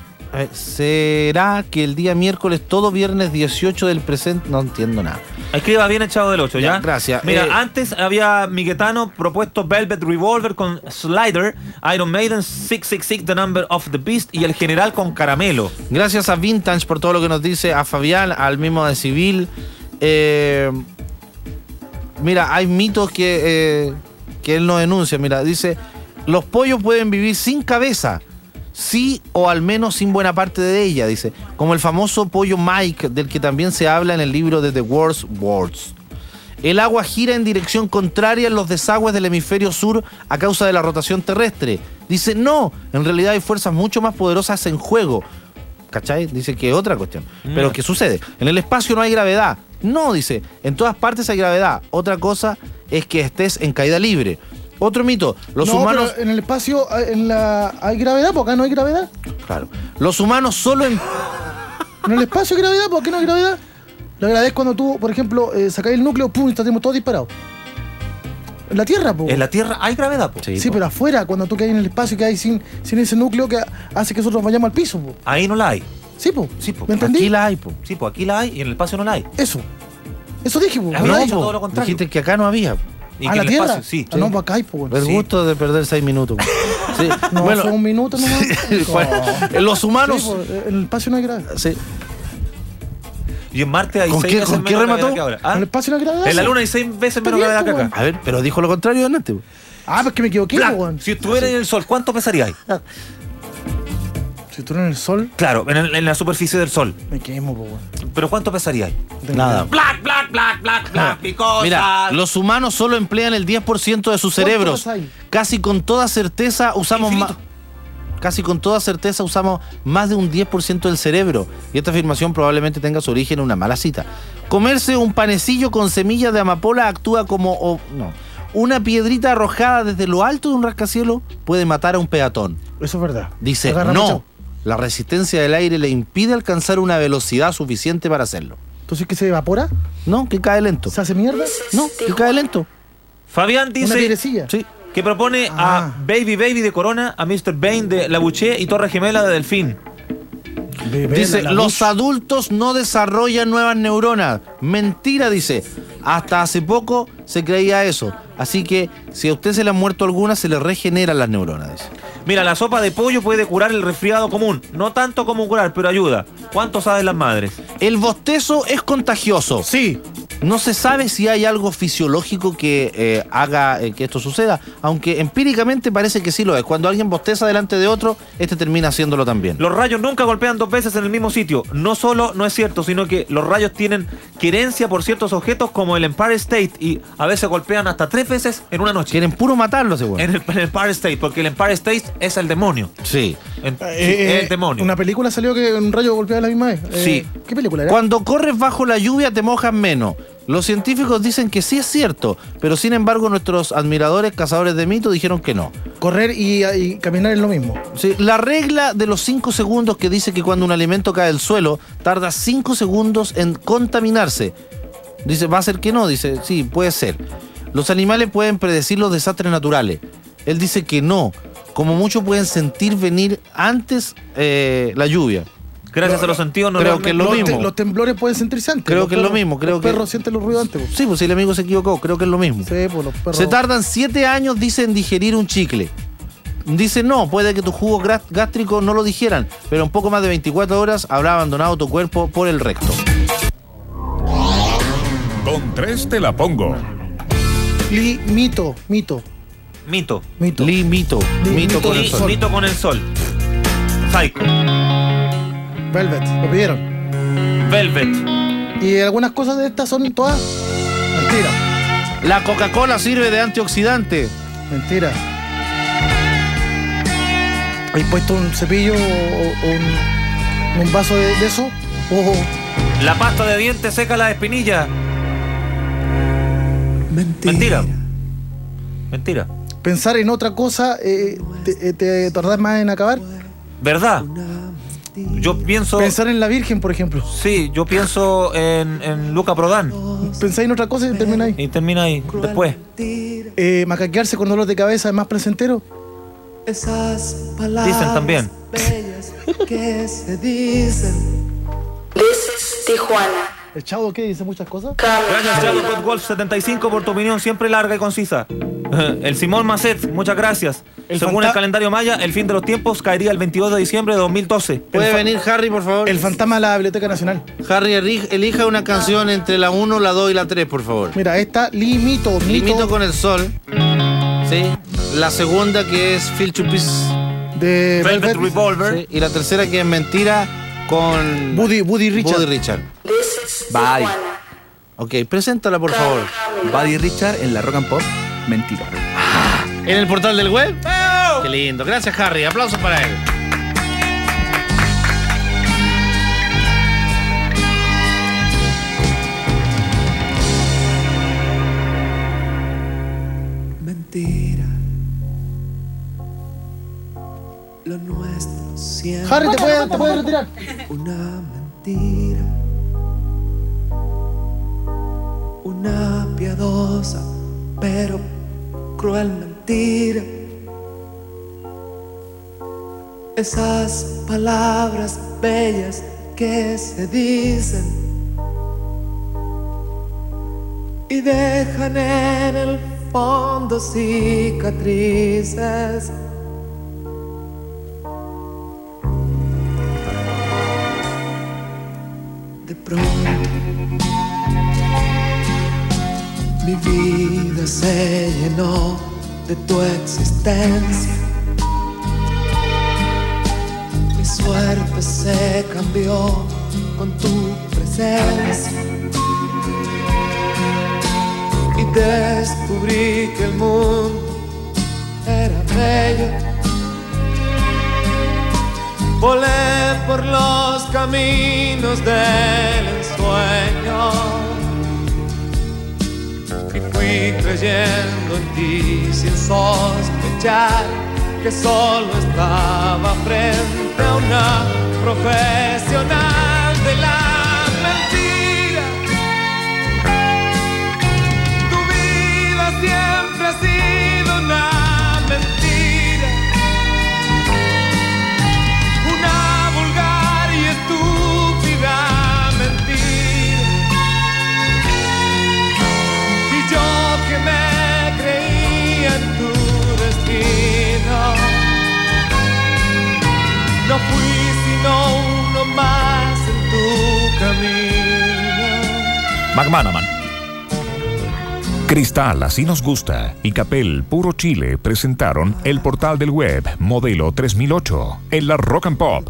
viernes 18 del presente? No entiendo nada.
Escriba bien el Chavo del 8, ¿ya?
Gracias.
Mira, antes había Miguetano propuesto Velvet Revolver con Slider, Iron Maiden 666, The Number of the Beast y El General con Caramelo.
Gracias a Vintage por todo lo que nos dice, a Fabián, al mismo de Civil. Mira, hay mitos que él no denuncia. Mira, dice, los pollos pueden vivir sin cabeza. Sí, o al menos sin buena parte de ella, dice. Como el famoso pollo Mike, del que también se habla en el libro de The Worst Words. El agua gira en dirección contraria en los desagües del hemisferio sur a causa de la rotación terrestre. Dice, no, en realidad hay fuerzas mucho más poderosas en juego. ¿Cachai? Dice que es otra cuestión. Pero ¿qué sucede? En el espacio no hay gravedad. No, dice, en todas partes hay gravedad. Otra cosa es que estés en caída libre. Otro mito, los humanos...
Pero en el espacio hay gravedad, porque acá no hay gravedad.
Claro. Los humanos solo en...
En el espacio hay gravedad, ¿por qué no hay gravedad? La gravedad es cuando tú, por ejemplo, sacáis el núcleo, pum, y estamos todos disparados. En la Tierra, po.
En la Tierra hay gravedad, po.
Sí, pero afuera, cuando tú caes en el espacio, que hay sin ese núcleo que hace que nosotros vayamos al piso, po.
Ahí no la hay.
Sí, po.
Sí, po.
¿Me entendí?
Aquí la hay, po.
Sí, po, aquí la hay y en el espacio no la hay.
Eso dije, po.
Había dicho todo lo contrario.
Dijiste que acá no había.
Y
¿a
que
la
en
Tierra?
El espacio, sí.
No, para acá hay, po.
El gusto de perder 6 minutos. Sí.
No, bueno, fue un minuto nomás.
Los humanos...
Sí, po, en el espacio no hay gravedad.
Sí.
Y en Marte hay 6 veces
menos gravedad que
ahora.
¿En el espacio no hay gravedad?
En la Luna hay 6 veces menos gravedad que acá.
A ver, pero dijo lo contrario antes.
Pues que me equivoqué, weón.
Si estuvieras en el Sol, ¿cuánto pesarías?
Si estuvieras en el Sol.
Claro, en la superficie del Sol.
Me quemo, weón.
¿Pero cuánto pesarías?
Nada.
Black, picosa.
Mira, los humanos solo emplean el 10% de sus cerebros. Casi con toda certeza usamos más. Casi con toda certeza usamos más de un 10% del cerebro. Y esta afirmación probablemente tenga su origen en una mala cita. Comerse un panecillo con semillas de amapola actúa como... una piedrita arrojada desde lo alto de un rascacielos puede matar a un peatón.
Eso es verdad.
Dice, no. La resistencia del aire le impide alcanzar una velocidad suficiente para hacerlo.
¿Entonces que se evapora?
No, que cae lento.
¿Se hace mierda?
No, que cae lento.
Fabián dice...
¿Una piedrecilla?
Sí.
Que propone a Baby de Corona, a Mr. Bane de La Bouché y Torre Gemela de Delfín.
Dice, los adultos no desarrollan nuevas neuronas. Mentira, dice. Hasta hace poco se creía eso. Así que si a usted se le han muerto algunas, se le regeneran las neuronas, dice.
Mira, la sopa de pollo puede curar el resfriado común. No tanto como curar, pero ayuda. ¿Cuánto saben las madres?
El bostezo es contagioso.
Sí.
No se sabe si hay algo fisiológico que haga que esto suceda, aunque empíricamente parece que sí lo es. Cuando alguien bosteza delante de otro, termina haciéndolo también.
Los rayos nunca golpean 2 veces en el mismo sitio. No solo no es cierto, sino que los rayos tienen querencia por ciertos objetos como el Empire State y a veces golpean hasta 3 veces en una noche.
Quieren puro matarlo, seguro.
En el Empire State, porque el Empire State es el demonio.
Sí.
El demonio.
Una película salió que un rayo golpeaba la misma vez.
Sí.
¿Qué película era?
Cuando corres bajo la lluvia te mojas menos. Los científicos dicen que sí es cierto, pero sin embargo nuestros admiradores, cazadores de mitos, dijeron que no.
Correr y caminar es lo mismo.
Sí, la regla de los 5 segundos que dice que cuando un alimento cae al suelo, tarda 5 segundos en contaminarse. Dice, ¿va a ser que no? Dice, sí, puede ser. Los animales pueden predecir los desastres naturales. Él dice que no. Como mucho pueden sentir venir antes la lluvia.
Gracias a los sentidos,
creo que es lo mismo.
Los temblores pueden sentirse antes.
Creo que es lo mismo.
Los perros sienten los ruidos antes.
Sí, pues si el amigo se equivocó, creo que es lo mismo.
Sí, pues los perros.
Se tardan 7 años, dice, en digerir un chicle. Dice, no, puede que tus jugos gástricos no lo digieran, pero en poco más de 24 horas habrá abandonado tu cuerpo por el recto.
Con 3 te la pongo.
Mito con el sol. Mito con el sol. Psycho.
Velvet, lo pidieron.
Velvet.
Y algunas cosas de estas son todas mentira.
La Coca-Cola sirve de antioxidante.
Mentira. ¿Has puesto un cepillo o un vaso de eso?
La pasta de dientes seca la espinilla. Mentira.
Pensar en otra cosa te tardás más en acabar.
¿Verdad? Yo pienso...
Pensar en la Virgen, por ejemplo.
Sí, yo pienso en Luca Prodan.
Pensáis en otra cosa y termina ahí.
Y termina ahí, después.
Macaquearse con dolor de cabeza es más placentero.
Dicen también.
Que se dicen. This Tijuana.
¿El Chavo qué dice muchas cosas?
Gracias, Chavo Wolf 75 por tu opinión siempre larga y concisa. El Simón Macet, muchas gracias. Según el calendario maya, el fin de los tiempos caería el 22 de diciembre de 2012.
¿Puede venir Harry, por favor?
El fantasma de la Biblioteca Nacional.
Harry, elija una canción entre la 1, la 2 y la 3, por favor.
Mira, esta, Limito
con el sol. Sí. La segunda, que es Feel to Peace
de
Velvet Revolver.
Sí. Y la tercera, que es Mentira, con
Buddy Richard.
Bye. Ok, preséntala, por favor.
Buddy Richard en la Rock and Pop. Mentira.
¿En el portal del web? ¡Oh! Qué lindo. Gracias, Harry. Aplausos para él.
Mentira. Lo nuestro siempre.
Harry, te puedes retirar.
Una mentira. Una piadosa pero cruel mentira. Esas palabras bellas que se dicen y dejan en el fondo cicatrices. De pronto mi vida se llenó de tu existencia. Mi suerte se cambió con tu presencia. Y descubrí que el mundo era bello. Volé por los caminos del ensueño. Y fui creyendo en ti sin sospechar que solo estaba frente a una profesional de la mentira. Tu vida siempre ha sido una mentira, una vulgar y estúpida mentira. Yo que me creía en tu destino, no fui sino uno más en tu camino.
McManaman. Cristal, así nos gusta, y Capel, Puro Chile presentaron el portal del web modelo 3008 en la Rock and Pop.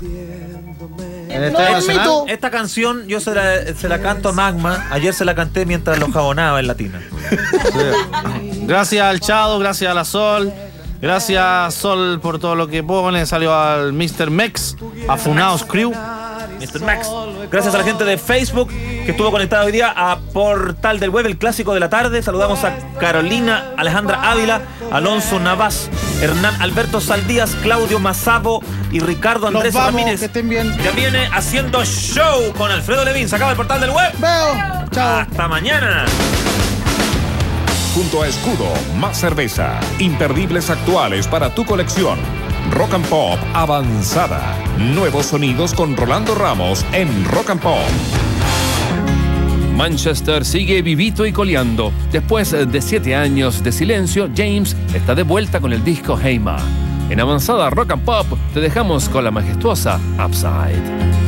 Esta canción yo se la canto a Magma. Ayer se la canté mientras lo jabonaba en Latina.
Gracias al Chado, gracias a la Sol, Gracias, Sol, por todo lo que pone. Salió al Mr. Mex, a Funaos Crew.
Mr. Max. Gracias a la gente de Facebook que estuvo conectada hoy día a Portal del Web, el clásico de la tarde. Saludamos a Carolina Alejandra Ávila, Alonso Navas, Hernán Alberto Saldías, Claudio Mazabo y Ricardo Andrés Ramírez.
Que estén bien.
Ya viene haciendo show con Alfredo Levín. Se acaba el Portal del Web.
Veo. Chao.
Hasta mañana.
Junto a Escudo, más cerveza. Imperdibles actuales para tu colección. Rock and Pop avanzada. Nuevos sonidos con Rolando Ramos en Rock and Pop.
Manchester sigue vivito y coleando. Después de 7 años de silencio, James está de vuelta con el disco Hey Ma. En Avanzada Rock and Pop te dejamos con la majestuosa Upside.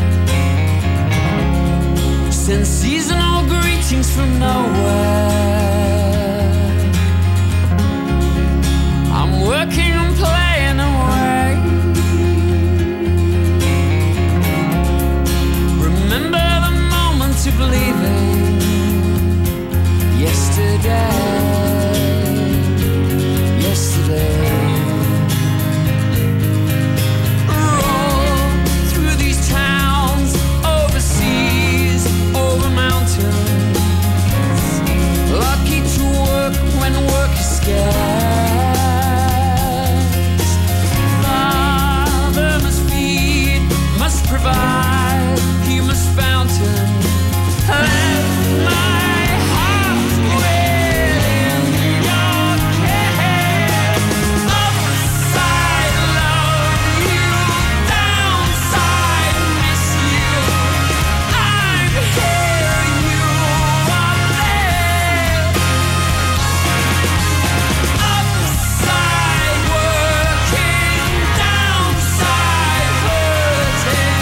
Send seasonal greetings from nowhere. I'm working and playing away. Remember the moment of leaving yesterday. Roll through these towns, overseas, over mountains. Lucky to work when work is scarce. Provide, he must fountain. Let my heart within your care. Upside love you, downside miss you. I'm here, you are there. Upside working, downside hurting.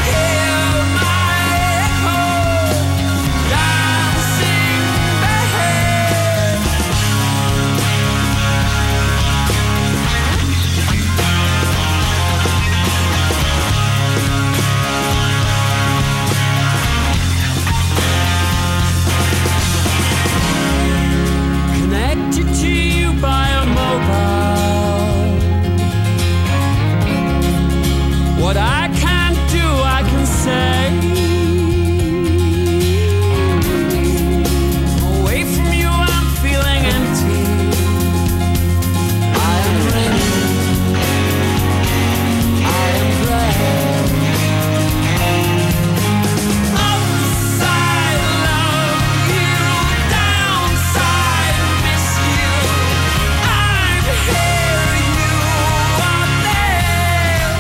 What I can't do, I can say. Away from you, I'm feeling empty. I am ready. I am glad. Upside love you, downside miss you. I'm here, you are there.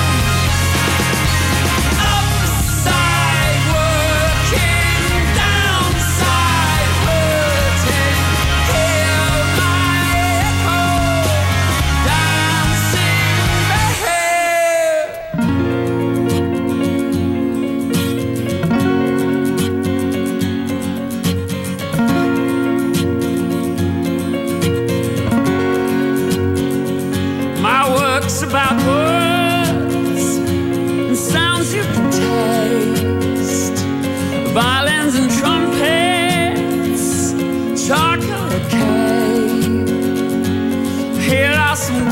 Upside working, downside hurting. Hear my echo, dancing my work's about words and sounds you can taste. Violins and trumpets, chocolate cake. Here are some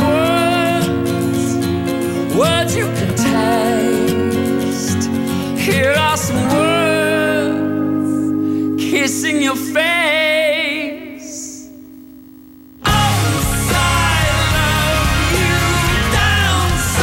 words you can taste. Here are some words kissing your face. Upside love you, downside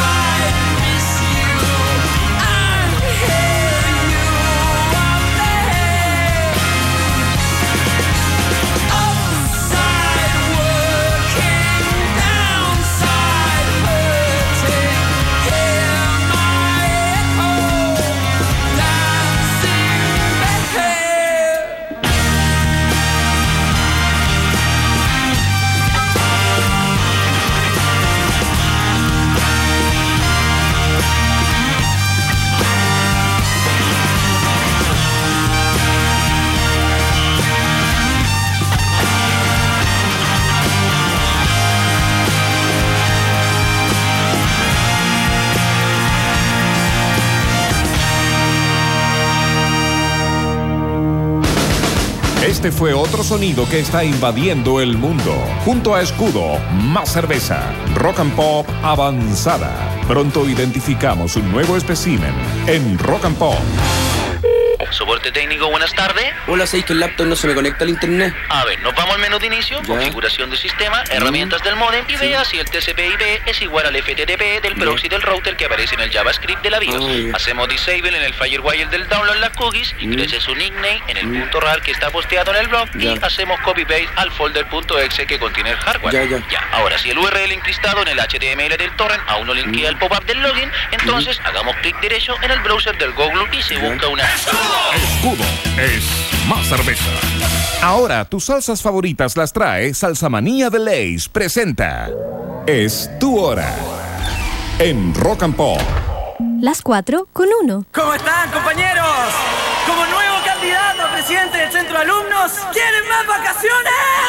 este fue otro sonido que está invadiendo el mundo. Junto a Escudo, más cerveza. Rock and Pop avanzada. Pronto identificamos un nuevo espécimen en Rock and Pop.
Soporte técnico, buenas tardes.
Hola, ¿sabéis que el laptop no se me conecta al internet?
A ver, nos vamos al menú de inicio, configuración de sistema, herramientas del modem y vea si el TCP/IP es igual al FTP del proxy del router que aparece en el JavaScript de la BIOS. Hacemos disable en el firewire del download las cookies, ingrese su nickname en el punto .rar que está posteado en el blog y hacemos copy-paste al folder .exe que contiene el hardware. Ahora, si el URL encristado en el HTML del torrent aún no linkea el pop-up del login, entonces hagamos clic derecho en el browser del Google y se busca una...
Escudo es más cerveza. Ahora tus salsas favoritas las trae Salsa Manía de Lay's. Presenta Es tu hora en Rock and Pop.
Las 4:01.
¿Cómo están, compañeros? Como nuevo candidato a presidente del centro de alumnos, ¿quieren más vacaciones?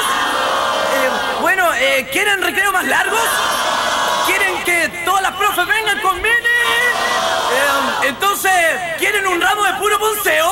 ¿Quieren recreo más largos? ¿Quieren que todas las profes vengan con mini? Entonces, ¿quieren un ramo de puro ponceo?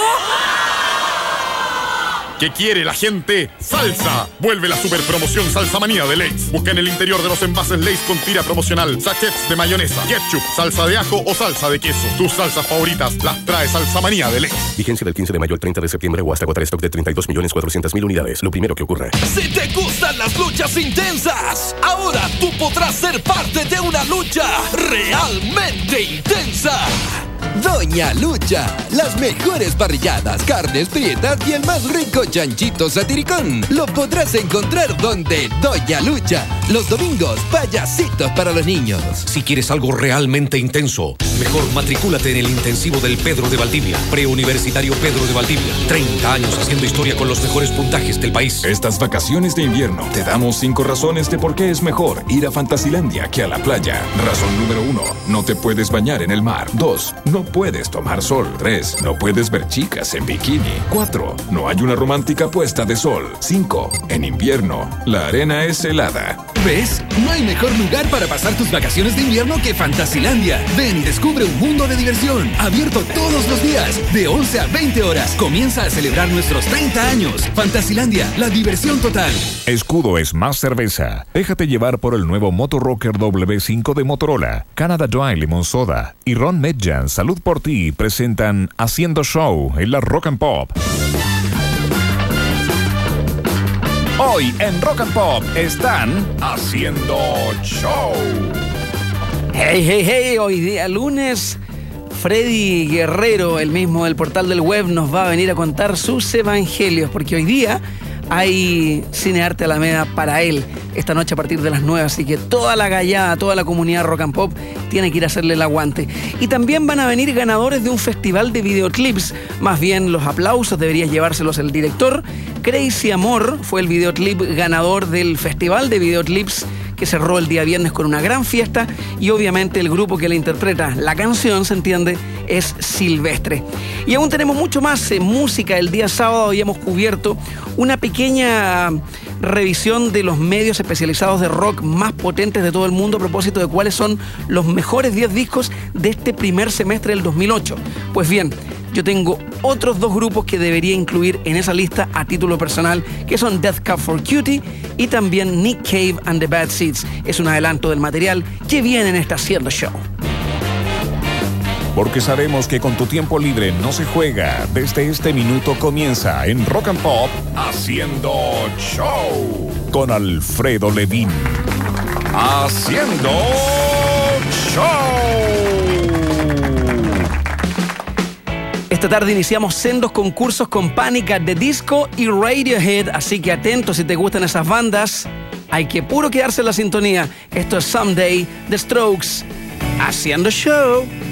¿Qué quiere la gente? ¡Salsa! Vuelve la super promoción Salsa Manía de Lay's. Busca en el interior de los envases Lay's con tira promocional sachets de mayonesa, ketchup, salsa de ajo o salsa de queso. Tus salsas favoritas las trae Salsa Manía de Lay's.
Vigencia del 15 de mayo al 30 de septiembre o hasta agotar stock de 32.400.000 unidades. Lo primero que ocurra.
Si te gustan las luchas intensas, ahora tú podrás ser parte de una lucha realmente intensa. Doña Lucha, las mejores parrilladas, carnes prietas y el más rico chanchito satiricón. Lo podrás encontrar donde Doña Lucha. Los domingos, payasitos para los niños.
Si quieres algo realmente intenso, mejor matricúlate en el intensivo del Pedro de Valdivia. Preuniversitario Pedro de Valdivia. 30 años haciendo historia con los mejores puntajes del país.
Estas vacaciones de invierno te damos 5 razones de por qué es mejor ir a Fantasilandia que a la playa. Razón número 1, no te puedes bañar en el mar. 2, no puedes tomar sol. 3, no puedes ver chicas en bikini. 4, no hay una romántica puesta de sol. 5, en invierno, la arena es helada.
¿Ves? No hay mejor lugar para pasar tus vacaciones de invierno que Fantasilandia. Ven y descubre un mundo de diversión, abierto todos los días, de 11 a 20 horas. Comienza a celebrar nuestros 30 años. Fantasilandia, la diversión total.
Escudo es más cerveza. Déjate llevar por el nuevo Moto Rocker W5 de Motorola. Canada Dry Lemon Soda y Ron Medjan, Salud por Ti, presentan Haciendo Show en la Rock and Pop. Hoy en Rock and Pop están Haciendo Show.
Hey, hoy día lunes, Freddy Guerrero, el mismo del portal del web, nos va a venir a contar sus evangelios, porque hoy día hay Cinearte Alameda para él esta noche a partir de las 9, así que toda la gallada, toda la comunidad Rock and Pop tiene que ir a hacerle el aguante. Y también van a venir ganadores de un festival de videoclips, más bien los aplausos debería llevárselos el director. Crazy Amor fue el videoclip ganador del festival de videoclips que cerró el día viernes con una gran fiesta, y obviamente el grupo que le interpreta la canción, se entiende, es Silvestre. Y aún tenemos mucho más música. El día sábado habíamos cubierto una pequeña revisión de los medios especializados de rock más potentes de todo el mundo a propósito de cuáles son los mejores 10 discos de este primer semestre del 2008. Pues bien, yo tengo otros 2 grupos que debería incluir en esa lista a título personal, que son Death Cab for Cutie y también Nick Cave and the Bad Seeds. Es un adelanto del material que viene en esta Haciendo Show.
Porque sabemos que con tu tiempo libre no se juega. Desde este minuto comienza en Rock and Pop Haciendo Show con Alfredo Levin. Haciendo Show.
Esta tarde iniciamos sendos concursos con Panic at the Disco y Radiohead, así que atentos si te gustan esas bandas. Hay que puro quedarse en la sintonía. Esto es Someday, The Strokes, Haciendo Show.